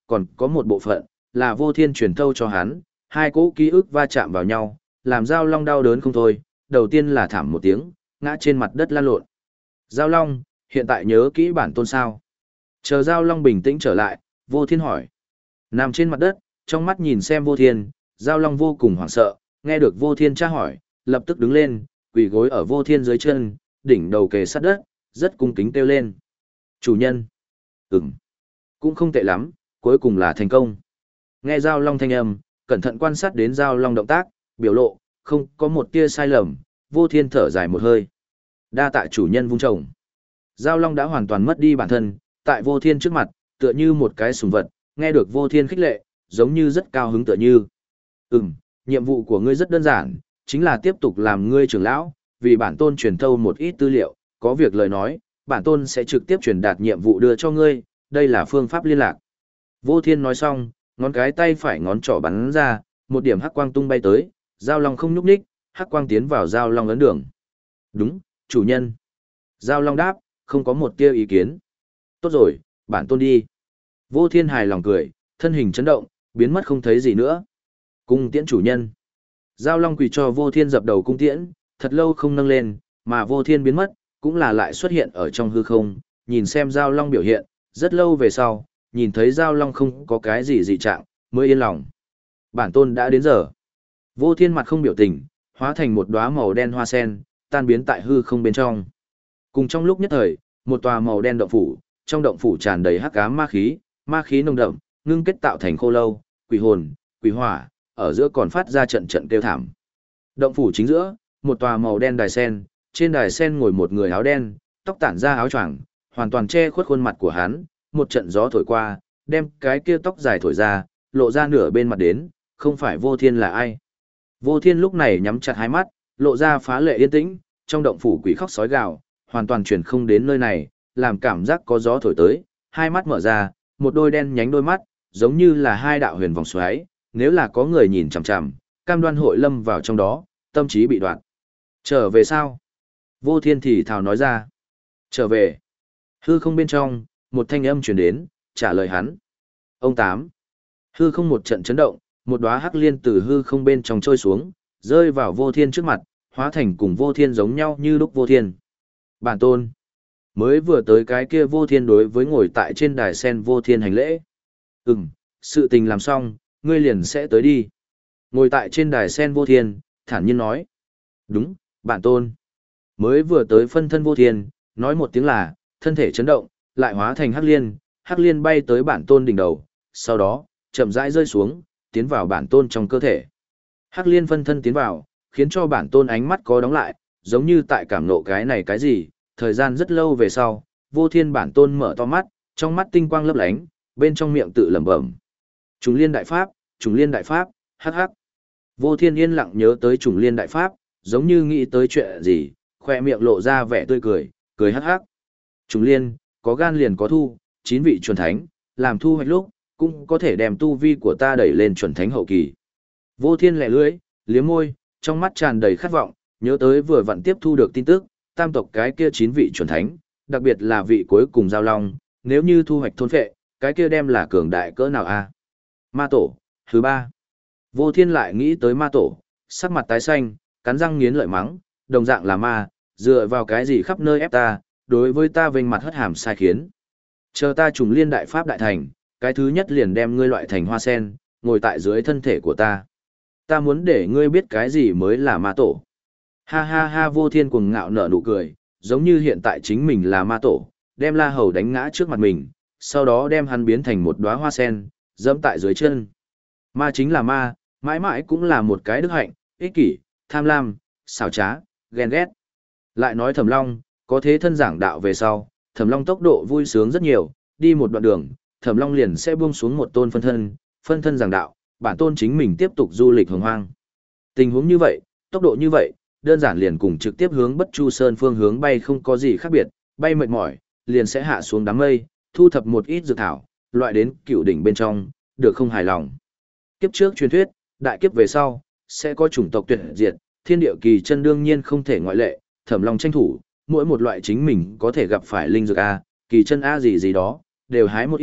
còn có một bộ phận là Vô Thiên truyền thâu cho hắn, hai cỗ ký ức va chạm vào nhau, làm Giao Long đau đớn không thôi, đầu tiên là thảm một tiếng, ngã trên mặt đất lăn lộn. Giao Long, hiện tại nhớ kỹ bản tôn sao? Chờ Giao Long bình tĩnh trở lại, Vô Thiên hỏi. Nằm trên mặt đất, trong mắt nhìn xem Vô Thiên, Giao Long vô cùng hoảng sợ, nghe được Vô Thiên tra hỏi, lập tức đứng lên, quỳ gối ở Vô Thiên dưới chân, đỉnh đầu kề sát đất, rất cung kính kêu lên. Chủ nhân. Ừm. Cũng không tệ lắm, cuối cùng là thành công. Nghe Giao Long thanh âm, cẩn thận quan sát đến Giao Long động tác, biểu lộ, không có một tia sai lầm, Vô Thiên thở dài một hơi. Đa tạ chủ nhân vung trồng. Giao Long đã hoàn toàn mất đi bản thân, tại Vô Thiên trước mặt, tựa như một cái sùng vật, nghe được Vô Thiên khích lệ, giống như rất cao hứng tựa như. Ừm, nhiệm vụ của ngươi rất đơn giản, chính là tiếp tục làm ngươi trưởng lão, vì bản tôn truyền thâu một ít tư liệu, có việc lời nói, bản tôn sẽ trực tiếp truyền đạt nhiệm vụ đưa cho ngươi, đây là phương pháp liên lạc. Vô Thiên nói xong, ngón cái tay phải ngón trỏ bắn ra, một điểm hắc quang tung bay tới, Giao Long không nhúc nhích, hắc quang tiến vào Giao Long ấn đường. Đúng, chủ nhân. Giao Long đáp, không có một tia ý kiến. Tốt rồi, bản tôn đi. Vô Thiên hài lòng cười, thân hình chấn động, biến mất không thấy gì nữa. Cung tiễn chủ nhân. Giao Long quỳ cho Vô Thiên dập đầu cung tiễn, thật lâu không nâng lên, mà Vô Thiên biến mất, cũng là lại xuất hiện ở trong hư không, nhìn xem Giao Long biểu hiện, rất lâu về sau, nhìn thấy Giao Long không có cái gì dị trạng, mới yên lòng. Bản tôn đã đến giờ. Vô Thiên mặt không biểu tình, hóa thành một đóa màu đen hoa sen, tan biến tại hư không bên trong. Cùng trong lúc nhất thời, một tòa màu đen động phủ, trong động phủ tràn đầy hắc ám ma khí, ma khí nồng đậm, ngưng kết tạo thành khô lâu, quỷ hồn, quỷ hỏa, ở giữa còn phát ra trận trận kêu thảm. Động phủ chính giữa, một tòa màu đen đài sen, trên đài sen ngồi một người áo đen, tóc tản ra áo choàng, hoàn toàn che khuất khuôn mặt của hắn, một trận gió thổi qua, đem cái kia tóc dài thổi ra, lộ ra nửa bên mặt đến, không phải Vô Thiên là ai. Vô Thiên lúc này nhắm chặt hai mắt, lộ ra phá lệ yên tĩnh, trong động phủ quỷ khóc sói gào, hoàn toàn truyền không đến nơi này, làm cảm giác có gió thổi tới, hai mắt mở ra, một đôi đen nhánh đôi mắt, giống như là hai đạo huyền vòng xoáy, nếu là có người nhìn chằm chằm, cam đoan hội lâm vào trong đó, tâm trí bị đoạn. Trở về sao? Vô Thiên thì thào nói ra. Trở về. Hư không bên trong, một thanh âm truyền đến, trả lời hắn. Ông Tám. Hư không một trận chấn động, một đóa hắc liên từ hư không bên trong trôi xuống, rơi vào Vô Thiên trước mặt, hóa thành cùng Vô Thiên giống nhau như lúc Vô Thiên. Bản tôn. Mới vừa tới cái kia Vô Thiên đối với ngồi tại trên đài sen Vô Thiên hành lễ. Ừm, sự tình làm xong, ngươi liền sẽ tới đi. Ngồi tại trên đài sen Vô Thiên, thản nhiên nói. Đúng, bản tôn. Mới vừa tới phân thân Vô Thiên, nói một tiếng là, thân thể chấn động, lại hóa thành hắc liên, hắc liên bay tới bản tôn đỉnh đầu, sau đó, chậm rãi rơi xuống, tiến vào bản tôn trong cơ thể. Hắc liên phân thân tiến vào, khiến cho bản tôn ánh mắt có đóng lại, giống như tại cảm nộ cái này cái gì, thời gian rất lâu về sau, Vô Thiên bản tôn mở to mắt, trong mắt tinh quang lấp lánh, bên trong miệng tự lẩm bẩm. Trùng liên đại pháp, trùng liên đại pháp, hắc hắc. Vô Thiên yên lặng nhớ tới trùng liên đại pháp, giống như nghĩ tới chuyện gì, khoe miệng lộ ra vẻ tươi cười, cười hắc hắc. Trùng liên, có gan liền có thu, chín vị chuẩn thánh, làm thu hoạch lúc, cũng có thể đem tu vi của ta đẩy lên chuẩn thánh hậu kỳ. Vô Thiên lẻ lưỡi, liếm môi, trong mắt tràn đầy khát vọng, nhớ tới vừa vặn tiếp thu được tin tức, tam tộc cái kia chín vị chuẩn thánh, đặc biệt là vị cuối cùng Giao Long, nếu như thu hoạch thôn phệ, cái kia đem là cường đại cỡ nào a? Ma tổ, thứ ba. Vô Thiên lại nghĩ tới ma tổ, sắc mặt tái xanh, cắn răng nghiến lợi mắng, đồng dạng là ma, dựa vào cái gì khắp nơi ép ta, đối với ta vênh mặt hất hàm sai khiến. Chờ ta trùng liên đại pháp đại thành, cái thứ nhất liền đem ngươi loại thành hoa sen, ngồi tại dưới thân thể của ta. Ta muốn để ngươi biết cái gì mới là ma tổ. Ha ha ha. Vô Thiên cuồng ngạo nở nụ cười, giống như hiện tại chính mình là ma tổ, đem La Hầu đánh ngã trước mặt mình, sau đó đem hắn biến thành một đóa hoa sen, dẫm tại dưới chân. Ma chính là ma, mãi mãi cũng là một cái đức hạnh, ích kỷ, tham lam, xảo trá, ghen ghét. Lại nói Thẩm Long, có thế thân giảng đạo về sau, Thẩm Long tốc độ vui sướng rất nhiều, đi một đoạn đường, Thẩm Long liền sẽ buông xuống một tôn phân thân, phân thân giảng đạo, bản tôn chính mình tiếp tục du lịch hồng hoang. Tình huống như vậy, tốc độ như vậy, đơn giản liền cùng trực tiếp hướng Bất Chu Sơn phương hướng bay không có gì khác biệt, bay mệt mỏi, liền sẽ hạ xuống đám mây, thu thập một ít dược thảo, loại đến cựu đỉnh bên trong, được không hài lòng. Kiếp trước truyền thuyết, đại kiếp về sau, sẽ có chủng tộc tuyệt diệt, thiên địa kỳ chân đương nhiên không thể ngoại lệ, Thẩm Long tranh thủ, mỗi một loại chính mình có thể gặp phải linh dược A, kỳ chân A gì gì đó, đều hái một ít,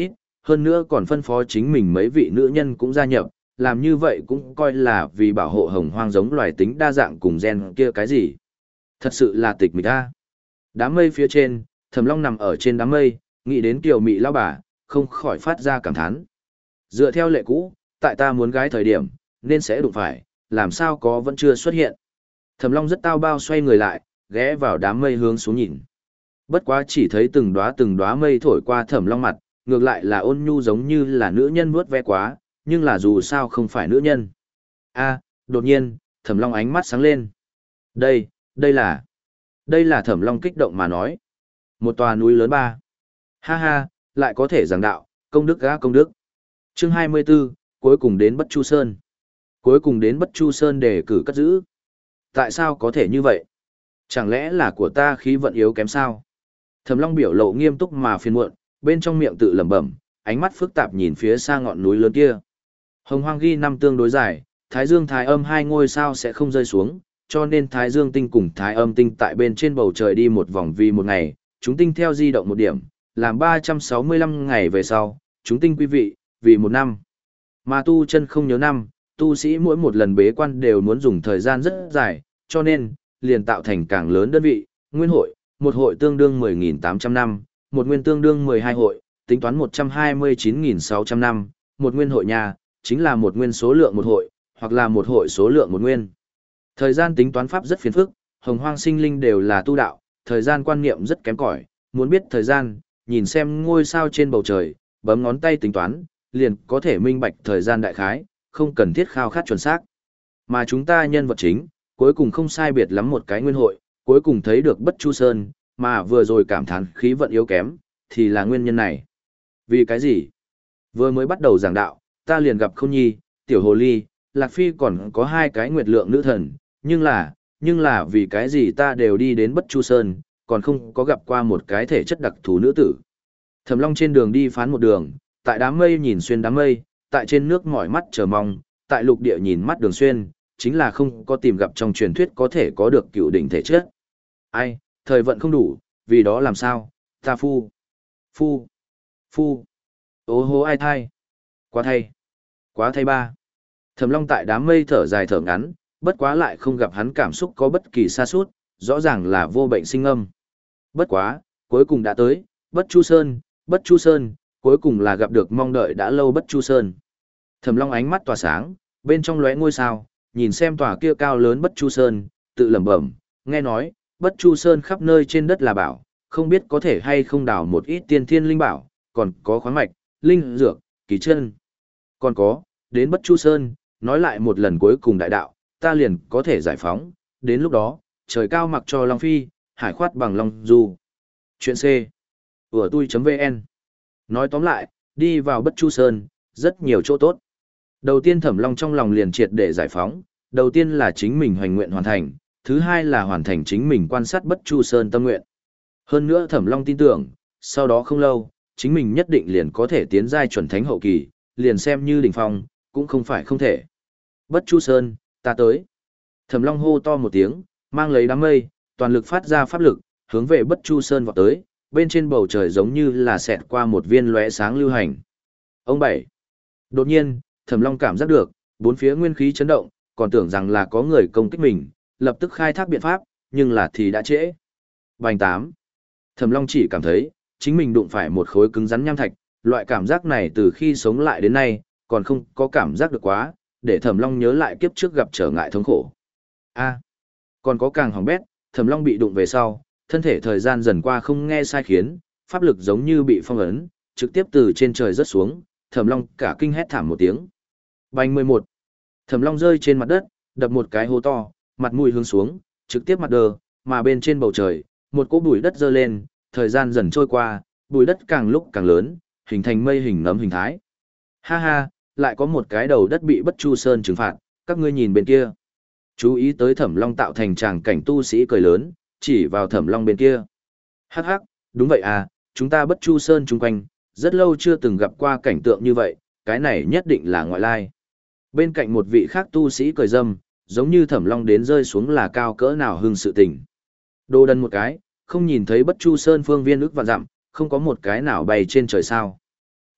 hơn nữa còn phân phó chính mình mấy vị nữ nhân cũng gia nhập, làm như vậy cũng coi là vì bảo hộ hồng hoang giống loài tính đa dạng cùng gen kia cái gì. Thật sự là tịch mịch ta. Đám mây phía trên, Thẩm Long nằm ở trên đám mây, nghĩ đến Kiều Mị lão bà, không khỏi phát ra cảm thán. Dựa theo lệ cũ, tại ta muốn gái thời điểm, nên sẽ đụng phải, làm sao có vẫn chưa xuất hiện. Thẩm Long rất tao bao xoay người lại, ghé vào đám mây hướng xuống nhìn. Bất quá chỉ thấy từng đóa từng đóa mây thổi qua Thẩm Long mặt, ngược lại là ôn nhu giống như là nữ nhân vuốt ve quá, nhưng là dù sao không phải nữ nhân. A, đột nhiên, Thẩm Long ánh mắt sáng lên. Đây, đây là... Đây là Thẩm Long kích động mà nói. Một tòa núi lớn ba. Ha ha, lại có thể giảng đạo, công đức gã công đức. Chương hai mươi 24, cuối cùng đến Bất Chu Sơn. Cuối cùng đến Bất Chu Sơn để cử cất giữ. Tại sao có thể như vậy? Chẳng lẽ là của ta khí vận yếu kém sao? Thẩm Long biểu lộ nghiêm túc mà phiền muộn, bên trong miệng tự lẩm bẩm, ánh mắt phức tạp nhìn phía xa ngọn núi lớn kia. Hồng Hoang ghi năm tương đối dài, Thái Dương Thái Âm hai ngôi sao sẽ không rơi xuống, cho nên Thái Dương tinh cùng Thái Âm tinh tại bên trên bầu trời đi một vòng vì một ngày, chúng tinh theo di động một điểm, làm ba trăm sáu mươi lăm ngày về sau, chúng tinh quý vị, vì một năm. Mà tu chân không nhớ năm, tu sĩ mỗi một lần bế quan đều muốn dùng thời gian rất dài, cho nên, liền tạo thành càng lớn đơn vị, nguyên hội, một hội tương đương mười nghìn tám trăm năm, một nguyên tương đương mười hai hội, tính toán một trăm hai mươi chín nghìn sáu trăm năm, một nguyên hội nhà, chính là một nguyên số lượng một hội, hoặc là một hội số lượng một nguyên. Thời gian tính toán pháp rất phiền phức, hồng hoang sinh linh đều là tu đạo, thời gian quan niệm rất kém cỏi, muốn biết thời gian, nhìn xem ngôi sao trên bầu trời, bấm ngón tay tính toán, liền có thể minh bạch thời gian đại khái, không cần thiết khao khát chuẩn xác. Mà chúng ta nhân vật chính, cuối cùng không sai biệt lắm một cái nguyên hội, cuối cùng thấy được Bất Chu Sơn, mà vừa rồi cảm thán khí vận yếu kém, thì là nguyên nhân này. Vì cái gì? Vừa mới bắt đầu giảng đạo, ta liền gặp Khôn Nhi, Tiểu Hồ Ly, Lạc Phi còn có hai cái nguyệt lượng nữ thần, nhưng là, nhưng là vì cái gì ta đều đi đến Bất Chu Sơn, còn không có gặp qua một cái thể chất đặc thù nữ tử. Thẩm Long trên đường đi phán một đường, tại đám mây nhìn xuyên đám mây, tại trên nước mỏi mắt chờ mong, tại lục địa nhìn mắt đường xuyên, chính là không có tìm gặp trong truyền thuyết có thể có được cựu đỉnh thể chất. Ai, thời vận không đủ, vì đó làm sao, ta phu, phu, phu, ô hô ai thai, quá thay, quá thay ba. Thẩm Long tại đám mây thở dài thở ngắn, bất quá lại không gặp hắn cảm xúc có bất kỳ sa sút, rõ ràng là vô bệnh sinh âm. Bất quá, cuối cùng đã tới, Bất Chu Sơn, Bất Chu Sơn, cuối cùng là gặp được mong đợi đã lâu Bất Chu Sơn. Thẩm Long ánh mắt tỏa sáng, bên trong lóe ngôi sao, nhìn xem tòa kia cao lớn Bất Chu Sơn, tự lẩm bẩm, nghe nói, Bất Chu Sơn khắp nơi trên đất là bảo, không biết có thể hay không đào một ít tiên thiên linh bảo, còn có khoáng mạch, linh dược, kỳ chân. Còn có, đến Bất Chu Sơn, nói lại một lần cuối cùng đại đạo, ta liền có thể giải phóng, đến lúc đó, trời cao mặc cho Long Phi, hải khoát bằng Long Du. Chuyện C. Ủa tui.vn. Nói tóm lại, đi vào Bất Chu Sơn, rất nhiều chỗ tốt. Đầu tiên Thẩm Long trong lòng liền triệt để giải phóng, đầu tiên là chính mình hoành nguyện hoàn thành, thứ hai là hoàn thành chính mình quan sát Bất Chu Sơn tâm nguyện. Hơn nữa Thẩm Long tin tưởng, sau đó không lâu, chính mình nhất định liền có thể tiến giai chuẩn thánh hậu kỳ, liền xem như đỉnh phong, cũng không phải không thể. Bất Chu Sơn, ta tới. Thẩm Long hô to một tiếng, mang lấy đám mây, toàn lực phát ra pháp lực, hướng về Bất Chu Sơn vọt tới, bên trên bầu trời giống như là xẹt qua một viên lóe sáng lưu hành. Ông bảy. Đột nhiên, Thẩm Long cảm giác được, bốn phía nguyên khí chấn động, còn tưởng rằng là có người công kích mình, lập tức khai thác biện pháp, nhưng là thì đã trễ. Bành tám. Thẩm Long chỉ cảm thấy, chính mình đụng phải một khối cứng rắn nham thạch, loại cảm giác này từ khi sống lại đến nay, còn không có cảm giác được quá, để Thẩm Long nhớ lại kiếp trước gặp trở ngại thống khổ. A, còn có càng hỏng bét, Thẩm Long bị đụng về sau, thân thể thời gian dần qua không nghe sai khiến, pháp lực giống như bị phong ấn, trực tiếp từ trên trời rớt xuống, Thẩm Long cả kinh hét thảm một tiếng. Bành mười một. Thẩm Long rơi trên mặt đất, đập một cái hố to, mặt mũi hướng xuống, trực tiếp mặt đờ, mà bên trên bầu trời, một cỗ bụi đất dơ lên, thời gian dần trôi qua, bụi đất càng lúc càng lớn, hình thành mây hình nấm hình thái. Ha ha, lại có một cái đầu đất bị Bất Chu Sơn trừng phạt, các ngươi nhìn bên kia. Chú ý tới Thẩm Long tạo thành tràng cảnh tu sĩ cười lớn, chỉ vào Thẩm Long bên kia. Hắc hắc, đúng vậy à, chúng ta Bất Chu Sơn chung quanh, rất lâu chưa từng gặp qua cảnh tượng như vậy, cái này nhất định là ngoại lai. Bên cạnh một vị khác tu sĩ cười râm, giống như Thẩm Long đến rơi xuống là cao cỡ nào hưng sự tình. Đồ đần một cái, không nhìn thấy Bất Chu Sơn phương viên ức vạn dặm, không có một cái nào bay trên trời sao.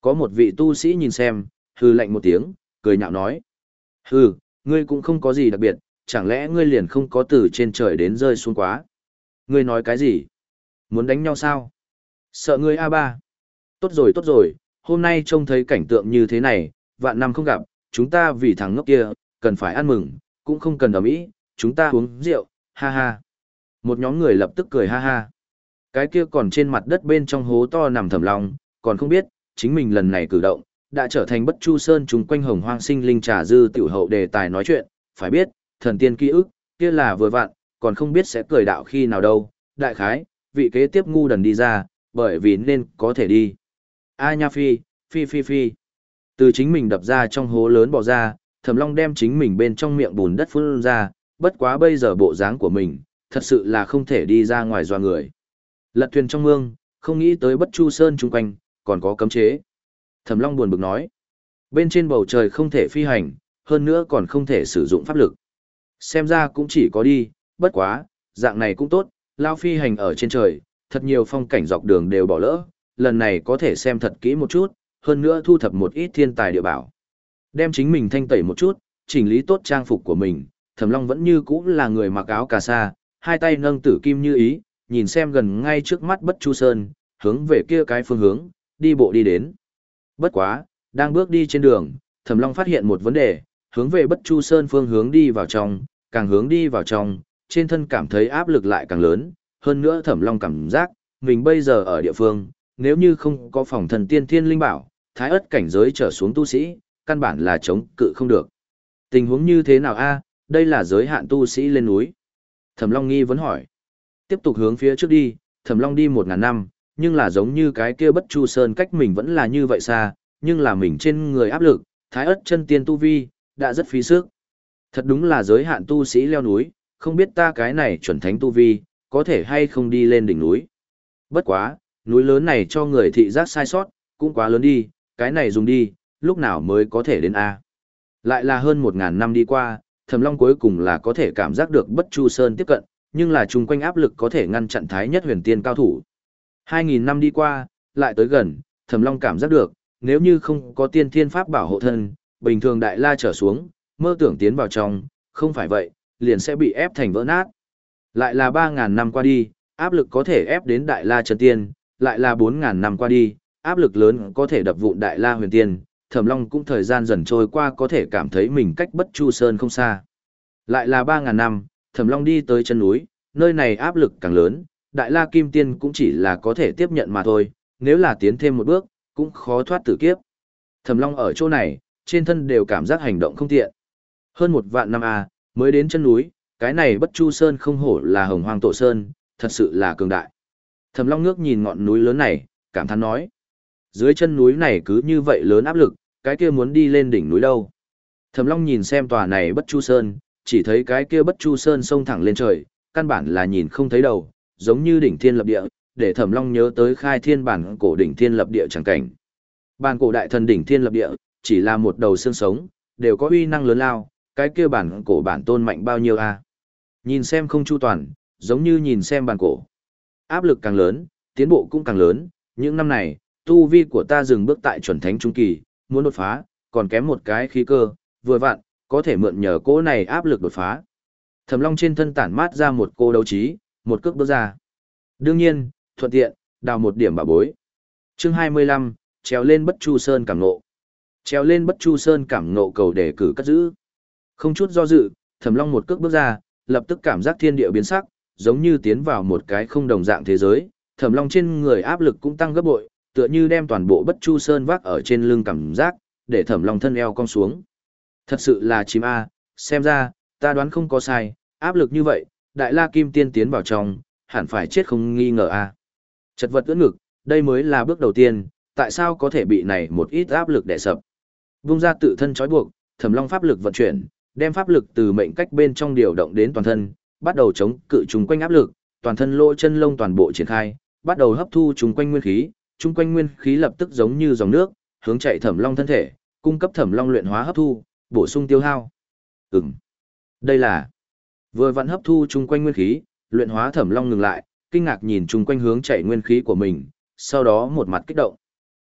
Có một vị tu sĩ nhìn xem, hừ lạnh một tiếng, cười nhạo nói. Hừ, ngươi cũng không có gì đặc biệt, chẳng lẽ ngươi liền không có từ trên trời đến rơi xuống quá? Ngươi nói cái gì? Muốn đánh nhau sao? Sợ ngươi a ba. Tốt rồi tốt rồi, hôm nay trông thấy cảnh tượng như thế này, vạn năm không gặp, chúng ta vì thằng ngốc kia, cần phải ăn mừng, cũng không cần ầm ĩ, chúng ta uống rượu, ha ha. Một nhóm người lập tức cười ha ha. Cái kia còn trên mặt đất bên trong hố to nằm Thẩm Long, còn không biết, chính mình lần này cử động, đã trở thành Bất Chu Sơn chúng quanh hồng hoang sinh linh trà dư tiểu hậu đề tài nói chuyện, phải biết, thần tiên ký ức, kia là vừa vặn, còn không biết sẽ cười đạo khi nào đâu, đại khái, vị kế tiếp ngu đần đi ra, bởi vì nên có thể đi. A nha phi, phi phi phi. Từ chính mình đập ra trong hố lớn bỏ ra, Thẩm Long đem chính mình bên trong miệng bùn đất phun ra, bất quá bây giờ bộ dáng của mình, thật sự là không thể đi ra ngoài doa người. Lật thuyền trong mương, không nghĩ tới Bất Chu Sơn chung quanh, còn có cấm chế. Thẩm Long buồn bực nói, bên trên bầu trời không thể phi hành, hơn nữa còn không thể sử dụng pháp lực. Xem ra cũng chỉ có đi, bất quá, dạng này cũng tốt, lao phi hành ở trên trời, thật nhiều phong cảnh dọc đường đều bỏ lỡ, lần này có thể xem thật kỹ một chút, hơn nữa thu thập một ít thiên tài địa bảo. Đem chính mình thanh tẩy một chút, chỉnh lý tốt trang phục của mình, Thẩm Long vẫn như cũ là người mặc áo cà sa, hai tay nâng tử kim như ý, nhìn xem gần ngay trước mắt Bất Chu Sơn, hướng về kia cái phương hướng, đi bộ đi đến. Bất quá, đang bước đi trên đường, Thẩm Long phát hiện một vấn đề, hướng về Bất Chu Sơn phương hướng đi vào trong, càng hướng đi vào trong, trên thân cảm thấy áp lực lại càng lớn, hơn nữa Thẩm Long cảm giác, mình bây giờ ở địa phương, nếu như không có phòng thần tiên thiên linh bảo, thái ất cảnh giới trở xuống tu sĩ, căn bản là chống cự không được. Tình huống như thế nào a? Đây là giới hạn tu sĩ lên núi. Thẩm Long nghi vấn hỏi. Tiếp tục hướng phía trước đi, Thẩm Long đi một ngàn năm, nhưng là giống như cái kia Bất Chu Sơn cách mình vẫn là như vậy xa, nhưng là mình trên người áp lực, thái ất chân tiên tu vi, đã rất phí sức. Thật đúng là giới hạn tu sĩ leo núi, không biết ta cái này chuẩn thánh tu vi, có thể hay không đi lên đỉnh núi. Bất quá, núi lớn này cho người thị giác sai sót, cũng quá lớn đi, cái này dùng đi, lúc nào mới có thể đến A. Lại là hơn một ngàn năm đi qua, Thẩm Long cuối cùng là có thể cảm giác được Bất Chu Sơn tiếp cận, nhưng là chung quanh áp lực có thể ngăn chặn thái nhất huyền tiên cao thủ. Hai nghìn năm đi qua, lại tới gần, Thẩm Long cảm giác được, nếu như không có tiên thiên pháp bảo hộ thân, bình thường đại la trở xuống, mơ tưởng tiến vào trong, không phải vậy, liền sẽ bị ép thành vỡ nát. Lại là ba ngàn năm qua đi, áp lực có thể ép đến đại la chân tiên, lại là bốn ngàn năm qua đi, áp lực lớn có thể đập vụn đại la huyền tiên, Thẩm Long cũng thời gian dần trôi qua có thể cảm thấy mình cách Bất Chu Sơn không xa. Lại là ba ngàn năm, Thẩm Long đi tới chân núi, nơi này áp lực càng lớn, đại la kim tiên cũng chỉ là có thể tiếp nhận mà thôi, nếu là tiến thêm một bước, cũng khó thoát tử kiếp. Thẩm Long ở chỗ này, trên thân đều cảm giác hành động không tiện. Hơn một vạn năm a, mới đến chân núi, cái này Bất Chu Sơn không hổ là Hồng Hoang Tổ Sơn, thật sự là cường đại. Thẩm Long ngước nhìn ngọn núi lớn này, cảm thán nói: dưới chân núi này cứ như vậy lớn áp lực, cái kia muốn đi lên đỉnh núi đâu? Thẩm Long nhìn xem tòa này Bất Chu Sơn, chỉ thấy cái kia Bất Chu Sơn sông thẳng lên trời, căn bản là nhìn không thấy đầu, giống như đỉnh thiên lập địa, để Thẩm Long nhớ tới khai thiên bản cổ đỉnh thiên lập địa chẳng cảnh. Bản cổ đại thần đỉnh thiên lập địa, chỉ là một đầu xương sống, đều có uy năng lớn lao, cái kia bản cổ bản tôn mạnh bao nhiêu a? Nhìn xem không chu toàn, giống như nhìn xem bản cổ. Áp lực càng lớn, tiến bộ cũng càng lớn, những năm này, tu vi của ta dừng bước tại chuẩn thánh trung kỳ, muốn đột phá, còn kém một cái khí cơ, vừa vặn, có thể mượn nhờ cỗ này áp lực đột phá. Thẩm Long trên thân tản mát ra một cô đấu trí, một cước bước ra. Đương nhiên, thuận tiện, đào một điểm bảo bối. Chương hai mươi lăm, trèo lên Bất Chu Sơn cảm ngộ. Trèo lên Bất Chu Sơn cảm ngộ cầu đề cử cất giữ. Không chút do dự, Thẩm Long một cước bước ra, lập tức cảm giác thiên địa biến sắc, giống như tiến vào một cái không đồng dạng thế giới. Thẩm Long trên người áp lực cũng tăng gấp bội, tựa như đem toàn bộ Bất Chu Sơn vác ở trên lưng cảm giác, để Thẩm Long thân eo cong xuống. Thật sự là chim a, xem ra, ta đoán không có sai, áp lực như vậy, Đại La Kim Tiên tiến vào trong, hẳn phải chết không nghi ngờ a. Chật vật ưỡn ngực, đây mới là bước đầu tiên, tại sao có thể bị này một ít áp lực đè sập. Vung ra tự thân trói buộc, Thẩm Long pháp lực vận chuyển, đem pháp lực từ mệnh cách bên trong điều động đến toàn thân, bắt đầu chống cự trùng quanh áp lực, toàn thân lỗ chân lông toàn bộ triển khai, bắt đầu hấp thu trùng quanh nguyên khí, trùng quanh nguyên khí lập tức giống như dòng nước, hướng chạy Thẩm Long thân thể, cung cấp Thẩm Long luyện hóa hấp thu, bổ sung tiêu hao. Ừm. Đây là vừa vặn hấp thu trùng quanh nguyên khí, luyện hóa Thẩm Long ngừng lại, kinh ngạc nhìn trùng quanh hướng chạy nguyên khí của mình, sau đó một mặt kích động.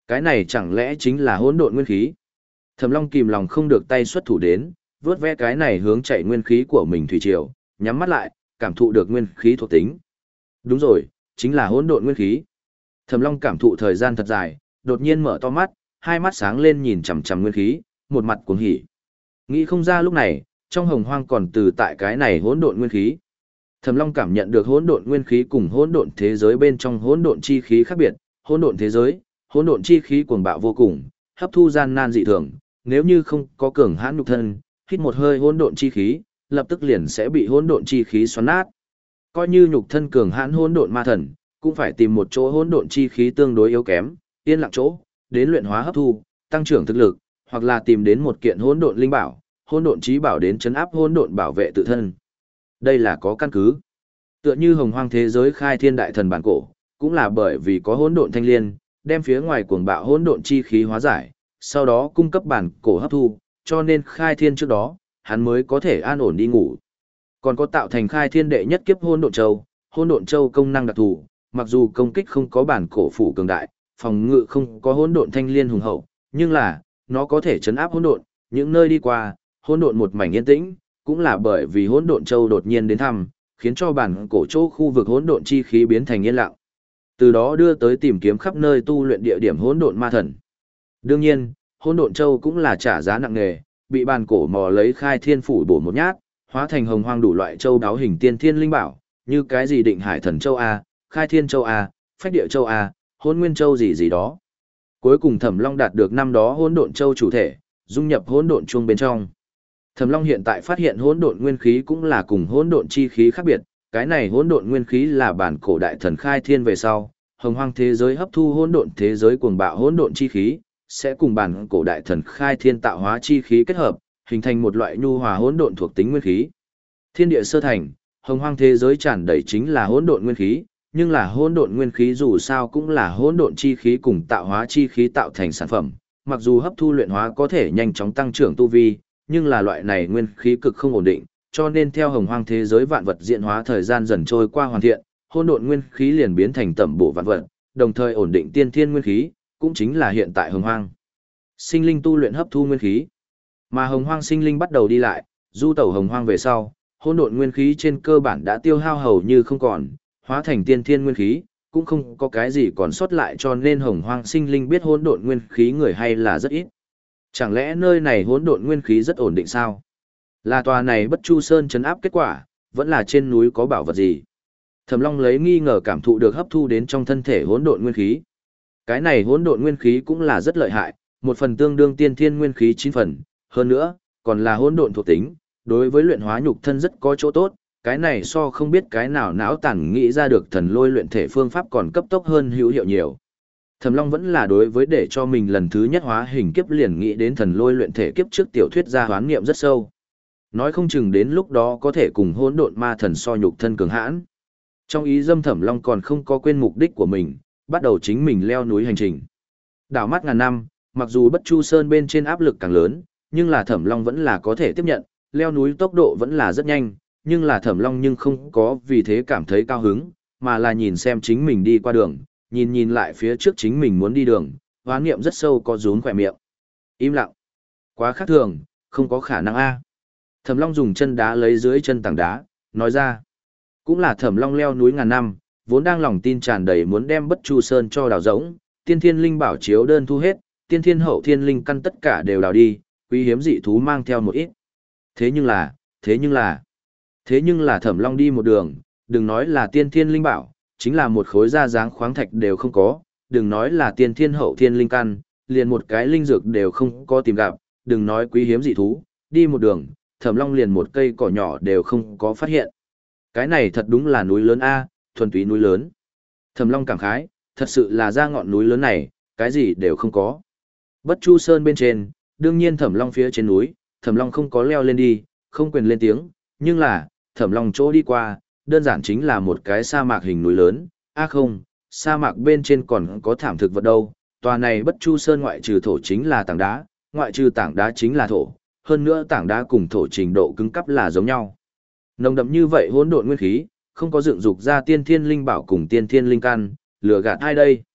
Cái này chẳng lẽ chính là hỗn độn nguyên khí? Thẩm Long kìm lòng không được tay xuất thủ đến, vớt ve cái này hướng chạy nguyên khí của mình thủy triều, nhắm mắt lại, cảm thụ được nguyên khí thuộc tính. Đúng rồi, chính là hỗn độn nguyên khí. Thẩm Long cảm thụ thời gian thật dài, đột nhiên mở to mắt, hai mắt sáng lên nhìn chằm chằm nguyên khí, một mặt cuồng hỉ. Nghĩ không ra lúc này, trong hồng hoang còn từ tại cái này hỗn độn nguyên khí. Thẩm Long cảm nhận được hỗn độn nguyên khí cùng hỗn độn thế giới bên trong hỗn độn chi khí khác biệt, hỗn độn thế giới, hỗn độn chi khí cuồng bạo vô cùng, hấp thu gian nan dị thường, nếu như không có cường hãn nhục thân, hít một hơi hỗn độn chi khí, lập tức liền sẽ bị hỗn độn chi khí xoắn nát. Coi như nhục thân cường hãn hỗn độn ma thần, cũng phải tìm một chỗ hỗn độn chi khí tương đối yếu kém, yên lặng chỗ, đến luyện hóa hấp thu, tăng trưởng thực lực, hoặc là tìm đến một kiện hỗn độn linh bảo, hỗn độn chí bảo đến chấn áp hỗn độn bảo vệ tự thân. Đây là có căn cứ. Tựa như hồng hoang thế giới khai thiên đại thần bản cổ, cũng là bởi vì có hỗn độn thanh liên, đem phía ngoài cuồng bạo hỗn độn chi khí hóa giải, sau đó cung cấp bản cổ hấp thu, cho nên khai thiên trước đó, hắn mới có thể an ổn đi ngủ. Còn có tạo thành khai thiên đệ nhất kiếp hỗn độn châu, hỗn độn châu công năng đặc thù, mặc dù công kích không có bản cổ phủ cường đại, phòng ngự không có hỗn độn thanh liên hùng hậu, nhưng là nó có thể chấn áp hỗn độn, những nơi đi qua, hỗn độn một mảnh yên tĩnh, cũng là bởi vì hỗn độn châu đột nhiên đến thăm, khiến cho bản cổ chỗ khu vực hỗn độn chi khí biến thành yên lặng. Từ đó đưa tới tìm kiếm khắp nơi tu luyện địa điểm hỗn độn ma thần. Đương nhiên, hỗn độn châu cũng là trả giá nặng nề, bị bản cổ mò lấy khai thiên phủ bổ một nhát, hóa thành hồng hoang đủ loại châu đáo hình tiên thiên linh bảo, như cái gì định hải thần châu a, khai thiên châu a, phách địa châu a, hỗn nguyên châu gì gì đó. Cuối cùng Thẩm Long đạt được năm đó hỗn độn châu chủ thể, dung nhập hỗn độn chuông bên trong. Thẩm Long hiện tại phát hiện hỗn độn nguyên khí cũng là cùng hỗn độn chi khí khác biệt, cái này hỗn độn nguyên khí là bản cổ đại thần khai thiên về sau, hồng hoang thế giới hấp thu hỗn độn thế giới cuồng bạo hỗn độn chi khí, sẽ cùng bản cổ đại thần khai thiên tạo hóa chi khí kết hợp, hình thành một loại nhu hòa hỗn độn thuộc tính nguyên khí. Thiên địa sơ thành, hồng hoang thế giới tràn đầy chính là hỗn độn nguyên khí, nhưng là hỗn độn nguyên khí dù sao cũng là hỗn độn chi khí cùng tạo hóa chi khí tạo thành sản phẩm, mặc dù hấp thu luyện hóa có thể nhanh chóng tăng trưởng tu vi, nhưng là loại này nguyên khí cực không ổn định, cho nên theo hồng hoang thế giới vạn vật diễn hóa thời gian dần trôi qua hoàn thiện, hỗn độn nguyên khí liền biến thành tẩm bổ vạn vật, đồng thời ổn định tiên thiên nguyên khí, cũng chính là hiện tại hồng hoang. Sinh linh tu luyện hấp thu nguyên khí. Mà hồng hoang sinh linh bắt đầu đi lại, du tẩu hồng hoang về sau, hỗn độn nguyên khí trên cơ bản đã tiêu hao hầu như không còn, hóa thành tiên thiên nguyên khí, cũng không có cái gì còn sót lại, cho nên hồng hoang sinh linh biết hỗn độn nguyên khí người hay là rất ít. Chẳng lẽ nơi này hỗn độn nguyên khí rất ổn định sao? Là tòa này Bất Chu Sơn trấn áp kết quả, vẫn là trên núi có bảo vật gì? Thẩm Long lấy nghi ngờ cảm thụ được hấp thu đến trong thân thể hỗn độn nguyên khí. Cái này hỗn độn nguyên khí cũng là rất lợi hại, một phần tương đương tiên thiên nguyên khí chín phần, hơn nữa, còn là hỗn độn thuộc tính, đối với luyện hóa nhục thân rất có chỗ tốt, cái này so không biết cái nào não tản nghĩ ra được thần lôi luyện thể phương pháp còn cấp tốc hơn hữu hiệu nhiều. Thẩm Long vẫn là đối với để cho mình lần thứ nhất hóa hình kiếp liền nghĩ đến thần lôi luyện thể kiếp trước tiểu thuyết gia hoán niệm rất sâu. Nói không chừng đến lúc đó có thể cùng hỗn độn ma thần so nhục thân cường hãn. Trong ý dâm Thẩm Long còn không có quên mục đích của mình, bắt đầu chính mình leo núi hành trình. Đảo mắt ngàn năm, mặc dù Bất Chu Sơn bên trên áp lực càng lớn, nhưng là Thẩm Long vẫn là có thể tiếp nhận, leo núi tốc độ vẫn là rất nhanh, nhưng là Thẩm Long nhưng không có vì thế cảm thấy cao hứng, mà là nhìn xem chính mình đi qua đường, nhìn nhìn lại phía trước chính mình muốn đi đường, hoán niệm rất sâu có rún khỏe miệng. Im lặng. Quá khác thường, không có khả năng a. Thẩm Long dùng chân đá lấy dưới chân tảng đá, nói ra. Cũng là Thẩm Long leo núi ngàn năm, vốn đang lòng tin tràn đầy muốn đem Bất Chu Sơn cho đào rỗng, tiên thiên linh bảo chiếu đơn thu hết, tiên thiên hậu thiên linh căn tất cả đều đào đi, quý hiếm dị thú mang theo một ít. Thế nhưng là, thế nhưng là, thế nhưng là Thẩm Long đi một đường, đừng nói là tiên thiên linh bảo, chính là một khối da dáng khoáng thạch đều không có, đừng nói là tiên thiên hậu thiên linh căn, liền một cái linh dược đều không có tìm gặp, đừng nói quý hiếm dị thú, đi một đường, Thẩm Long liền một cây cỏ nhỏ đều không có phát hiện. Cái này thật đúng là núi lớn a, thuần túy núi lớn. Thẩm Long cảm khái, thật sự là ra ngọn núi lớn này, cái gì đều không có. Bất Chu Sơn bên trên, đương nhiên Thẩm Long phía trên núi, Thẩm Long không có leo lên đi, không quyền lên tiếng, nhưng là, Thẩm Long chỗ đi qua, đơn giản chính là một cái sa mạc hình núi lớn, a à không, sa mạc bên trên còn có thảm thực vật đâu, tòa này Bất Chu Sơn ngoại trừ thổ chính là tảng đá, ngoại trừ tảng đá chính là thổ, hơn nữa tảng đá cùng thổ trình độ cứng cáp là giống nhau. Nồng đậm như vậy hỗn độn nguyên khí, không có dựng dục ra tiên thiên linh bảo cùng tiên thiên linh căn, lừa gạt ai đây?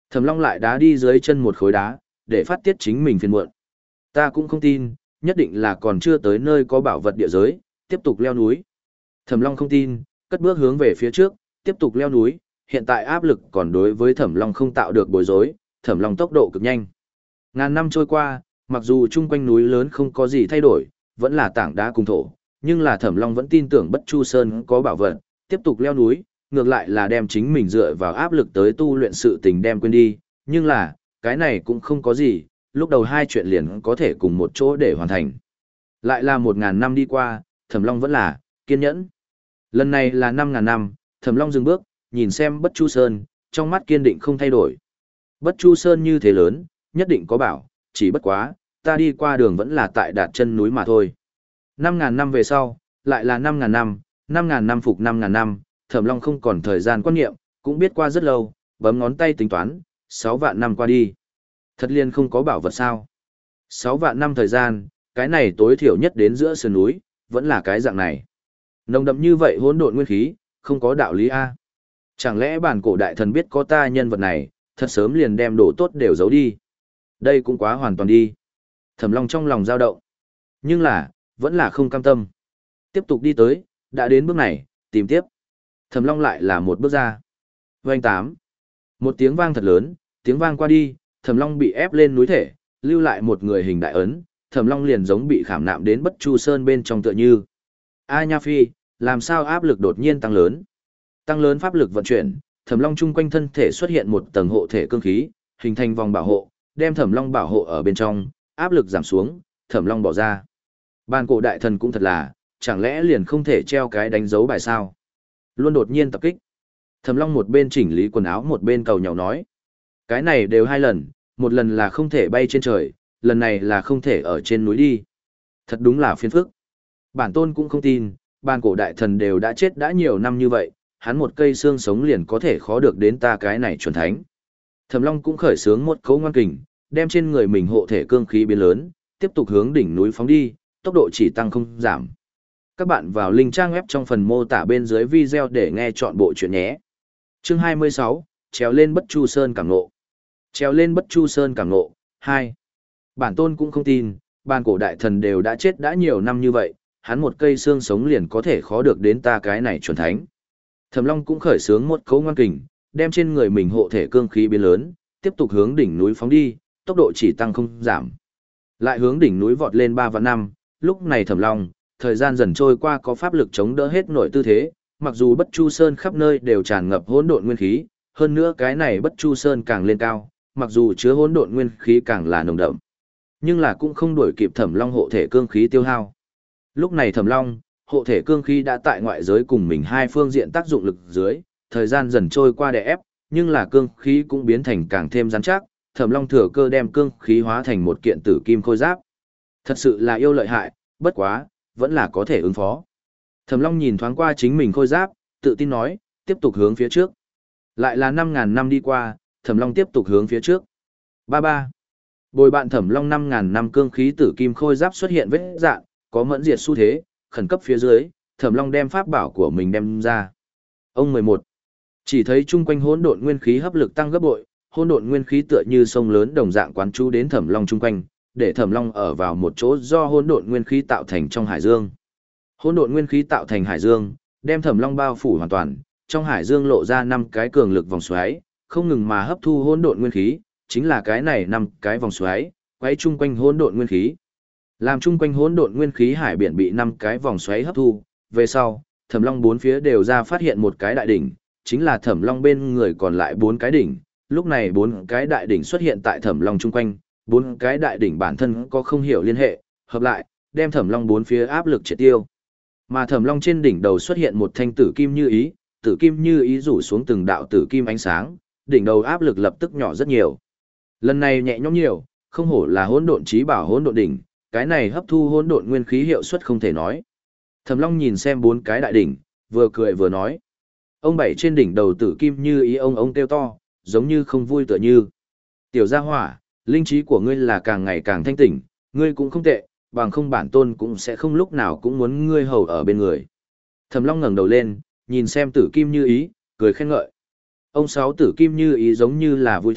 Thẩm Long lại đá đi dưới chân một khối đá, để phát tiết chính mình phiền muộn. Ta cũng không tin, nhất định là còn chưa tới nơi có bảo vật địa giới, tiếp tục leo núi. Thẩm Long không tin, cất bước hướng về phía trước, tiếp tục leo núi, hiện tại áp lực còn đối với Thẩm Long không tạo được bối rối, Thẩm Long tốc độ cực nhanh. Ngàn năm trôi qua, mặc dù chung quanh núi lớn không có gì thay đổi, vẫn là tảng đá cùng thổ, nhưng là Thẩm Long vẫn tin tưởng Bất Chu Sơn có bảo vật, tiếp tục leo núi, ngược lại là đem chính mình dựa vào áp lực tới tu luyện sự tình đem quên đi, nhưng là, cái này cũng không có gì, lúc đầu hai chuyện liền có thể cùng một chỗ để hoàn thành. Lại là một ngàn năm đi qua, Thẩm Long vẫn là kiên nhẫn. Lần này là năm ngàn năm, Thẩm Long dừng bước, nhìn xem Bất Chu Sơn, trong mắt kiên định không thay đổi. Bất Chu Sơn như thế lớn, nhất định có bảo, chỉ bất quá, ta đi qua đường vẫn là tại đạt chân núi mà thôi. Năm ngàn năm về sau, lại là năm ngàn năm, năm ngàn năm phục năm ngàn năm, Thẩm Long không còn thời gian quan niệm, cũng biết qua rất lâu, bấm ngón tay tính toán, sáu vạn năm qua đi. Thật liên không có bảo vật sao? Sáu vạn năm thời gian, cái này tối thiểu nhất đến giữa sườn núi, vẫn là cái dạng này. Nồng đậm như vậy hỗn độn nguyên khí, không có đạo lý a. Chẳng lẽ bản cổ đại thần biết có ta nhân vật này, thật sớm liền đem đồ tốt đều giấu đi. Đây cũng quá hoàn toàn đi. Thẩm Long trong lòng dao động. Nhưng là, vẫn là không cam tâm. Tiếp tục đi tới, đã đến bước này, tìm tiếp. Thẩm Long lại là một bước ra. Vành tám. Một tiếng vang thật lớn, tiếng vang qua đi, Thẩm Long bị ép lên núi thể, lưu lại một người hình đại ấn, Thẩm Long liền giống bị khảm nạm đến Bất Chu Sơn bên trong tựa như. A Nha Phi, làm sao áp lực đột nhiên tăng lớn? Tăng lớn pháp lực vận chuyển, Thẩm Long chung quanh thân thể xuất hiện một tầng hộ thể cương khí, hình thành vòng bảo hộ, đem Thẩm Long bảo hộ ở bên trong, áp lực giảm xuống, Thẩm Long bỏ ra. Bàn cổ đại thần cũng thật là, chẳng lẽ liền không thể treo cái đánh dấu bài sao? Luôn đột nhiên tập kích. Thẩm Long một bên chỉnh lý quần áo một bên cầu nhàu nói. Cái này đều hai lần, một lần là không thể bay trên trời, lần này là không thể ở trên núi đi. Thật đúng là phiền phức. Bản tôn cũng không tin, bàn cổ đại thần đều đã chết đã nhiều năm như vậy, hắn một cây xương sống liền có thể khó được đến ta cái này chuẩn thánh. Thẩm Long cũng khởi sướng một cấu ngoan kình, đem trên người mình hộ thể cương khí biến lớn, tiếp tục hướng đỉnh núi phóng đi, tốc độ chỉ tăng không giảm. Các bạn vào link trang web trong phần mô tả bên dưới video để nghe chọn bộ chuyện nhé. Chương hai mươi sáu, trèo lên Bất Chu Sơn cảm ngộ. Trèo lên Bất Chu Sơn cảm ngộ, hai. Bản tôn cũng không tin, bàn cổ đại thần đều đã chết đã nhiều năm như vậy, hắn một cây xương sống liền có thể khó được đến ta cái này chuẩn thánh. Thẩm Long cũng khởi sướng một cấu ngoan kình, đem trên người mình hộ thể cương khí biến lớn, tiếp tục hướng đỉnh núi phóng đi, tốc độ chỉ tăng không giảm. Lại hướng đỉnh núi vọt lên ba vạn năm, lúc này Thẩm Long, thời gian dần trôi qua có pháp lực chống đỡ hết nổi tư thế, mặc dù Bất Chu Sơn khắp nơi đều tràn ngập hỗn độn nguyên khí, hơn nữa cái này Bất Chu Sơn càng lên cao, mặc dù chứa hỗn độn nguyên khí càng là nồng đậm, nhưng là cũng không đuổi kịp Thẩm Long hộ thể cương khí tiêu hao. Lúc này Thẩm Long, hộ thể cương khí đã tại ngoại giới cùng mình hai phương diện tác dụng lực dưới, thời gian dần trôi qua đè ép, nhưng là cương khí cũng biến thành càng thêm rắn chắc, Thẩm Long thừa cơ đem cương khí hóa thành một kiện tử kim khôi giáp. Thật sự là yêu lợi hại, bất quá, vẫn là có thể ứng phó. Thẩm Long nhìn thoáng qua chính mình khôi giáp, tự tin nói, tiếp tục hướng phía trước. Lại là năm ngàn năm đi qua, Thẩm Long tiếp tục hướng phía trước. Ba ba. Bồi bạn Thẩm Long năm ngàn năm cương khí tử kim khôi giáp xuất hiện vết rạn, có mẫn diệt xu thế, khẩn cấp phía dưới, Thẩm Long đem pháp bảo của mình đem ra. Ông mười một. Chỉ thấy chung quanh hỗn độn nguyên khí hấp lực tăng gấp bội, hỗn độn nguyên khí tựa như sông lớn đồng dạng quán chú đến Thẩm Long chung quanh, để Thẩm Long ở vào một chỗ do hỗn độn nguyên khí tạo thành trong hải dương. Hỗn độn nguyên khí tạo thành hải dương, đem Thẩm Long bao phủ hoàn toàn, trong hải dương lộ ra năm cái cường lực vòng xoáy, không ngừng mà hấp thu hỗn độn nguyên khí, chính là cái này năm cái vòng xoáy, quay chung quanh hỗn độn nguyên khí. Làm chung quanh hỗn độn nguyên khí hải biển bị năm cái vòng xoáy hấp thu, về sau, Thẩm Long bốn phía đều ra phát hiện một cái đại đỉnh, chính là Thẩm Long bên người còn lại bốn cái đỉnh, lúc này bốn cái đại đỉnh xuất hiện tại Thẩm Long chung quanh, bốn cái đại đỉnh bản thân có không hiểu liên hệ, hợp lại, đem Thẩm Long bốn phía áp lực triệt tiêu. Mà Thẩm Long trên đỉnh đầu xuất hiện một thanh tử kim như ý, tử kim như ý rủ xuống từng đạo tử kim ánh sáng, đỉnh đầu áp lực lập tức nhỏ rất nhiều. Lần này nhẹ nhõm nhiều, không hổ là hỗn độn chí bảo hỗn độn đỉnh, cái này hấp thu hỗn độn nguyên khí hiệu suất không thể nói. Thẩm Long nhìn xem bốn cái đại đỉnh, vừa cười vừa nói. Ông bảy trên đỉnh đầu tử kim như ý ông ông kêu to, giống như không vui tựa như. Tiểu gia hỏa, linh trí của ngươi là càng ngày càng thanh tỉnh, ngươi cũng không tệ, bằng không bản tôn cũng sẽ không lúc nào cũng muốn ngươi hầu ở bên người. Thẩm Long ngẩng đầu lên, nhìn xem tử kim như ý, cười khen ngợi. Ông sáu tử kim như ý giống như là vui thích,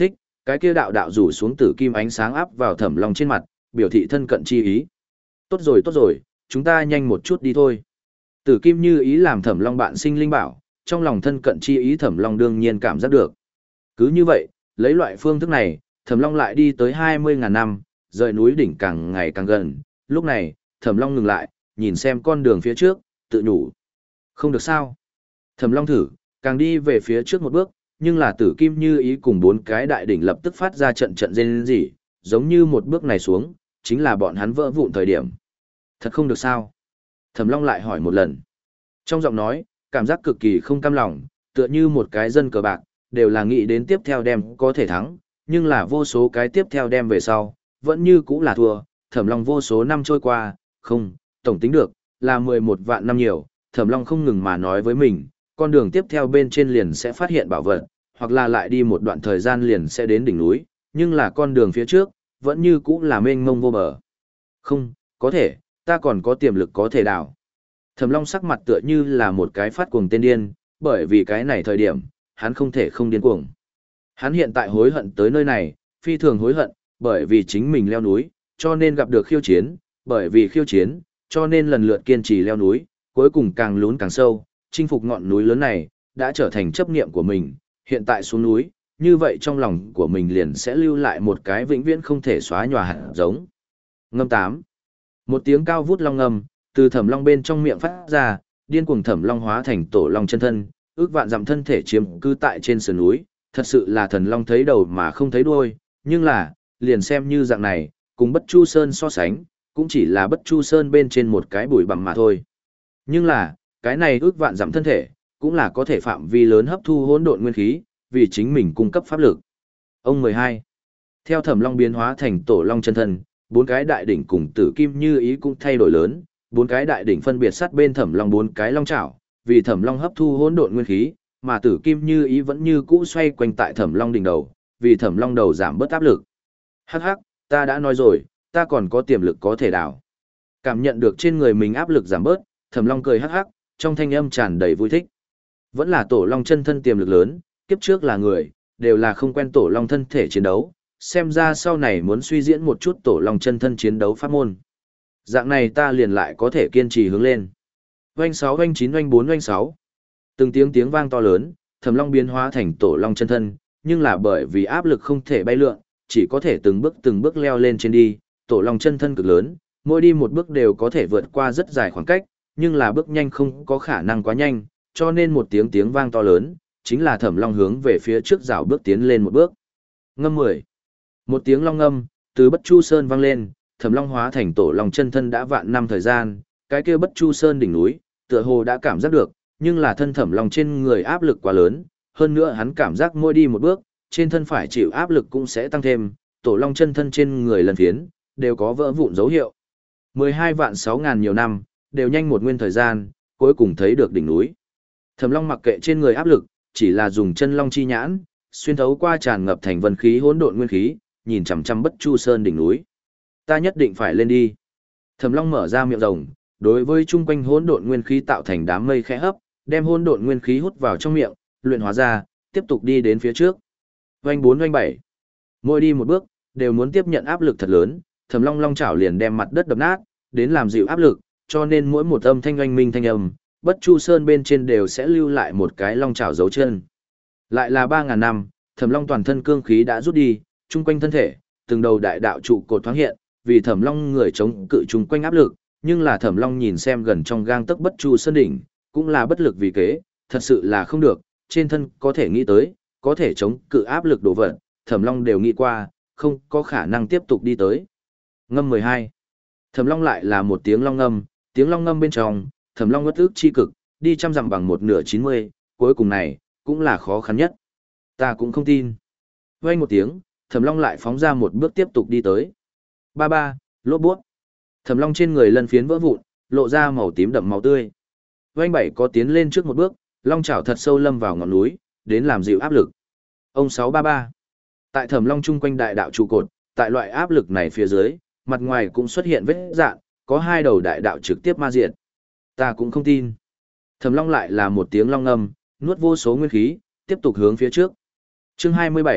Cái kia đạo đạo rủ xuống tử kim ánh sáng áp vào Thẩm Long trên mặt, biểu thị thân cận chi ý. Tốt rồi tốt rồi, chúng ta nhanh một chút đi thôi. Tử kim như ý làm Thẩm Long bạn sinh linh bảo, trong lòng thân cận chi ý Thẩm Long đương nhiên cảm giác được. Cứ như vậy, lấy loại phương thức này, Thẩm Long lại đi tới hai mươi ngàn năm, rời núi đỉnh càng ngày càng gần. Lúc này, Thẩm Long ngừng lại, nhìn xem con đường phía trước, tự nhủ. Không được sao. Thẩm Long thử, càng đi về phía trước một bước, nhưng là tử kim như ý cùng bốn cái đại đỉnh lập tức phát ra trận trận rên rỉ, giống như một bước này xuống, chính là bọn hắn vỡ vụn thời điểm. Thật không được sao? Thẩm Long lại hỏi một lần. Trong giọng nói, cảm giác cực kỳ không cam lòng, tựa như một cái dân cờ bạc, đều là nghĩ đến tiếp theo đem có thể thắng, nhưng là vô số cái tiếp theo đem về sau, vẫn như cũ là thua. Thẩm Long vô số năm trôi qua, không, tổng tính được, là mười một vạn năm nhiều, Thẩm Long không ngừng mà nói với mình, con đường tiếp theo bên trên liền sẽ phát hiện bảo vật, hoặc là lại đi một đoạn thời gian liền sẽ đến đỉnh núi, nhưng là con đường phía trước, vẫn như cũ là mênh mông vô bờ. Không, có thể, ta còn có tiềm lực có thể đào. Thẩm Long sắc mặt tựa như là một cái phát cuồng tên điên, bởi vì cái này thời điểm, hắn không thể không điên cuồng. Hắn hiện tại hối hận tới nơi này, phi thường hối hận, bởi vì chính mình leo núi, cho nên gặp được khiêu chiến, bởi vì khiêu chiến, cho nên lần lượt kiên trì leo núi, cuối cùng càng lún càng sâu, chinh phục ngọn núi lớn này, đã trở thành chấp niệm của mình, hiện tại xuống núi, như vậy trong lòng của mình liền sẽ lưu lại một cái vĩnh viễn không thể xóa nhòa hạt giống. Ngâm tám. Một tiếng cao vút long ngâm, từ Thẩm Long bên trong miệng phát ra, điên cuồng Thẩm Long hóa thành tổ long chân thân, ước vạn dặm thân thể chiếm cư tại trên sườn núi, thật sự là thần long thấy đầu mà không thấy đuôi, nhưng là, liền xem như dạng này, cùng Bất Chu Sơn so sánh, cũng chỉ là Bất Chu Sơn bên trên một cái bụi bặm mà thôi. Nhưng là, cái này ước vạn dặm thân thể, cũng là có thể phạm vi lớn hấp thu hỗn độn nguyên khí, vì chính mình cung cấp pháp lực. Ông mười hai. Theo Thẩm Long biến hóa thành tổ long chân thân, bốn cái đại đỉnh cùng tử kim như ý cũng thay đổi lớn, bốn cái đại đỉnh phân biệt sát bên Thẩm Long bốn cái long chảo, vì Thẩm Long hấp thu hỗn độn nguyên khí, mà tử kim như ý vẫn như cũ xoay quanh tại Thẩm Long đỉnh đầu, vì Thẩm Long đầu giảm bớt áp lực. Hắc hắc, ta đã nói rồi, ta còn có tiềm lực có thể đào. Cảm nhận được trên người mình áp lực giảm bớt, Thẩm Long cười hắc hắc, trong thanh âm tràn đầy vui thích. Vẫn là tổ long chân thân tiềm lực lớn, kiếp trước là người, đều là không quen tổ long thân thể chiến đấu, xem ra sau này muốn suy diễn một chút tổ long chân thân chiến đấu pháp môn. Dạng này ta liền lại có thể kiên trì hướng lên. Oanh sáu oanh chín oanh bốn oanh sáu. Từng tiếng tiếng vang to lớn, Thẩm Long biến hóa thành tổ long chân thân, nhưng là bởi vì áp lực không thể bay lượn, chỉ có thể từng bước từng bước leo lên trên đi, tổ long chân thân cực lớn, mỗi đi một bước đều có thể vượt qua rất dài khoảng cách, nhưng là bước nhanh không có khả năng quá nhanh, cho nên một tiếng tiếng vang to lớn, chính là Thẩm Long hướng về phía trước rảo bước tiến lên một bước. Ngâm mười. Một tiếng long ngâm, từ Bất Chu Sơn vang lên, Thẩm Long hóa thành tổ long chân thân đã vạn năm thời gian, cái kia Bất Chu Sơn đỉnh núi, tựa hồ đã cảm giác được, nhưng là thân Thẩm Long trên người áp lực quá lớn, hơn nữa hắn cảm giác mỗi đi một bước, trên thân phải chịu áp lực cũng sẽ tăng thêm, tổ long chân thân trên người lần phiến, đều có vỡ vụn dấu hiệu. mười hai vạn sáu ngàn nhiều năm, đều nhanh một nguyên thời gian, cuối cùng thấy được đỉnh núi. Thẩm Long mặc kệ trên người áp lực, chỉ là dùng chân long chi nhãn, xuyên thấu qua tràn ngập thành vân khí hỗn độn nguyên khí, nhìn chằm chằm Bất Chu Sơn đỉnh núi. Ta nhất định phải lên đi. Thẩm Long mở ra miệng rồng, đối với chung quanh hỗn độn nguyên khí tạo thành đám mây khẽ hấp, đem hỗn độn nguyên khí hút vào trong miệng, luyện hóa ra, tiếp tục đi đến phía trước. Oanh bốn oanh bảy. Mỗi đi một bước, đều muốn tiếp nhận áp lực thật lớn, Thẩm Long long chảo liền đem mặt đất đập nát, đến làm dịu áp lực, cho nên mỗi một âm thanh oanh minh thanh âm, Bất Chu Sơn bên trên đều sẽ lưu lại một cái long chảo dấu chân. Lại là ba ngàn năm, Thẩm Long toàn thân cương khí đã rút đi, chung quanh thân thể, từng đầu đại đạo trụ cột thoáng hiện, vì Thẩm Long người chống cự chung quanh áp lực, nhưng là Thẩm Long nhìn xem gần trong gang tấc Bất Chu Sơn đỉnh, cũng là bất lực vì kế, thật sự là không được, trên thân có thể nghĩ tới, có thể chống cự áp lực đồ vật, Thẩm Long đều nghĩ qua, không có khả năng tiếp tục đi tới. Ngâm mười hai. Thẩm Long lại là một tiếng long ngâm, tiếng long ngâm bên trong, Thẩm Long uất ức chi cực, đi trăm dặm bằng một nửa chín mươi, cuối cùng này, cũng là khó khăn nhất. Ta cũng không tin. Vang một tiếng, Thẩm Long lại phóng ra một bước tiếp tục đi tới. Ba ba, lốp bút. Thẩm Long trên người lân phiến vỡ vụn, lộ ra màu tím đậm máu tươi. Vang bảy có tiến lên trước một bước, long chảo thật sâu lâm vào ngọn núi, đến làm dịu áp lực. Ông sáu ba ba. Tại Thẩm Long chung quanh đại đạo trụ cột, tại loại áp lực này phía dưới, mặt ngoài cũng xuất hiện vết rạn, có hai đầu đại đạo trực tiếp ma diệt. Ta cũng không tin. Thẩm Long lại là một tiếng long ngâm, nuốt vô số nguyên khí, tiếp tục hướng phía trước. Chương hai mươi bảy,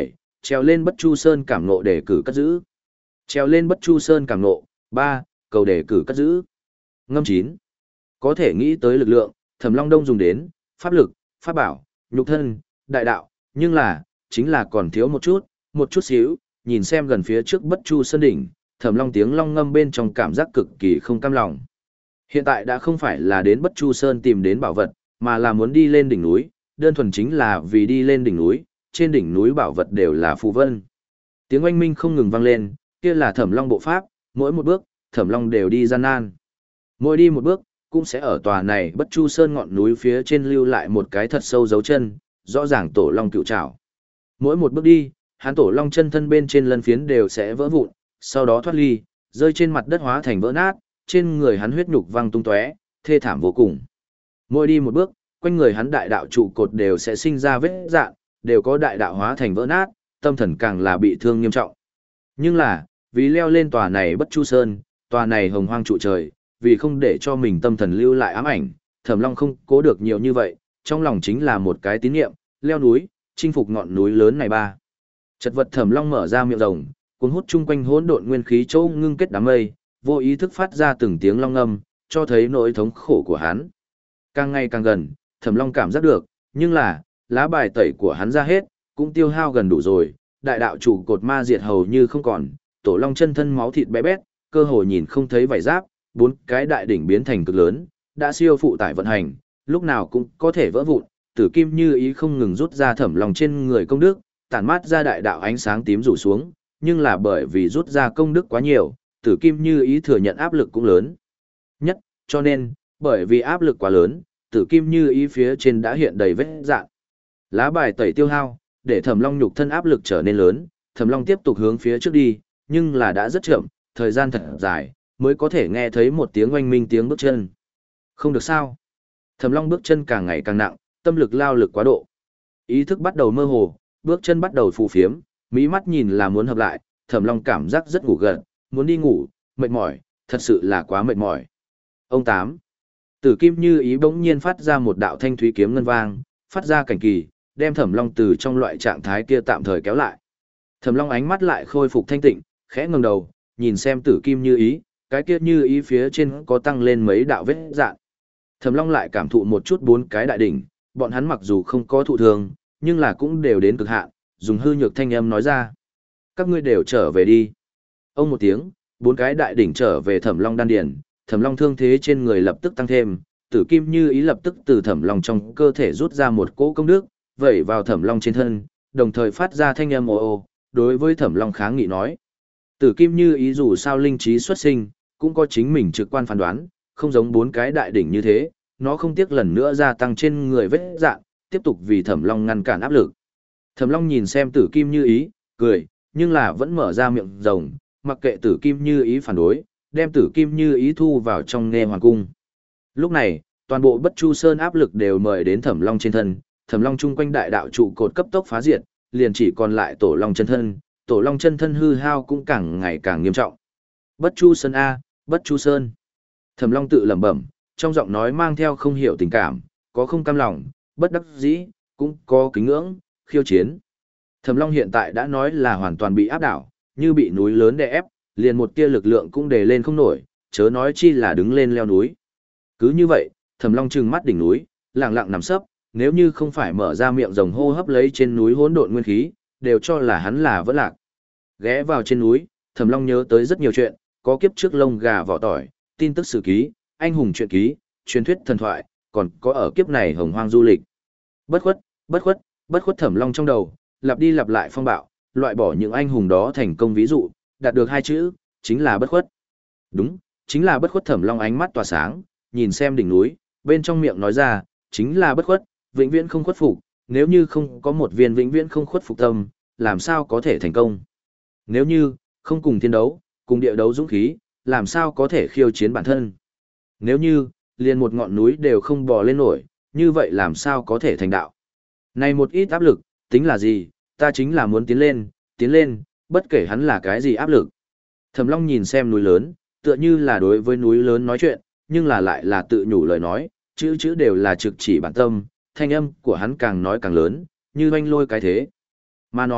Trèo lên Bất Chu Sơn cảm ngộ đề cử cất giữ. Trèo lên Bất Chu Sơn cảm ngộ, ba, cầu đề cử cất giữ. Ngâm chín. Có thể nghĩ tới lực lượng, Thẩm Long Đông dùng đến, pháp lực, pháp bảo, nhục thân, đại đạo, nhưng là, chính là còn thiếu một chút, một chút xíu, nhìn xem gần phía trước Bất Chu Sơn đỉnh, Thẩm Long tiếng long ngâm bên trong cảm giác cực kỳ không cam lòng. Hiện tại đã không phải là đến Bất Chu Sơn tìm đến bảo vật, mà là muốn đi lên đỉnh núi, đơn thuần chính là vì đi lên đỉnh núi, trên đỉnh núi bảo vật đều là phù vân. Tiếng oanh minh không ngừng vang lên, kia là Thẩm Long bộ pháp, mỗi một bước, Thẩm Long đều đi gian nan. Mỗi đi một bước, cũng sẽ ở tòa này Bất Chu Sơn ngọn núi phía trên lưu lại một cái thật sâu dấu chân, rõ ràng tổ long cựu trảo. Mỗi một bước đi, hắn tổ long chân thân bên trên lân phiến đều sẽ vỡ vụn, sau đó thoát ly, rơi trên mặt đất hóa thành vỡ nát, trên người hắn huyết nhục văng tung tóe, thê thảm vô cùng. Mỗi đi một bước, quanh người hắn đại đạo trụ cột đều sẽ sinh ra vết rạn, đều có đại đạo hóa thành vỡ nát, tâm thần càng là bị thương nghiêm trọng. Nhưng là, vì leo lên tòa này Bất Chu Sơn, tòa này hồng hoang trụ trời, vì không để cho mình tâm thần lưu lại ám ảnh, Thẩm Long không cố được nhiều như vậy, trong lòng chính là một cái tín niệm, leo núi, chinh phục ngọn núi lớn này ba. Chật vật Thẩm Long mở ra miệng rồng, cuốn hút chung quanh hỗn độn nguyên khí châu ngưng kết đám mây, vô ý thức phát ra từng tiếng long ngâm, cho thấy nỗi thống khổ của hắn. Càng ngày càng gần, Thẩm Long cảm giác được, nhưng là, lá bài tẩy của hắn ra hết, cũng tiêu hao gần đủ rồi, đại đạo chủ cột ma diệt hầu như không còn, tổ long chân thân máu thịt bé bét, cơ hồ nhìn không thấy vảy giáp, bốn cái đại đỉnh biến thành cực lớn, đã siêu phụ tải vận hành, lúc nào cũng có thể vỡ vụn, tử kim như ý không ngừng rút ra Thẩm Long trên người công đức, tản mát ra đại đạo ánh sáng tím rủ xuống, nhưng là bởi vì rút ra công đức quá nhiều, tử kim như ý thừa nhận áp lực cũng lớn. Nhất, cho nên, bởi vì áp lực quá lớn, tử kim như ý phía trên đã hiện đầy vết rạn. Lá bài tẩy tiêu hao, để Thẩm Long nhục thân áp lực trở nên lớn, Thẩm Long tiếp tục hướng phía trước đi, nhưng là đã rất chậm, thời gian thật dài, mới có thể nghe thấy một tiếng oanh minh tiếng bước chân. Không được sao? Thẩm Long bước chân càng ngày càng nặng, tâm lực lao lực quá độ. Ý thức bắt đầu mơ hồ, bước chân bắt đầu phù phiếm, mí mắt nhìn là muốn hợp lại, Thẩm Long cảm giác rất ngủ gật, muốn đi ngủ, mệt mỏi, thật sự là quá mệt mỏi. Ông Tám. Tử kim như ý bỗng nhiên phát ra một đạo thanh thúy kiếm ngân vang, phát ra cảnh kỳ, đem Thẩm Long từ trong loại trạng thái kia tạm thời kéo lại. Thẩm Long ánh mắt lại khôi phục thanh tịnh, khẽ ngẩng đầu, nhìn xem tử kim như ý, cái kia như ý phía trên có tăng lên mấy đạo vết dạn. Thẩm Long lại cảm thụ một chút bốn cái đại đỉnh, bọn hắn mặc dù không có thụ thương, nhưng là cũng đều đến cực hạn, dùng hư nhược thanh âm nói ra. Các ngươi đều trở về đi. Ông một tiếng, bốn cái đại đỉnh trở về Thẩm Long đan điền, Thẩm Long thương thế trên người lập tức tăng thêm, tử kim như ý lập tức từ Thẩm Long trong cơ thể rút ra một cỗ công đức, vẩy vào Thẩm Long trên thân, đồng thời phát ra thanh âm ồ ồ, đối với Thẩm Long kháng nghị nói. Tử kim như ý dù sao linh trí xuất sinh, cũng có chính mình trực quan phán đoán, không giống bốn cái đại đỉnh như thế, nó không tiếc lần nữa gia tăng trên người vết dạn, tiếp tục vì Thẩm Long ngăn cản áp lực. Thẩm Long nhìn xem tử kim như ý, cười, nhưng là vẫn mở ra miệng rồng, mặc kệ tử kim như ý phản đối, đem tử kim như ý thu vào trong nghe hoàng cung. Lúc này, toàn bộ Bất Chu Sơn áp lực đều mời đến Thẩm Long trên thân, Thẩm Long chung quanh đại đạo trụ cột cấp tốc phá diệt, liền chỉ còn lại tổ long chân thân, tổ long chân thân hư hao cũng càng ngày càng nghiêm trọng. Bất Chu Sơn a, Bất Chu Sơn. Thẩm Long tự lẩm bẩm, trong giọng nói mang theo không hiểu tình cảm, có không cam lòng, bất đắc dĩ, cũng có kính ngưỡng, khiêu chiến. Thẩm Long hiện tại đã nói là hoàn toàn bị áp đảo, như bị núi lớn đè ép, liền một tia lực lượng cũng đề lên không nổi, chớ nói chi là đứng lên leo núi. Cứ như vậy, Thẩm Long trừng mắt đỉnh núi, lặng lặng nằm sấp, nếu như không phải mở ra miệng rồng hô hấp lấy trên núi hỗn độn nguyên khí, đều cho là hắn là vỡ lạc. Ghé vào trên núi, Thẩm Long nhớ tới rất nhiều chuyện, có kiếp trước lông gà vỏ tỏi, tin tức sử ký, anh hùng truyện ký, truyền thuyết thần thoại, còn có ở kiếp này hồng hoang du lịch. Bất khuất, bất khuất, bất khuất Thẩm Long trong đầu, lặp đi lặp lại phong bạo, loại bỏ những anh hùng đó thành công ví dụ, đạt được hai chữ, chính là bất khuất. Đúng, chính là bất khuất. Thẩm Long ánh mắt tỏa sáng, nhìn xem đỉnh núi, bên trong miệng nói ra, chính là bất khuất, vĩnh viễn không khuất phục, nếu như không có một viên vĩnh viễn không khuất phục tâm, làm sao có thể thành công? Nếu như không cùng thiên đấu, cùng địa đấu dũng khí, làm sao có thể khiêu chiến bản thân? Nếu như liền một ngọn núi đều không bò lên nổi, như vậy làm sao có thể thành đạo? Này một ít áp lực, tính là gì? Ta chính là muốn tiến lên, tiến lên, bất kể hắn là cái gì áp lực. Thẩm Long nhìn xem núi lớn, tựa như là đối với núi lớn nói chuyện, nhưng là lại là tự nhủ lời nói, chữ chữ đều là trực chỉ bản tâm, thanh âm của hắn càng nói càng lớn, như oanh lôi cái thế. Mà nói,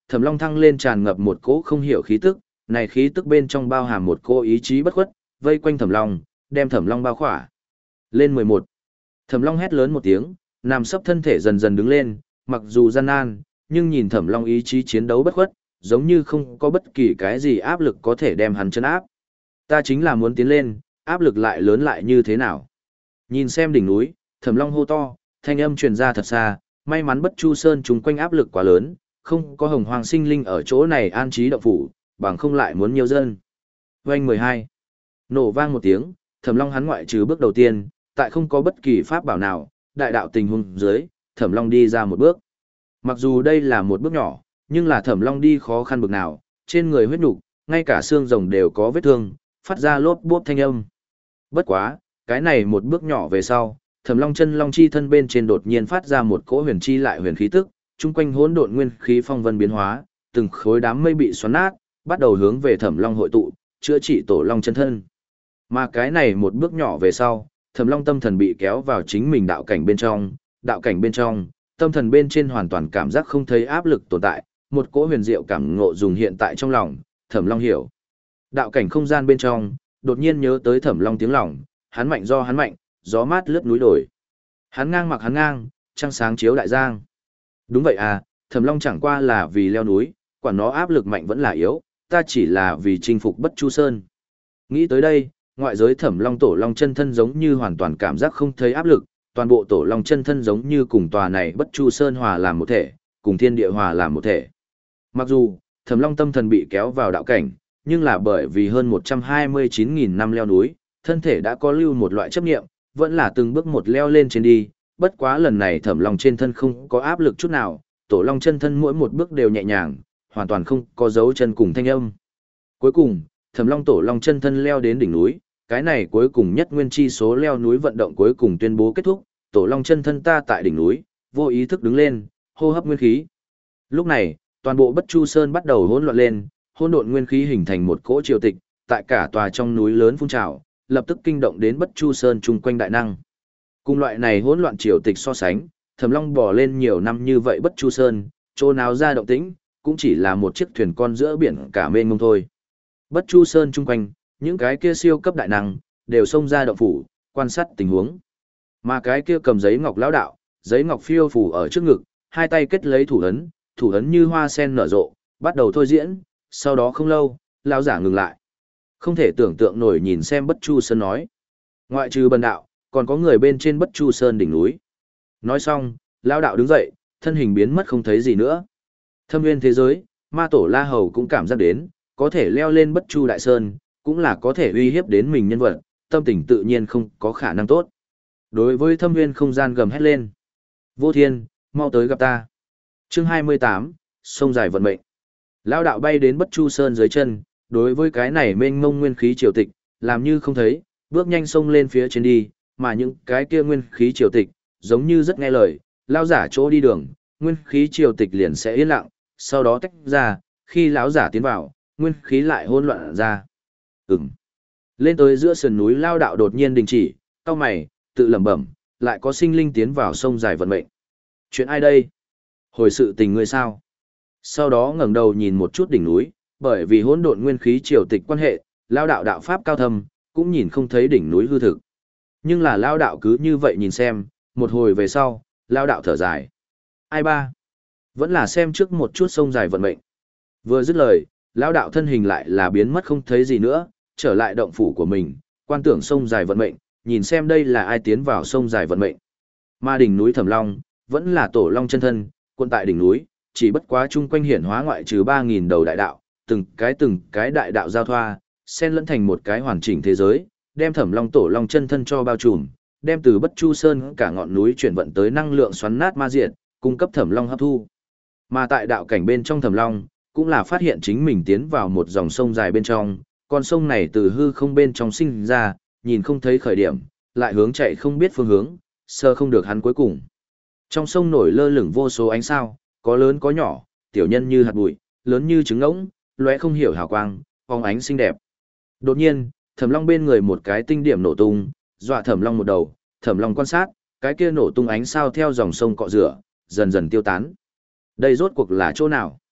Thẩm Long thăng lên tràn ngập một cỗ không hiểu khí tức, này khí tức bên trong bao hàm một cỗ ý chí bất khuất, vây quanh Thẩm Long, đem Thẩm Long bao khỏa. Lên mười một. Thẩm Long hét lớn một tiếng, nằm sấp thân thể dần dần đứng lên, mặc dù gian nan, nhưng nhìn Thẩm Long ý chí chiến đấu bất khuất, giống như không có bất kỳ cái gì áp lực có thể đem hắn chấn áp. Ta chính là muốn tiến lên, áp lực lại lớn lại như thế nào. Nhìn xem đỉnh núi, Thẩm Long hô to, thanh âm truyền ra thật xa, may mắn Bất Chu Sơn chúng quanh áp lực quá lớn, không có hồng hoàng sinh linh ở chỗ này an trí động phủ, bằng không lại muốn nhiều dân. Vành mười hai. Nổ vang một tiếng, Thẩm Long hắn ngoại trừ bước đầu tiên, tại không có bất kỳ pháp bảo nào, đại đạo tình huống dưới, Thẩm Long đi ra một bước. Mặc dù đây là một bước nhỏ, nhưng là Thẩm Long đi khó khăn bực nào, trên người huyết nục, ngay cả xương rồng đều có vết thương, phát ra lốp bốp thanh âm. Bất quá, cái này một bước nhỏ về sau, Thẩm Long chân long chi thân bên trên đột nhiên phát ra một cỗ huyền chi lại huyền khí tức, chung quanh hỗn độn nguyên khí phong vân biến hóa, từng khối đám mây bị xoắn nát, bắt đầu hướng về Thẩm Long hội tụ, chữa trị tổ long chân thân. Mà cái này một bước nhỏ về sau, Thẩm Long tâm thần bị kéo vào chính mình đạo cảnh bên trong, đạo cảnh bên trong, tâm thần bên trên hoàn toàn cảm giác không thấy áp lực tồn tại, một cỗ huyền diệu cảm ngộ dùng hiện tại trong lòng, Thẩm Long hiểu. Đạo cảnh không gian bên trong, đột nhiên nhớ tới Thẩm Long tiếng lòng, hắn mạnh do hắn mạnh, gió mát lướt núi đồi. Hắn ngang mặc hắn ngang, trăng sáng chiếu đại giang. Đúng vậy à, Thẩm Long chẳng qua là vì leo núi, quả nó áp lực mạnh vẫn là yếu, ta chỉ là vì chinh phục Bất Chu Sơn. Nghĩ tới đây, ngoại giới Thẩm Long tổ long chân thân giống như hoàn toàn cảm giác không thấy áp lực, toàn bộ tổ long chân thân giống như cùng tòa này Bất Chu Sơn hòa làm một thể, cùng thiên địa hòa làm một thể. Mặc dù, Thẩm Long tâm thần bị kéo vào đạo cảnh, nhưng là bởi vì hơn một trăm hai mươi chín nghìn năm leo núi, thân thể đã có lưu một loại chấp niệm, vẫn là từng bước một leo lên trên đi, bất quá lần này Thẩm Long trên thân không có áp lực chút nào, tổ long chân thân mỗi một bước đều nhẹ nhàng, hoàn toàn không có dấu chân cùng thanh âm. Cuối cùng, Thẩm Long tổ long chân thân leo đến đỉnh núi, cái này cuối cùng nhất nguyên chi số leo núi vận động cuối cùng tuyên bố kết thúc, tổ long chân thân ta tại đỉnh núi, vô ý thức đứng lên, hô hấp nguyên khí. Lúc này, toàn bộ Bất Chu Sơn bắt đầu hỗn loạn lên, hỗn độn nguyên khí hình thành một cỗ triều tịch, tại cả tòa trong núi lớn phun trào, lập tức kinh động đến Bất Chu Sơn chung quanh đại năng. Cùng loại này hỗn loạn triều tịch so sánh, Thẩm Long bò lên nhiều năm như vậy Bất Chu Sơn, chỗ nào ra động tĩnh, cũng chỉ là một chiếc thuyền con giữa biển cả mênh mông thôi. Bất Chu Sơn chung quanh, những cái kia siêu cấp đại năng đều xông ra động phủ, quan sát tình huống. Mà cái kia cầm giấy ngọc lão đạo, giấy ngọc phiêu phù ở trước ngực, hai tay kết lấy thủ ấn, thủ ấn như hoa sen nở rộ, bắt đầu thôi diễn, sau đó không lâu, lão giả ngừng lại. Không thể tưởng tượng nổi nhìn xem Bất Chu Sơn nói. Ngoại trừ bần đạo, còn có người bên trên Bất Chu Sơn đỉnh núi. Nói xong, lão đạo đứng dậy, thân hình biến mất không thấy gì nữa. Thâm nguyên thế giới, ma tổ La Hầu cũng cảm giác đến, có thể leo lên Bất Chu Đại Sơn, cũng là có thể uy hiếp đến mình nhân vật, tâm tình tự nhiên không có khả năng tốt. Đối với thâm nguyên không gian gầm hét lên. Vô Thiên, mau tới gặp ta. Chương hai mươi tám, sông dài vận mệnh. Lão đạo bay đến Bất Chu Sơn dưới chân, đối với cái này mênh mông nguyên khí triều tịch, làm như không thấy, bước nhanh sông lên phía trên đi, mà những cái kia nguyên khí triều tịch, giống như rất nghe lời, lão giả chỗ đi đường, nguyên khí triều tịch liền sẽ yên lặng, sau đó tách ra, khi lão giả tiến vào, nguyên khí lại hỗn loạn ra. Ừm. Lên tới giữa sườn núi lao đạo đột nhiên đình chỉ, cau mày, tự lẩm bẩm, lại có sinh linh tiến vào sông dài vận mệnh. Chuyện ai đây? Hồi sự tình ngươi sao? Sau đó ngẩng đầu nhìn một chút đỉnh núi, bởi vì hỗn độn nguyên khí triều tịch quan hệ, lao đạo đạo pháp cao thâm, cũng nhìn không thấy đỉnh núi hư thực. Nhưng là lao đạo cứ như vậy nhìn xem, một hồi về sau, lao đạo thở dài. Ai ba? Vẫn là xem trước một chút sông dài vận mệnh. Vừa dứt lời, lao đạo thân hình lại là biến mất không thấy gì nữa, trở lại động phủ của mình, quan tưởng sông dài vận mệnh, nhìn xem đây là ai tiến vào sông dài vận mệnh. Mà đỉnh núi Thẩm Long, vẫn là tổ long chân thân, quân tại đỉnh núi, chỉ bất quá chung quanh hiển hóa ngoại trừ ba nghìn đầu đại đạo, từng cái từng cái đại đạo giao thoa, xen lẫn thành một cái hoàn chỉnh thế giới, đem Thẩm Long tổ long chân thân cho bao trùm, đem từ Bất Chu Sơn cả ngọn núi chuyển vận tới năng lượng xoắn nát ma diệt, cung cấp Thẩm Long hấp thu. Mà tại đạo cảnh bên trong Thẩm Long, cũng là phát hiện chính mình tiến vào một dòng sông dài bên trong, con sông này từ hư không bên trong sinh ra, nhìn không thấy khởi điểm, lại hướng chạy không biết phương hướng, sơ không được hắn cuối cùng. Trong sông nổi lơ lửng vô số ánh sao, có lớn có nhỏ, tiểu nhân như hạt bụi, lớn như trứng ngỗng, lóe không hiểu hào quang, phóng ánh xinh đẹp. Đột nhiên, Thẩm Long bên người một cái tinh điểm nổ tung, dọa Thẩm Long một đầu, Thẩm Long quan sát, cái kia nổ tung ánh sao theo dòng sông cọ rửa, dần dần tiêu tán. Đây rốt cuộc là chỗ nào?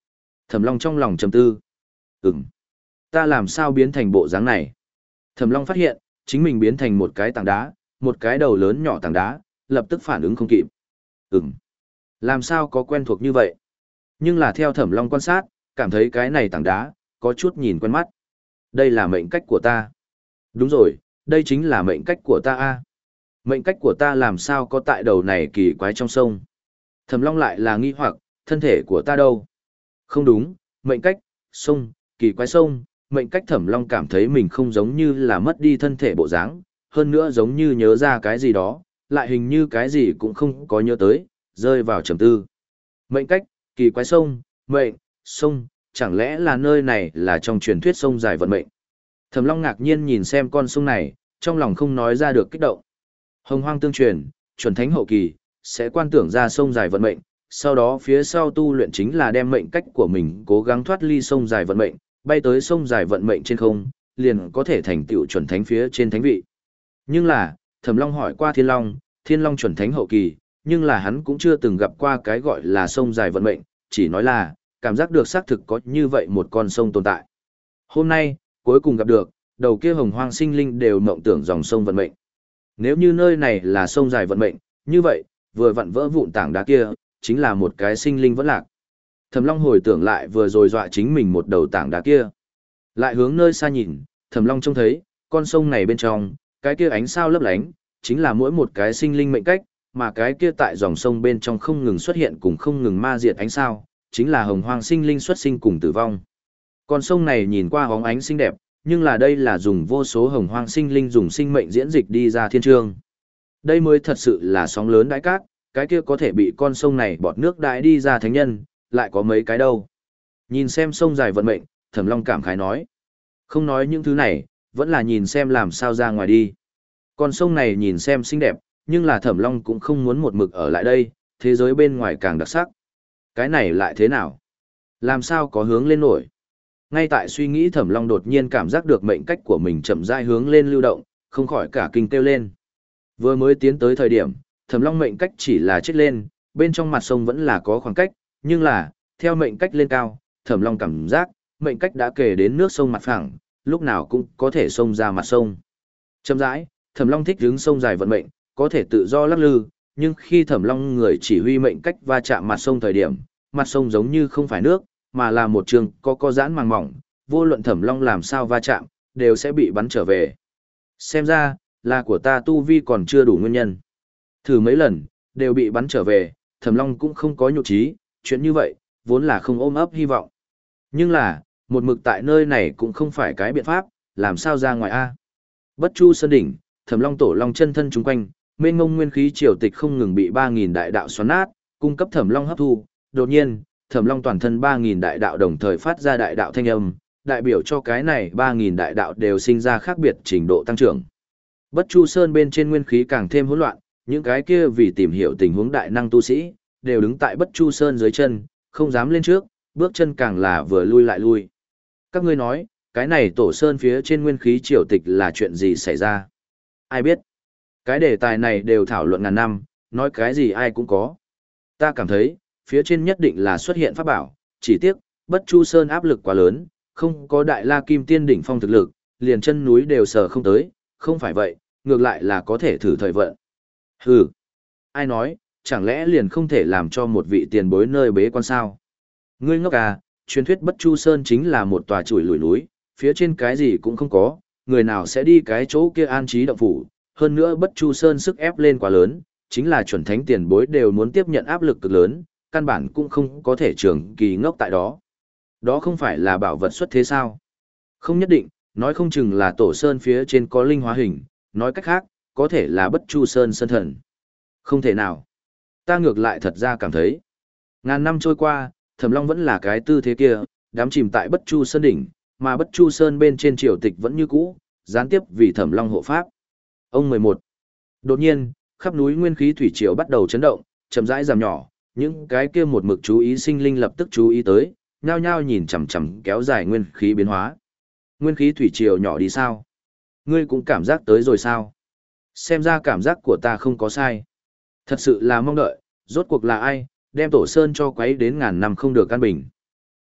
Thẩm Long trong lòng trầm tư. Ừm, ta làm sao biến thành bộ dáng này? Thẩm Long phát hiện, chính mình biến thành một cái tảng đá, một cái đầu lớn nhỏ tảng đá, lập tức phản ứng không kịp. Ừm, làm sao có quen thuộc như vậy? Nhưng là theo Thẩm Long quan sát, cảm thấy cái này tảng đá, có chút nhìn quen mắt. Đây là mệnh cách của ta. Đúng rồi, đây chính là mệnh cách của ta a. Mệnh cách của ta làm sao có tại đầu này kỳ quái trong sông? Thẩm Long lại là nghi hoặc, thân thể của ta đâu? Không đúng, mệnh cách, sông, kỳ quái sông, mệnh cách Thẩm Long cảm thấy mình không giống như là mất đi thân thể bộ dáng, hơn nữa giống như nhớ ra cái gì đó, lại hình như cái gì cũng không có nhớ tới, rơi vào trầm tư. Mệnh cách, kỳ quái sông, mệnh, sông, chẳng lẽ là nơi này là trong truyền thuyết sông dài vận mệnh? Thẩm Long ngạc nhiên nhìn xem con sông này, trong lòng không nói ra được kích động. Hồng hoang tương truyền, chuẩn thánh hậu kỳ, sẽ quan tưởng ra sông dài vận mệnh, sau đó phía sau tu luyện chính là đem mệnh cách của mình cố gắng thoát ly sông dài vận mệnh, bay tới sông dài vận mệnh trên không, liền có thể thành tựu chuẩn thánh phía trên thánh vị. Nhưng là, Thẩm Long hỏi qua Thiên Long, Thiên Long chuẩn thánh hậu kỳ, nhưng là hắn cũng chưa từng gặp qua cái gọi là sông dài vận mệnh, chỉ nói là, cảm giác được xác thực có như vậy một con sông tồn tại. Hôm nay, cuối cùng gặp được, đầu kia hồng hoang sinh linh đều mộng tưởng dòng sông vận mệnh. Nếu như nơi này là sông dài vận mệnh, như vậy, vừa vặn vỡ vụn tảng đá kia, chính là một cái sinh linh vẫn lạc. Thẩm Long hồi tưởng lại vừa rồi dọa chính mình một đầu tảng đá kia. Lại hướng nơi xa nhìn, Thẩm Long trông thấy, con sông này bên trong, cái kia ánh sao lấp lánh, chính là mỗi một cái sinh linh mệnh cách, mà cái kia tại dòng sông bên trong không ngừng xuất hiện cùng không ngừng ma diệt ánh sao, chính là hồng hoang sinh linh xuất sinh cùng tử vong. Con sông này nhìn qua hóng ánh xinh đẹp, nhưng là đây là dùng vô số hồng hoang sinh linh dùng sinh mệnh diễn dịch đi ra thiên trường. Đây mới thật sự là sóng lớn đãi cát, cái kia có thể bị con sông này bọt nước đãi đi ra thánh nhân, lại có mấy cái đâu. Nhìn xem sông dài vận mệnh, Thẩm Long cảm khái nói. Không nói những thứ này, vẫn là nhìn xem làm sao ra ngoài đi. Con sông này nhìn xem xinh đẹp, nhưng là Thẩm Long cũng không muốn một mực ở lại đây, thế giới bên ngoài càng đặc sắc. Cái này lại thế nào? Làm sao có hướng lên nổi? Ngay tại suy nghĩ Thẩm Long đột nhiên cảm giác được mệnh cách của mình chậm rãi hướng lên lưu động, không khỏi cả kinh kêu lên. Vừa mới tiến tới thời điểm, Thẩm Long mệnh cách chỉ là chết lên, bên trong mặt sông vẫn là có khoảng cách, nhưng là, theo mệnh cách lên cao, Thẩm Long cảm giác, mệnh cách đã kề đến nước sông mặt phẳng, lúc nào cũng có thể xông ra mặt sông. Chậm rãi, Thẩm Long thích hướng sông dài vận mệnh, có thể tự do lắc lư, nhưng khi Thẩm Long người chỉ huy mệnh cách va chạm mặt sông thời điểm, mặt sông giống như không phải nước, mà là một trường có co giãn màng mỏng, vô luận Thẩm Long làm sao va chạm, đều sẽ bị bắn trở về. Xem ra, là của ta tu vi còn chưa đủ nguyên nhân. Thử mấy lần, đều bị bắn trở về, Thẩm Long cũng không có nhục trí, chuyện như vậy, vốn là không ôm ấp hy vọng. Nhưng là, một mực tại nơi này cũng không phải cái biện pháp, làm sao ra ngoài a? Bất Chu Sơn đỉnh, Thẩm Long tổ long chân thân chúng quanh, mênh mông nguyên khí triều tịch không ngừng bị ba nghìn đại đạo xoắn nát, cung cấp Thẩm Long hấp thu. Đột nhiên, Thẩm Long toàn thân ba nghìn đại đạo đồng thời phát ra đại đạo thanh âm, đại biểu cho cái này ba nghìn đại đạo đều sinh ra khác biệt trình độ tăng trưởng. Bất Chu Sơn bên trên nguyên khí càng thêm hỗn loạn, những cái kia vì tìm hiểu tình huống đại năng tu sĩ, đều đứng tại Bất Chu Sơn dưới chân, không dám lên trước, bước chân càng là vừa lui lại lui. Các ngươi nói, cái này tổ sơn phía trên nguyên khí triều tịch là chuyện gì xảy ra? Ai biết? Cái đề tài này đều thảo luận ngàn năm, nói cái gì ai cũng có. Ta cảm thấy, phía trên nhất định là xuất hiện pháp bảo, chỉ tiếc, Bất Chu Sơn áp lực quá lớn, không có đại la kim tiên đỉnh phong thực lực, liền chân núi đều sờ không tới, không phải vậy, ngược lại là có thể thử thời vận. Hừ, ai nói, chẳng lẽ liền không thể làm cho một vị tiền bối nơi bế quan sao? Ngươi ngốc à, truyền thuyết Bất Chu Sơn chính là một tòa chùi lùi núi, phía trên cái gì cũng không có, người nào sẽ đi cái chỗ kia an trí động phủ, hơn nữa Bất Chu Sơn sức ép lên quá lớn, chính là chuẩn thánh tiền bối đều muốn tiếp nhận áp lực cực lớn, căn bản cũng không có thể trường kỳ ngốc tại đó. Đó không phải là bảo vật xuất thế sao? Không nhất định, nói không chừng là tổ sơn phía trên có linh hóa hình, nói cách khác, có thể là Bất Chu Sơn sơn thần. Không thể nào. Ta ngược lại thật ra cảm thấy. Ngàn năm trôi qua, Thẩm Long vẫn là cái tư thế kia, đám chìm tại Bất Chu Sơn đỉnh, mà Bất Chu Sơn bên trên triều tịch vẫn như cũ, gián tiếp vì Thẩm Long hộ pháp. Ông mười một. Đột nhiên, khắp núi nguyên khí thủy triều bắt đầu chấn động, chậm rãi giảm nhỏ, những cái kia một mực chú ý sinh linh lập tức chú ý tới, nhao nhao nhìn chằm chằm kéo dài nguyên khí biến hóa. Nguyên khí thủy triều nhỏ đi sao? Ngươi cũng cảm giác tới rồi sao? Xem ra cảm giác của ta không có sai. Thật sự là mong đợi, rốt cuộc là ai, đem tổ sơn cho quấy đến ngàn năm không được căn bình.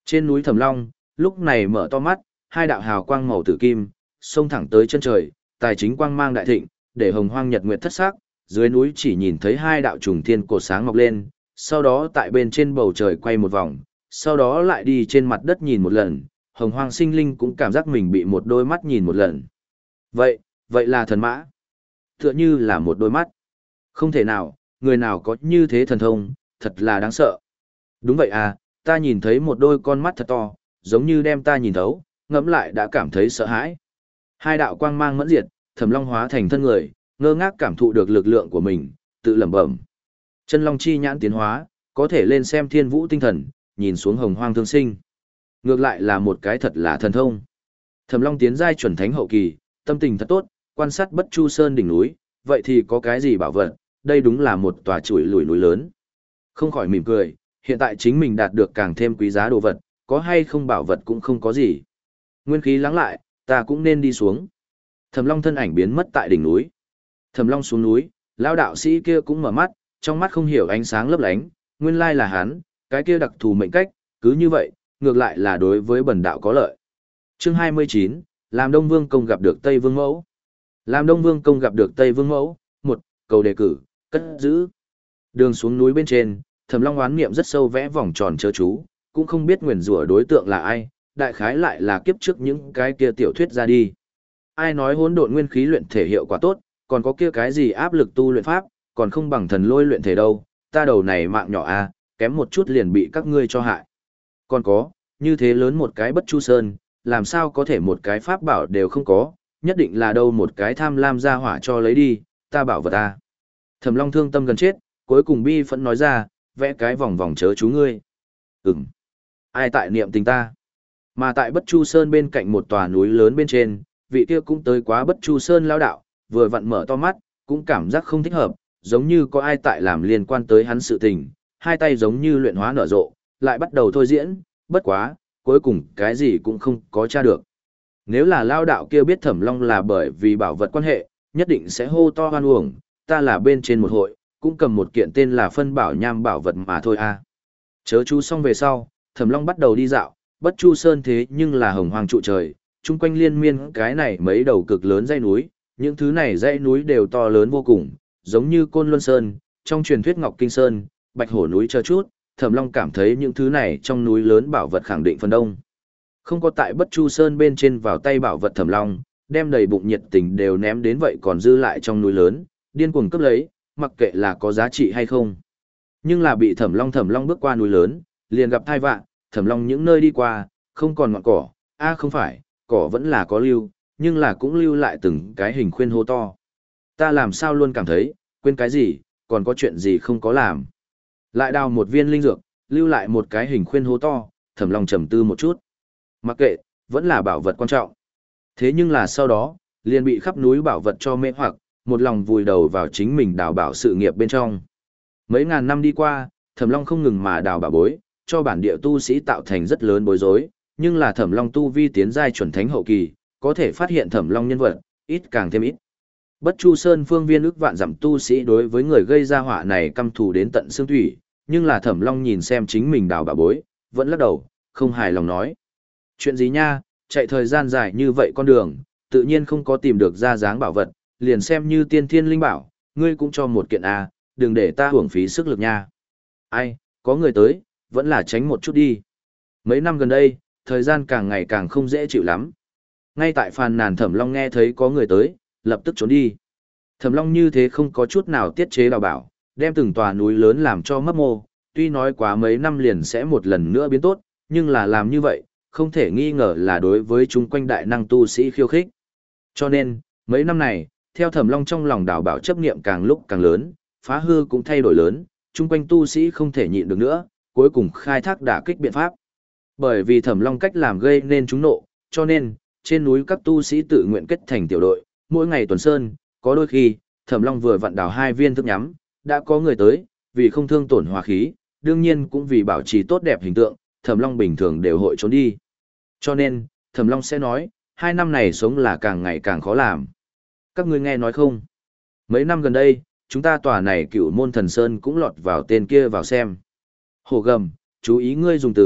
Trên núi Thẩm Long, lúc này mở to mắt, hai đạo hào quang màu tử kim, xông thẳng tới chân trời, tài chính quang mang đại thịnh, để hồng hoang nhật nguyệt thất sắc, dưới núi chỉ nhìn thấy hai đạo trùng thiên cột sáng mọc lên, sau đó tại bên trên bầu trời quay một vòng, sau đó lại đi trên mặt đất nhìn một lần, hồng hoang sinh linh cũng cảm giác mình bị một đôi mắt nhìn một lần. Vậy, vậy là thần mã. Tựa như là một đôi mắt. Không thể nào, người nào có như thế thần thông, thật là đáng sợ. Đúng vậy à, ta nhìn thấy một đôi con mắt thật to, giống như đem ta nhìn thấu, ngẫm lại đã cảm thấy sợ hãi. Hai đạo quang mang mẫn diệt, Thẩm Long hóa thành thân người, ngơ ngác cảm thụ được lực lượng của mình, tự lẩm bẩm. Chân Long chi nhãn tiến hóa, có thể lên xem thiên vũ tinh thần, nhìn xuống hồng hoang thương sinh. Ngược lại là một cái thật là thần thông. Thẩm Long tiến giai chuẩn thánh hậu kỳ, tâm tình thật tốt, quan sát Bất Chu Sơn đỉnh núi, vậy thì có cái gì bảo vật, đây đúng là một tòa chuỗi lùi núi lớn. Không khỏi mỉm cười, hiện tại chính mình đạt được càng thêm quý giá đồ vật, có hay không bảo vật cũng không có gì. Nguyên khí lắng lại, ta cũng nên đi xuống. Thẩm Long thân ảnh biến mất tại đỉnh núi. Thẩm Long xuống núi, lão đạo sĩ kia cũng mở mắt, trong mắt không hiểu ánh sáng lấp lánh, nguyên lai là hắn, cái kia đặc thù mệnh cách, cứ như vậy, ngược lại là đối với bần đạo có lợi. Chương hai mươi chín, làm Đông Vương công gặp được Tây Vương Mẫu. Làm Đông Vương công gặp được Tây Vương Mẫu, một, cầu đề cử, cất giữ. Đường xuống núi bên trên, Thẩm Long oán niệm rất sâu vẽ vòng tròn chớ chú, cũng không biết nguyền rủa đối tượng là ai, đại khái lại là kiếp trước những cái kia tiểu thuyết ra đi. Ai nói hỗn độn nguyên khí luyện thể hiệu quả tốt, còn có kia cái gì áp lực tu luyện pháp, còn không bằng thần lôi luyện thể đâu, ta đầu này mạng nhỏ a, kém một chút liền bị các ngươi cho hại. Còn có, như thế lớn một cái Bất Chu Sơn, làm sao có thể một cái pháp bảo đều không có, nhất định là đâu một cái tham lam ra hỏa cho lấy đi, ta bảo vật ta. Thẩm Long thương tâm gần chết, cuối cùng bi phẫn nói ra, vẽ cái vòng vòng chớ chú ngươi. Ừm. Ai tại niệm tình ta? Mà tại Bất Chu Sơn bên cạnh một tòa núi lớn bên trên, vị kia cũng tới quá Bất Chu Sơn lao đạo, vừa vặn mở to mắt, cũng cảm giác không thích hợp, giống như có ai tại làm liên quan tới hắn sự tình, hai tay giống như luyện hóa nở rộ, lại bắt đầu thôi diễn, bất quá, cuối cùng cái gì cũng không có tra được. Nếu là lao đạo kia biết Thẩm Long là bởi vì bảo vật quan hệ, nhất định sẽ hô to hoan uổng, ta là bên trên một hội, cũng cầm một kiện tên là phân bảo nham bảo vật mà thôi a. Chớ chú xong về sau, Thẩm Long bắt đầu đi dạo, Bất Chu Sơn thế nhưng là hồng hoang trụ trời, chung quanh liên miên cái này mấy đầu cực lớn dãy núi, những thứ này dãy núi đều to lớn vô cùng, giống như Côn Luân Sơn, trong truyền thuyết Ngọc Kinh Sơn, Bạch Hổ núi chờ chút, Thẩm Long cảm thấy những thứ này trong núi lớn bảo vật khẳng định phần đông. Không có tại Bất Chu Sơn bên trên vào tay bảo vật Thẩm Long, đem đầy bụng nhiệt tình đều ném đến vậy còn dư lại trong núi lớn, điên cuồng cướp lấy, mặc kệ là có giá trị hay không. Nhưng là bị Thẩm Long Thẩm Long bước qua núi lớn, liền gặp thai vạn, Thẩm Long những nơi đi qua, không còn ngọn cỏ, a không phải, cỏ vẫn là có lưu, nhưng là cũng lưu lại từng cái hình khuyên hô to. Ta làm sao luôn cảm thấy, quên cái gì, còn có chuyện gì không có làm. Lại đào một viên linh dược, lưu lại một cái hình khuyên hô to, Thẩm Long trầm tư một chút. Mặc kệ, vẫn là bảo vật quan trọng. Thế nhưng là sau đó, liền bị khắp núi bảo vật cho mê hoặc, một lòng vùi đầu vào chính mình đào bảo sự nghiệp bên trong. Mấy ngàn năm đi qua, Thẩm Long không ngừng mà đào bảo bối, cho bản địa tu sĩ tạo thành rất lớn bối rối, nhưng là Thẩm Long tu vi tiến giai chuẩn thánh hậu kỳ, có thể phát hiện Thẩm Long nhân vật, ít càng thêm ít. Bất Chu Sơn phương viên ức vạn dặm tu sĩ đối với người gây ra họa này căm thù đến tận xương thủy, nhưng là Thẩm Long nhìn xem chính mình đào bảo bối, vẫn lắc đầu, không hài lòng nói. Chuyện gì nha, chạy thời gian dài như vậy con đường, tự nhiên không có tìm được ra dáng bảo vật, liền xem như tiên thiên linh bảo, ngươi cũng cho một kiện A, đừng để ta hưởng phí sức lực nha. Ai, có người tới, vẫn là tránh một chút đi. Mấy năm gần đây, thời gian càng ngày càng không dễ chịu lắm. Ngay tại phàn nàn Thẩm Long nghe thấy có người tới, lập tức trốn đi. Thẩm Long như thế không có chút nào tiết chế đào bảo, đem từng tòa núi lớn làm cho mấp mô, tuy nói quá mấy năm liền sẽ một lần nữa biến tốt, nhưng là làm như vậy, không thể nghi ngờ là đối với chúng quanh đại năng tu sĩ khiêu khích. Cho nên, mấy năm này, theo Thẩm Long trong lòng đào bảo chấp niệm càng lúc càng lớn, phá hư cũng thay đổi lớn, chung quanh tu sĩ không thể nhịn được nữa, cuối cùng khai thác đả kích biện pháp. Bởi vì Thẩm Long cách làm gây nên chúng nộ, cho nên, trên núi các tu sĩ tự nguyện kết thành tiểu đội, mỗi ngày tuần sơn, có đôi khi, Thẩm Long vừa vặn đào hai viên thức nhắm, đã có người tới, vì không thương tổn hòa khí, đương nhiên cũng vì bảo trì tốt đẹp hình tượng, Thẩm Long bình thường đều hội trốn đi. Cho nên, Thẩm Long sẽ nói, hai năm này sống là càng ngày càng khó làm. Các ngươi nghe nói không? Mấy năm gần đây, chúng ta tòa này Cửu Môn Thần Sơn cũng lọt vào tên kia vào xem. Hồ gầm, chú ý ngươi dùng từ,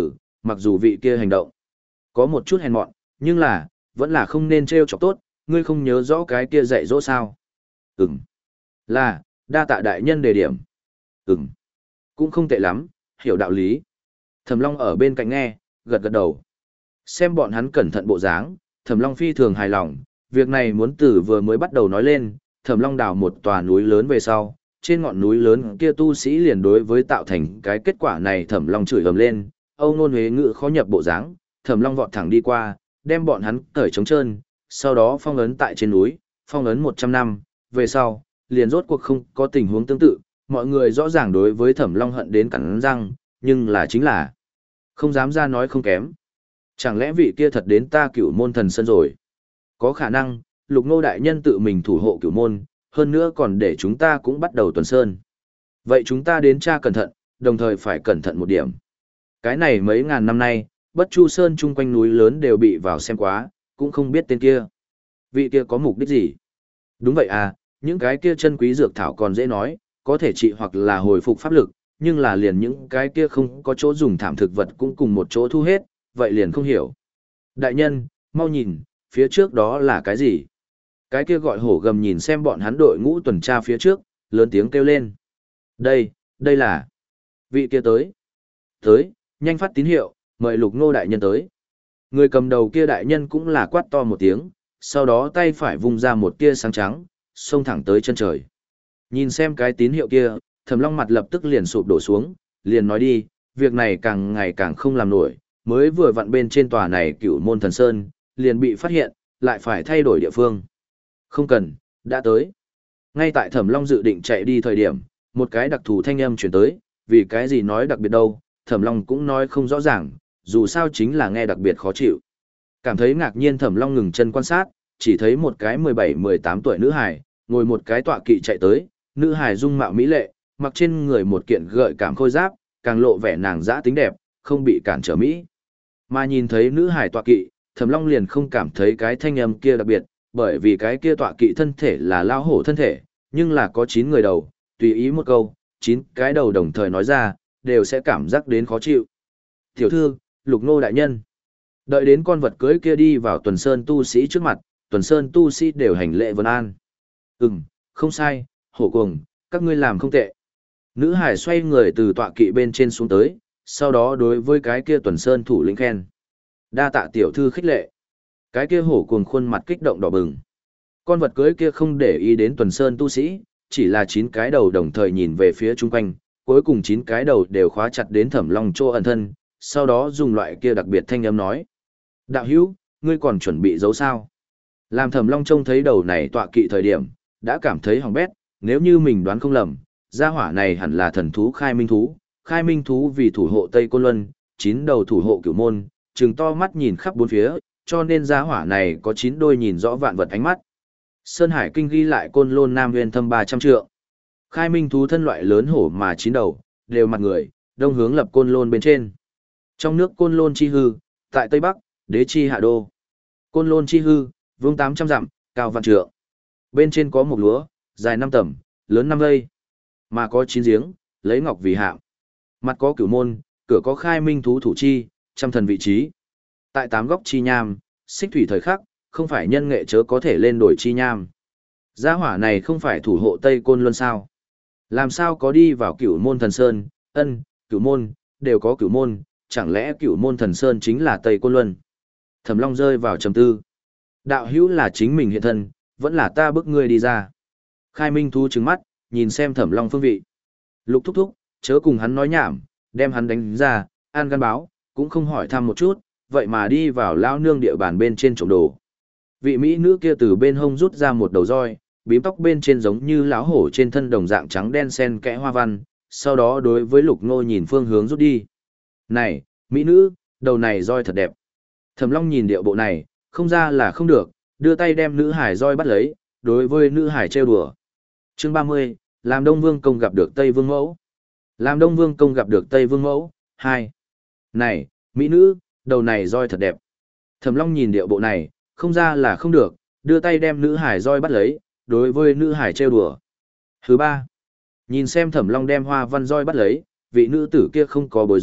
mặc dù vị kia hành động có một chút hèn mọn, nhưng là, vẫn là không nên trêu chọc tốt, ngươi không nhớ rõ cái kia dạy dỗ sao? Ừm. Là, đa tạ đại nhân đề điểm. Ừm. Cũng không tệ lắm, hiểu đạo lý. Thẩm Long ở bên cạnh nghe, gật gật đầu. Xem bọn hắn cẩn thận bộ dáng, Thẩm Long phi thường hài lòng, việc này muốn từ vừa mới bắt đầu nói lên, Thẩm Long đào một tòa núi lớn về sau, trên ngọn núi lớn kia tu sĩ liền đối với tạo thành cái kết quả này Thẩm Long chửi ầm lên, Âu Nôn Huế ngữ khó nhập bộ dáng, Thẩm Long vọt thẳng đi qua, đem bọn hắn cởi trống trơn, sau đó phong ấn tại trên núi, phong ấn một trăm năm, về sau, liền rốt cuộc không có tình huống tương tự, mọi người rõ ràng đối với Thẩm Long hận đến cắn răng, nhưng là chính là không dám ra nói không kém. Chẳng lẽ vị kia thật đến ta Cửu Môn Thần Sơn rồi? Có khả năng, Lục Ngô đại nhân tự mình thủ hộ Cửu Môn, hơn nữa còn để chúng ta cũng bắt đầu tuần sơn. Vậy chúng ta đến tra cẩn thận, đồng thời phải cẩn thận một điểm. Cái này mấy ngàn năm nay, Bất Chu Sơn chung quanh núi lớn đều bị vào xem quá, cũng không biết tên kia. Vị kia có mục đích gì? Đúng vậy à, những cái kia chân quý dược thảo còn dễ nói, có thể trị hoặc là hồi phục pháp lực, nhưng là liền những cái kia không có chỗ dùng thảm thực vật cũng cùng một chỗ thu hết, vậy liền không hiểu. Đại nhân, mau nhìn, phía trước đó là cái gì? Cái kia gọi hổ gầm nhìn xem bọn hắn đội ngũ tuần tra phía trước, lớn tiếng kêu lên. Đây, đây là... Vị kia tới. Tới, nhanh phát tín hiệu, mời Lục Ngô đại nhân tới. Người cầm đầu kia đại nhân cũng là quát to một tiếng, sau đó tay phải vung ra một tia sáng trắng, xông thẳng tới chân trời. Nhìn xem cái tín hiệu kia, Thẩm Long mặt lập tức liền sụp đổ xuống, liền nói đi, việc này càng ngày càng không làm nổi, mới vừa vặn bên trên tòa này Cửu Môn Thần Sơn, liền bị phát hiện, lại phải thay đổi địa phương. Không cần, đã tới. Ngay tại Thẩm Long dự định chạy đi thời điểm, một cái đặc thù thanh âm truyền tới, vì cái gì nói đặc biệt đâu, Thẩm Long cũng nói không rõ ràng, dù sao chính là nghe đặc biệt khó chịu. Cảm thấy ngạc nhiên Thẩm Long ngừng chân quan sát, chỉ thấy một cái mười bảy mười tám tuổi nữ hài, ngồi một cái tọa kỵ chạy tới, nữ hài dung mạo mỹ lệ, mặc trên người một kiện gợi cảm khôi giáp, càng lộ vẻ nàng dã tính đẹp, không bị cản trở mỹ. Mà nhìn thấy nữ hài tọa kỵ, Thẩm Long liền không cảm thấy cái thanh âm kia đặc biệt, bởi vì cái kia tọa kỵ thân thể là lao hổ thân thể, nhưng là có chín người đầu, tùy ý một câu, chín cái đầu đồng thời nói ra, đều sẽ cảm giác đến khó chịu. Tiểu thư, Lục Ngô đại nhân. Đợi đến con vật cưới kia đi vào Tuần Sơn tu sĩ trước mặt, Tuần Sơn tu sĩ đều hành lễ vân an. Ừm, không sai, hổ cuồng, các ngươi làm không tệ. Nữ hải xoay người từ tọa kỵ bên trên xuống tới, sau đó đối với cái kia Tuần Sơn thủ lĩnh khen. Đa tạ tiểu thư khích lệ. Cái kia hổ cuồng khuôn mặt kích động đỏ bừng. Con vật cưới kia không để ý đến Tuần Sơn tu sĩ, chỉ là chín cái đầu đồng thời nhìn về phía chung quanh, cuối cùng chín cái đầu đều khóa chặt đến Thẩm Long chỗ ẩn thân, sau đó dùng loại kia đặc biệt thanh âm nói. Đạo hữu, ngươi còn chuẩn bị giấu sao? Làm Thẩm Long trông thấy đầu này tọa kỵ thời điểm, đã cảm thấy hỏng bét, nếu như mình đoán không lầm, gia hỏa này hẳn là thần thú khai minh thú, khai minh thú vì thủ hộ Tây Côn Luân, chín đầu thủ hộ Cửu Môn, trừng to mắt nhìn khắp bốn phía, cho nên gia hỏa này có chín đôi nhìn rõ vạn vật ánh mắt. Sơn Hải Kinh ghi lại Côn Lôn Nam Nguyên thâm ba trăm trượng. Khai minh thú thân loại lớn hổ mà chín đầu, đều mặt người, đông hướng lập Côn Lôn bên trên. Trong nước Côn Lôn chi hư, tại Tây Bắc, đế chi hạ đô. Côn Lôn chi hư, vương tám trăm dặm, cao vạn trượng. Bên trên có một lúa, dài năm tầm, lớn năm vây. Mà có chín giếng, lấy ngọc vì hạm. Mặt có Cửu Môn, cửa có khai minh thú thủ chi, trăm thần vị trí. Tại tám góc chi nham, xích thủy thời khắc, không phải nhân nghệ chớ có thể lên đổi chi nham. Gia hỏa này không phải thủ hộ Tây Côn Luân sao? Làm sao có đi vào Cửu Môn Thần Sơn, ân, Cửu Môn, đều có Cửu Môn, chẳng lẽ Cửu Môn Thần Sơn chính là Tây Côn Luân? Thẩm Long rơi vào trầm tư. Đạo hữu là chính mình hiện thân, vẫn là ta bức ngươi đi ra. Khai minh thú trừng mắt, nhìn xem Thẩm Long phương vị. Lục thúc thúc, chớ cùng hắn nói nhảm, đem hắn đánh ra, an gan báo, cũng không hỏi thăm một chút, vậy mà đi vào lao nương địa bàn bên trên trộm đồ. Vị mỹ nữ kia từ bên hông rút ra một đầu roi, bím tóc bên trên giống như lão hổ trên thân đồng dạng trắng đen xen kẽ hoa văn, sau đó đối với Lục Ngô nhìn phương hướng rút đi. Này, mỹ nữ, đầu này roi thật đẹp. Thẩm Long nhìn điệu bộ này, không ra là không được, đưa tay đem nữ hải roi bắt lấy, đối với nữ hải trêu đùa. Chương ba mươi, làm Đông Vương công gặp được Tây Vương mẫu. Làm Đông Vương công gặp được Tây Vương mẫu, hai. Này, mỹ nữ, đầu này roi thật đẹp. Thẩm Long nhìn điệu bộ này, không ra là không được, đưa tay đem nữ hải roi bắt lấy, đối với nữ hải trêu đùa. Thứ ba, nhìn xem Thẩm Long đem hoa văn roi bắt lấy, vị nữ tử kia không có bối rối,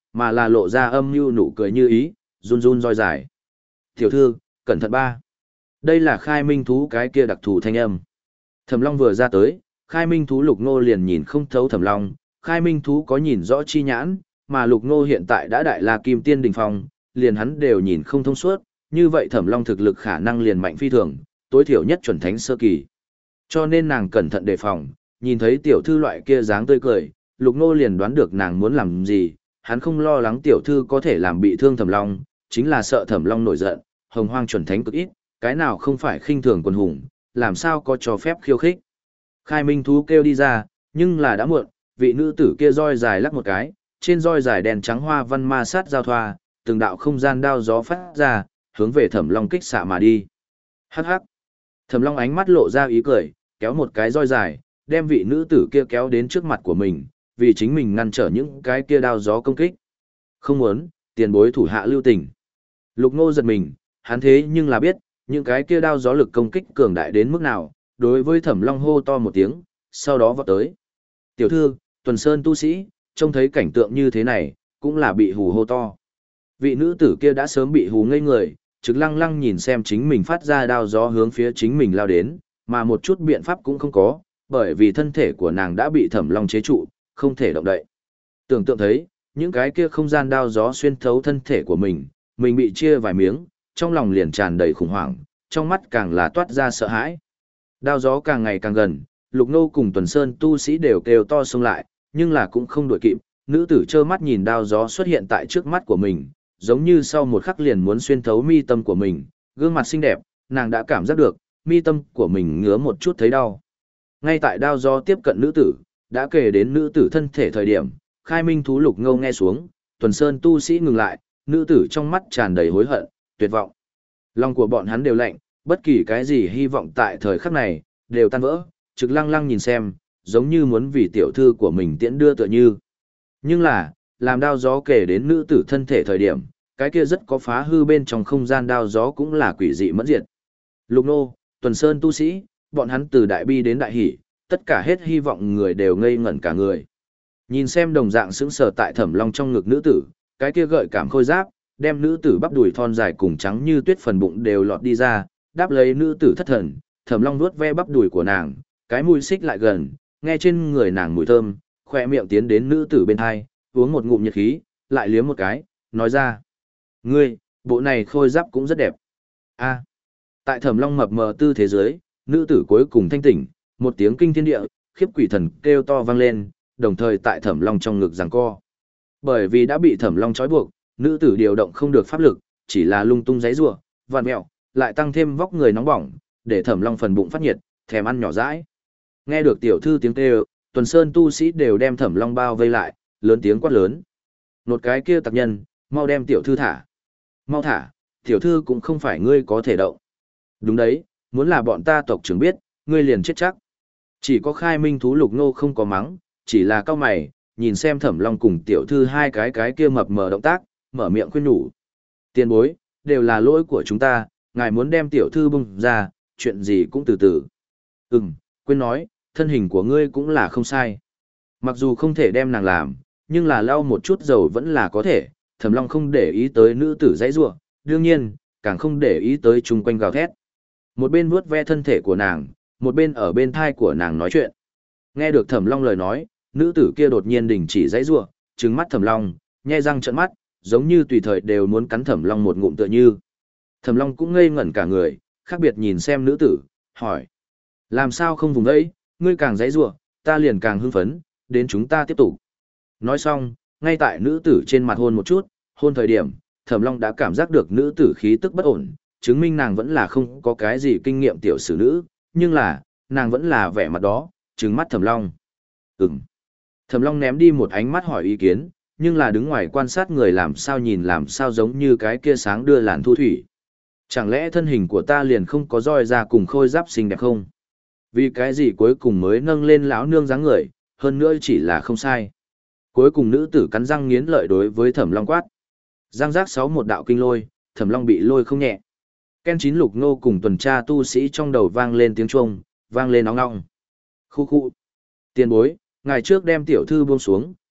mà là lộ ra âm mưu nụ cười như ý, run run roi dài. Tiểu thư, cẩn thận ba. Đây là khai minh thú cái kia đặc thù thanh âm. Thẩm Long vừa ra tới, khai minh thú Lục Ngô liền nhìn không thấu Thẩm Long, khai minh thú có nhìn rõ chi nhãn, mà Lục Ngô hiện tại đã đại la kim tiên đỉnh phong, liền hắn đều nhìn không thông suốt, như vậy Thẩm Long thực lực khả năng liền mạnh phi thường, tối thiểu nhất chuẩn thánh sơ kỳ. Cho nên nàng cẩn thận đề phòng, nhìn thấy tiểu thư loại kia dáng tươi cười, Lục Ngô liền đoán được nàng muốn làm gì, hắn không lo lắng tiểu thư có thể làm bị thương Thẩm Long, chính là sợ Thẩm Long nổi giận, hồng hoang chuẩn thánh cực ít, cái nào không phải khinh thường quần hùng, làm sao có cho phép khiêu khích. Khai minh thú kêu đi ra, nhưng là đã muộn, vị nữ tử kia roi dài lắc một cái, trên roi dài đèn trắng hoa văn ma sát giao thoa, từng đạo không gian đao gió phát ra, hướng về Thẩm Long kích xạ mà đi. Hắc hắc. Thẩm Long ánh mắt lộ ra ý cười, kéo một cái roi dài, đem vị nữ tử kia kéo đến trước mặt của mình, vì chính mình ngăn trở những cái kia đao gió công kích. Không muốn, tiền bối thủ hạ lưu tình. Lục Ngô giật mình, hắn thế nhưng là biết, những cái kia đao gió lực công kích cường đại đến mức nào, đối với Thẩm Long hô to một tiếng, sau đó vọt tới. Tiểu thư, Tuần Sơn tu sĩ, trông thấy cảnh tượng như thế này, cũng là bị hù hô to. Vị nữ tử kia đã sớm bị hù ngây người, trực lăng lăng nhìn xem chính mình phát ra đao gió hướng phía chính mình lao đến, mà một chút biện pháp cũng không có, bởi vì thân thể của nàng đã bị Thẩm Long chế trụ, không thể động đậy. Tưởng tượng thấy, những cái kia không gian đao gió xuyên thấu thân thể của mình, mình bị chia vài miếng, trong lòng liền tràn đầy khủng hoảng, trong mắt càng là toát ra sợ hãi. Đao gió càng ngày càng gần, Lục Ngô cùng Tuần Sơn tu sĩ đều kêu to xông lại, nhưng là cũng không đuổi kịp, nữ tử trơ mắt nhìn đao gió xuất hiện tại trước mắt của mình, giống như sau một khắc liền muốn xuyên thấu mi tâm của mình, gương mặt xinh đẹp, nàng đã cảm giác được, mi tâm của mình ngứa một chút thấy đau. Ngay tại đao gió tiếp cận nữ tử, đã kể đến nữ tử thân thể thời điểm, khai minh thú Lục Ngô nghe xuống, Tuần Sơn tu sĩ ngừng lại, nữ tử trong mắt tràn đầy hối hận, tuyệt vọng. Lòng của bọn hắn đều lạnh, bất kỳ cái gì hy vọng tại thời khắc này, đều tan vỡ, trực lăng lăng nhìn xem, giống như muốn vì tiểu thư của mình tiễn đưa tựa như. Nhưng là, làm đao gió kể đến nữ tử thân thể thời điểm, cái kia rất có phá hư bên trong không gian đao gió cũng là quỷ dị mẫn diệt. Lục Nô, Tuần Sơn tu sĩ, bọn hắn từ đại bi đến đại hỷ, tất cả hết hy vọng người đều ngây ngẩn cả người. Nhìn xem đồng dạng sững sờ tại Thẩm Long trong ngực nữ tử, cái kia gợi cảm khôi giáp, đem nữ tử bắp đùi thon dài cùng trắng như tuyết phần bụng đều lọt đi ra, đáp lấy nữ tử thất thần, Thẩm Long vuốt ve bắp đùi của nàng, cái mùi xích lại gần, nghe trên người nàng mùi thơm, khỏe miệng tiến đến nữ tử bên hai, uống một ngụm nhiệt khí, lại liếm một cái, nói ra: "Ngươi, bộ này khôi giáp cũng rất đẹp." A. Tại Thẩm Long mập mờ tư thế giới, nữ tử cuối cùng thanh tỉnh, một tiếng kinh thiên địa, khiếp quỷ thần kêu to vang lên, đồng thời tại Thẩm Long trong ngực giằng co. Bởi vì đã bị Thẩm Long trói buộc, nữ tử điều động không được pháp lực, chỉ là lung tung giãy giụa, vặn mèo, lại tăng thêm vóc người nóng bỏng, để Thẩm Long phần bụng phát nhiệt, thèm ăn nhỏ dãi. Nghe được tiểu thư tiếng kêu, Tuần Sơn tu sĩ đều đem Thẩm Long bao vây lại, lớn tiếng quát lớn: "Một cái kia tặc nhân, mau đem tiểu thư thả. Mau thả, tiểu thư cũng không phải ngươi có thể động." "Đúng đấy, muốn là bọn ta tộc trưởng biết, ngươi liền chết chắc." Chỉ có khai minh thú Lục Nô không có mắng, chỉ là cao mày, nhìn xem Thẩm Long cùng tiểu thư hai cái cái kia mập mờ động tác, mở miệng khuyên nhủ: "Tiền bối, đều là lỗi của chúng ta, ngài muốn đem tiểu thư bung ra, chuyện gì cũng từ từ." "Ừm, quên nói, thân hình của ngươi cũng là không sai. Mặc dù không thể đem nàng làm, nhưng là lau một chút dầu vẫn là có thể." Thẩm Long không để ý tới nữ tử dãy giụa, đương nhiên, càng không để ý tới chung quanh gào thét. Một bên vuốt ve thân thể của nàng, một bên ở bên thai của nàng nói chuyện. Nghe được Thẩm Long lời nói, nữ tử kia đột nhiên đình chỉ dãy giụa, trừng mắt Thẩm Long, nhe răng trợn mắt, giống như tùy thời đều muốn cắn Thẩm Long một ngụm tựa như. Thẩm Long cũng ngây ngẩn cả người, khác biệt nhìn xem nữ tử, hỏi: "Làm sao không vùng đấy, ngươi càng dãy giụa, ta liền càng hưng phấn, đến chúng ta tiếp tục." Nói xong, ngay tại nữ tử trên mặt hôn một chút, hôn thời điểm, Thẩm Long đã cảm giác được nữ tử khí tức bất ổn, chứng minh nàng vẫn là không có cái gì kinh nghiệm tiểu sử nữ, nhưng là, nàng vẫn là vẻ mặt đó, trừng mắt Thẩm Long. Ừm. Thẩm Long ném đi một ánh mắt hỏi ý kiến, nhưng là đứng ngoài quan sát người làm sao nhìn làm sao giống như cái kia sáng đưa làn thu thủy. Chẳng lẽ thân hình của ta liền không có roi ra cùng khôi giáp xinh đẹp không? Vì cái gì cuối cùng mới nâng lên lão nương dáng người, hơn nữa chỉ là không sai. Cuối cùng nữ tử cắn răng nghiến lợi đối với Thẩm Long quát. Giang giác sáu một đạo kinh lôi, Thẩm Long bị lôi không nhẹ. Ken chín Lục Nô cùng tuần tra tu sĩ trong đầu vang lên tiếng chuông, vang lên nóng nóng. Khu khu. Tiền bối, ngày trước đem tiểu thư buông xuống,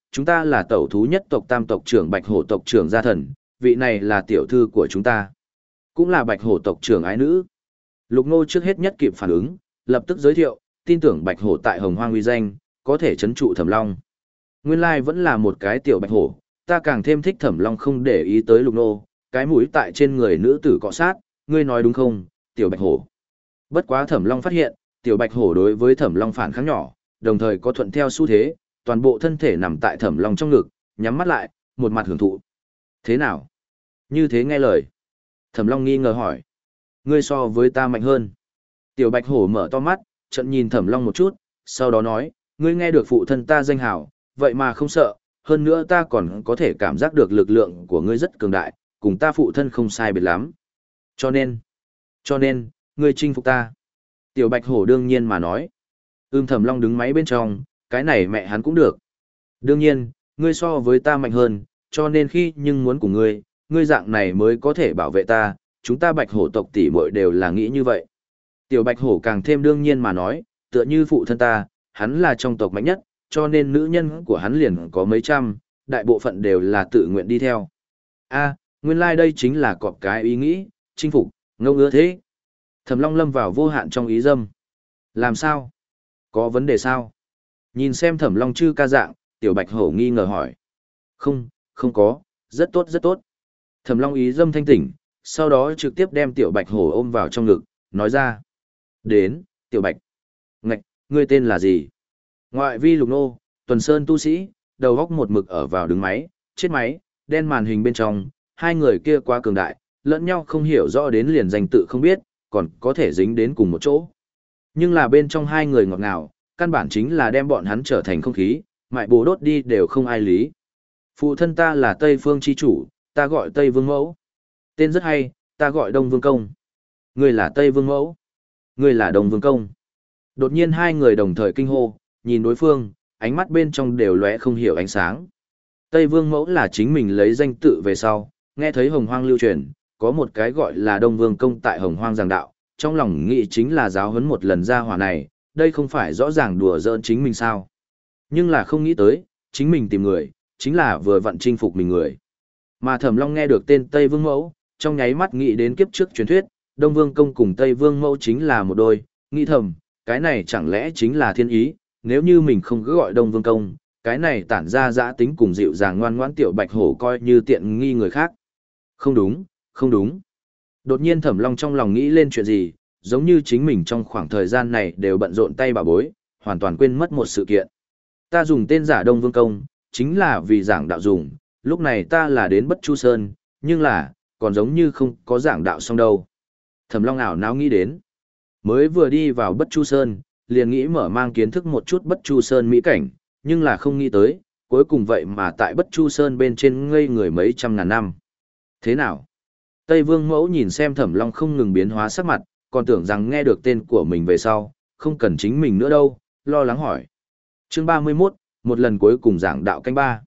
chúng ta là tẩu thú nhất tộc tam tộc trưởng Bạch Hổ tộc trưởng gia thần, vị này là tiểu thư của chúng ta. Cũng là Bạch Hổ tộc trưởng ái nữ. Lục Ngô trước hết nhất kịp phản ứng, lập tức giới thiệu, tin tưởng Bạch Hổ tại Hồng Hoang uy danh, có thể trấn trụ Thẩm Long. Nguyên lai vẫn là một cái tiểu Bạch Hổ, ta càng thêm thích Thẩm Long không để ý tới Lục Ngô, cái mũi tại trên người nữ tử cọ sát, ngươi nói đúng không, tiểu Bạch Hổ. Bất quá Thẩm Long phát hiện, tiểu Bạch Hổ đối với Thẩm Long phản kháng nhỏ, đồng thời có thuận theo xu thế, toàn bộ thân thể nằm tại Thẩm Long trong ngực, nhắm mắt lại, một mặt hưởng thụ. Thế nào? Như thế nghe lời. Thẩm Long nghi ngờ hỏi. Ngươi so với ta mạnh hơn. Tiểu Bạch Hổ mở to mắt, trận nhìn Thẩm Long một chút, sau đó nói, ngươi nghe được phụ thân ta danh hào, vậy mà không sợ, hơn nữa ta còn có thể cảm giác được lực lượng của ngươi rất cường đại, cùng ta phụ thân không sai biệt lắm. Cho nên, cho nên, ngươi chinh phục ta. Tiểu Bạch Hổ đương nhiên mà nói. Ưm Thẩm Long đứng máy bên trong, cái này mẹ hắn cũng được. Đương nhiên, ngươi so với ta mạnh hơn, cho nên khi nhưng muốn cùng ngươi, ngươi dạng này mới có thể bảo vệ ta, chúng ta Bạch Hổ tộc tỷ muội đều là nghĩ như vậy. Tiểu Bạch Hổ càng thêm đương nhiên mà nói, tựa như phụ thân ta, hắn là trong tộc mạnh nhất, cho nên nữ nhân của hắn liền có mấy trăm, đại bộ phận đều là tự nguyện đi theo. A, nguyên lai like đây chính là cọp cái ý nghĩ, chinh phục, ngông ưa thế. Thẩm Long lâm vào vô hạn trong ý dâm. Làm sao? Có vấn đề sao? Nhìn xem Thẩm Long chư ca dạng, Tiểu Bạch Hổ nghi ngờ hỏi. Không, không có, rất tốt rất tốt. Thẩm Long ý dâm thanh tỉnh, sau đó trực tiếp đem Tiểu Bạch Hổ ôm vào trong ngực, nói ra. Đến, Tiểu Bạch. Ngạch, ngươi tên là gì? Ngoại vi Lục Nô, Tuần Sơn tu sĩ, đầu góc một mực ở vào đứng máy, chết máy, đen màn hình bên trong, hai người kia quá cường đại, lẫn nhau không hiểu rõ đến liền danh tự không biết, còn có thể dính đến cùng một chỗ. Nhưng là bên trong hai người ngọt ngào, căn bản chính là đem bọn hắn trở thành không khí, mại bồ đốt đi đều không ai lý. Phụ thân ta là Tây Phương chi chủ, ta gọi Tây Vương Mẫu. Tên rất hay, ta gọi Đông Vương Công. Ngươi là Tây Vương Mẫu. Ngươi là Đông Vương Công. Đột nhiên hai người đồng thời kinh hô, nhìn đối phương, ánh mắt bên trong đều lóe không hiểu ánh sáng. Tây Vương Mẫu là chính mình lấy danh tự về sau, nghe thấy Hồng Hoang lưu truyền, có một cái gọi là Đông Vương Công tại Hồng Hoang giảng đạo, trong lòng nghĩ chính là giáo huấn một lần ra hỏa này, đây không phải rõ ràng đùa giỡn chính mình sao. Nhưng là không nghĩ tới, chính mình tìm người, chính là vừa vặn chinh phục mình người. Mà Thẩm Long nghe được tên Tây Vương Mẫu, trong nháy mắt nghĩ đến kiếp trước truyền thuyết, Đông Vương Công cùng Tây Vương Mẫu chính là một đôi, nghĩ thầm, cái này chẳng lẽ chính là thiên ý, nếu như mình không cứ gọi Đông Vương Công, cái này tản ra dã tính cùng dịu dàng ngoan ngoãn Tiểu Bạch Hổ coi như tiện nghi người khác. Không đúng, không đúng. Đột nhiên Thẩm Long trong lòng nghĩ lên chuyện gì, giống như chính mình trong khoảng thời gian này đều bận rộn tay bà bối, hoàn toàn quên mất một sự kiện. Ta dùng tên giả Đông Vương Công, chính là vì giảng đạo dùng, lúc này ta là đến Bất Chu Sơn, nhưng là, còn giống như không có giảng đạo xong đâu. Thẩm Long ảo não nghĩ đến. Mới vừa đi vào Bất Chu Sơn, liền nghĩ mở mang kiến thức một chút Bất Chu Sơn mỹ cảnh, nhưng là không nghĩ tới, cuối cùng vậy mà tại Bất Chu Sơn bên trên ngây người mấy trăm ngàn năm. Thế nào? Tây Vương Mẫu nhìn xem Thẩm Long không ngừng biến hóa sắc mặt, còn tưởng rằng nghe được tên của mình về sau, không cần chính mình nữa đâu, lo lắng hỏi. Chương ba mươi mốt, một lần cuối cùng giảng đạo canh ba.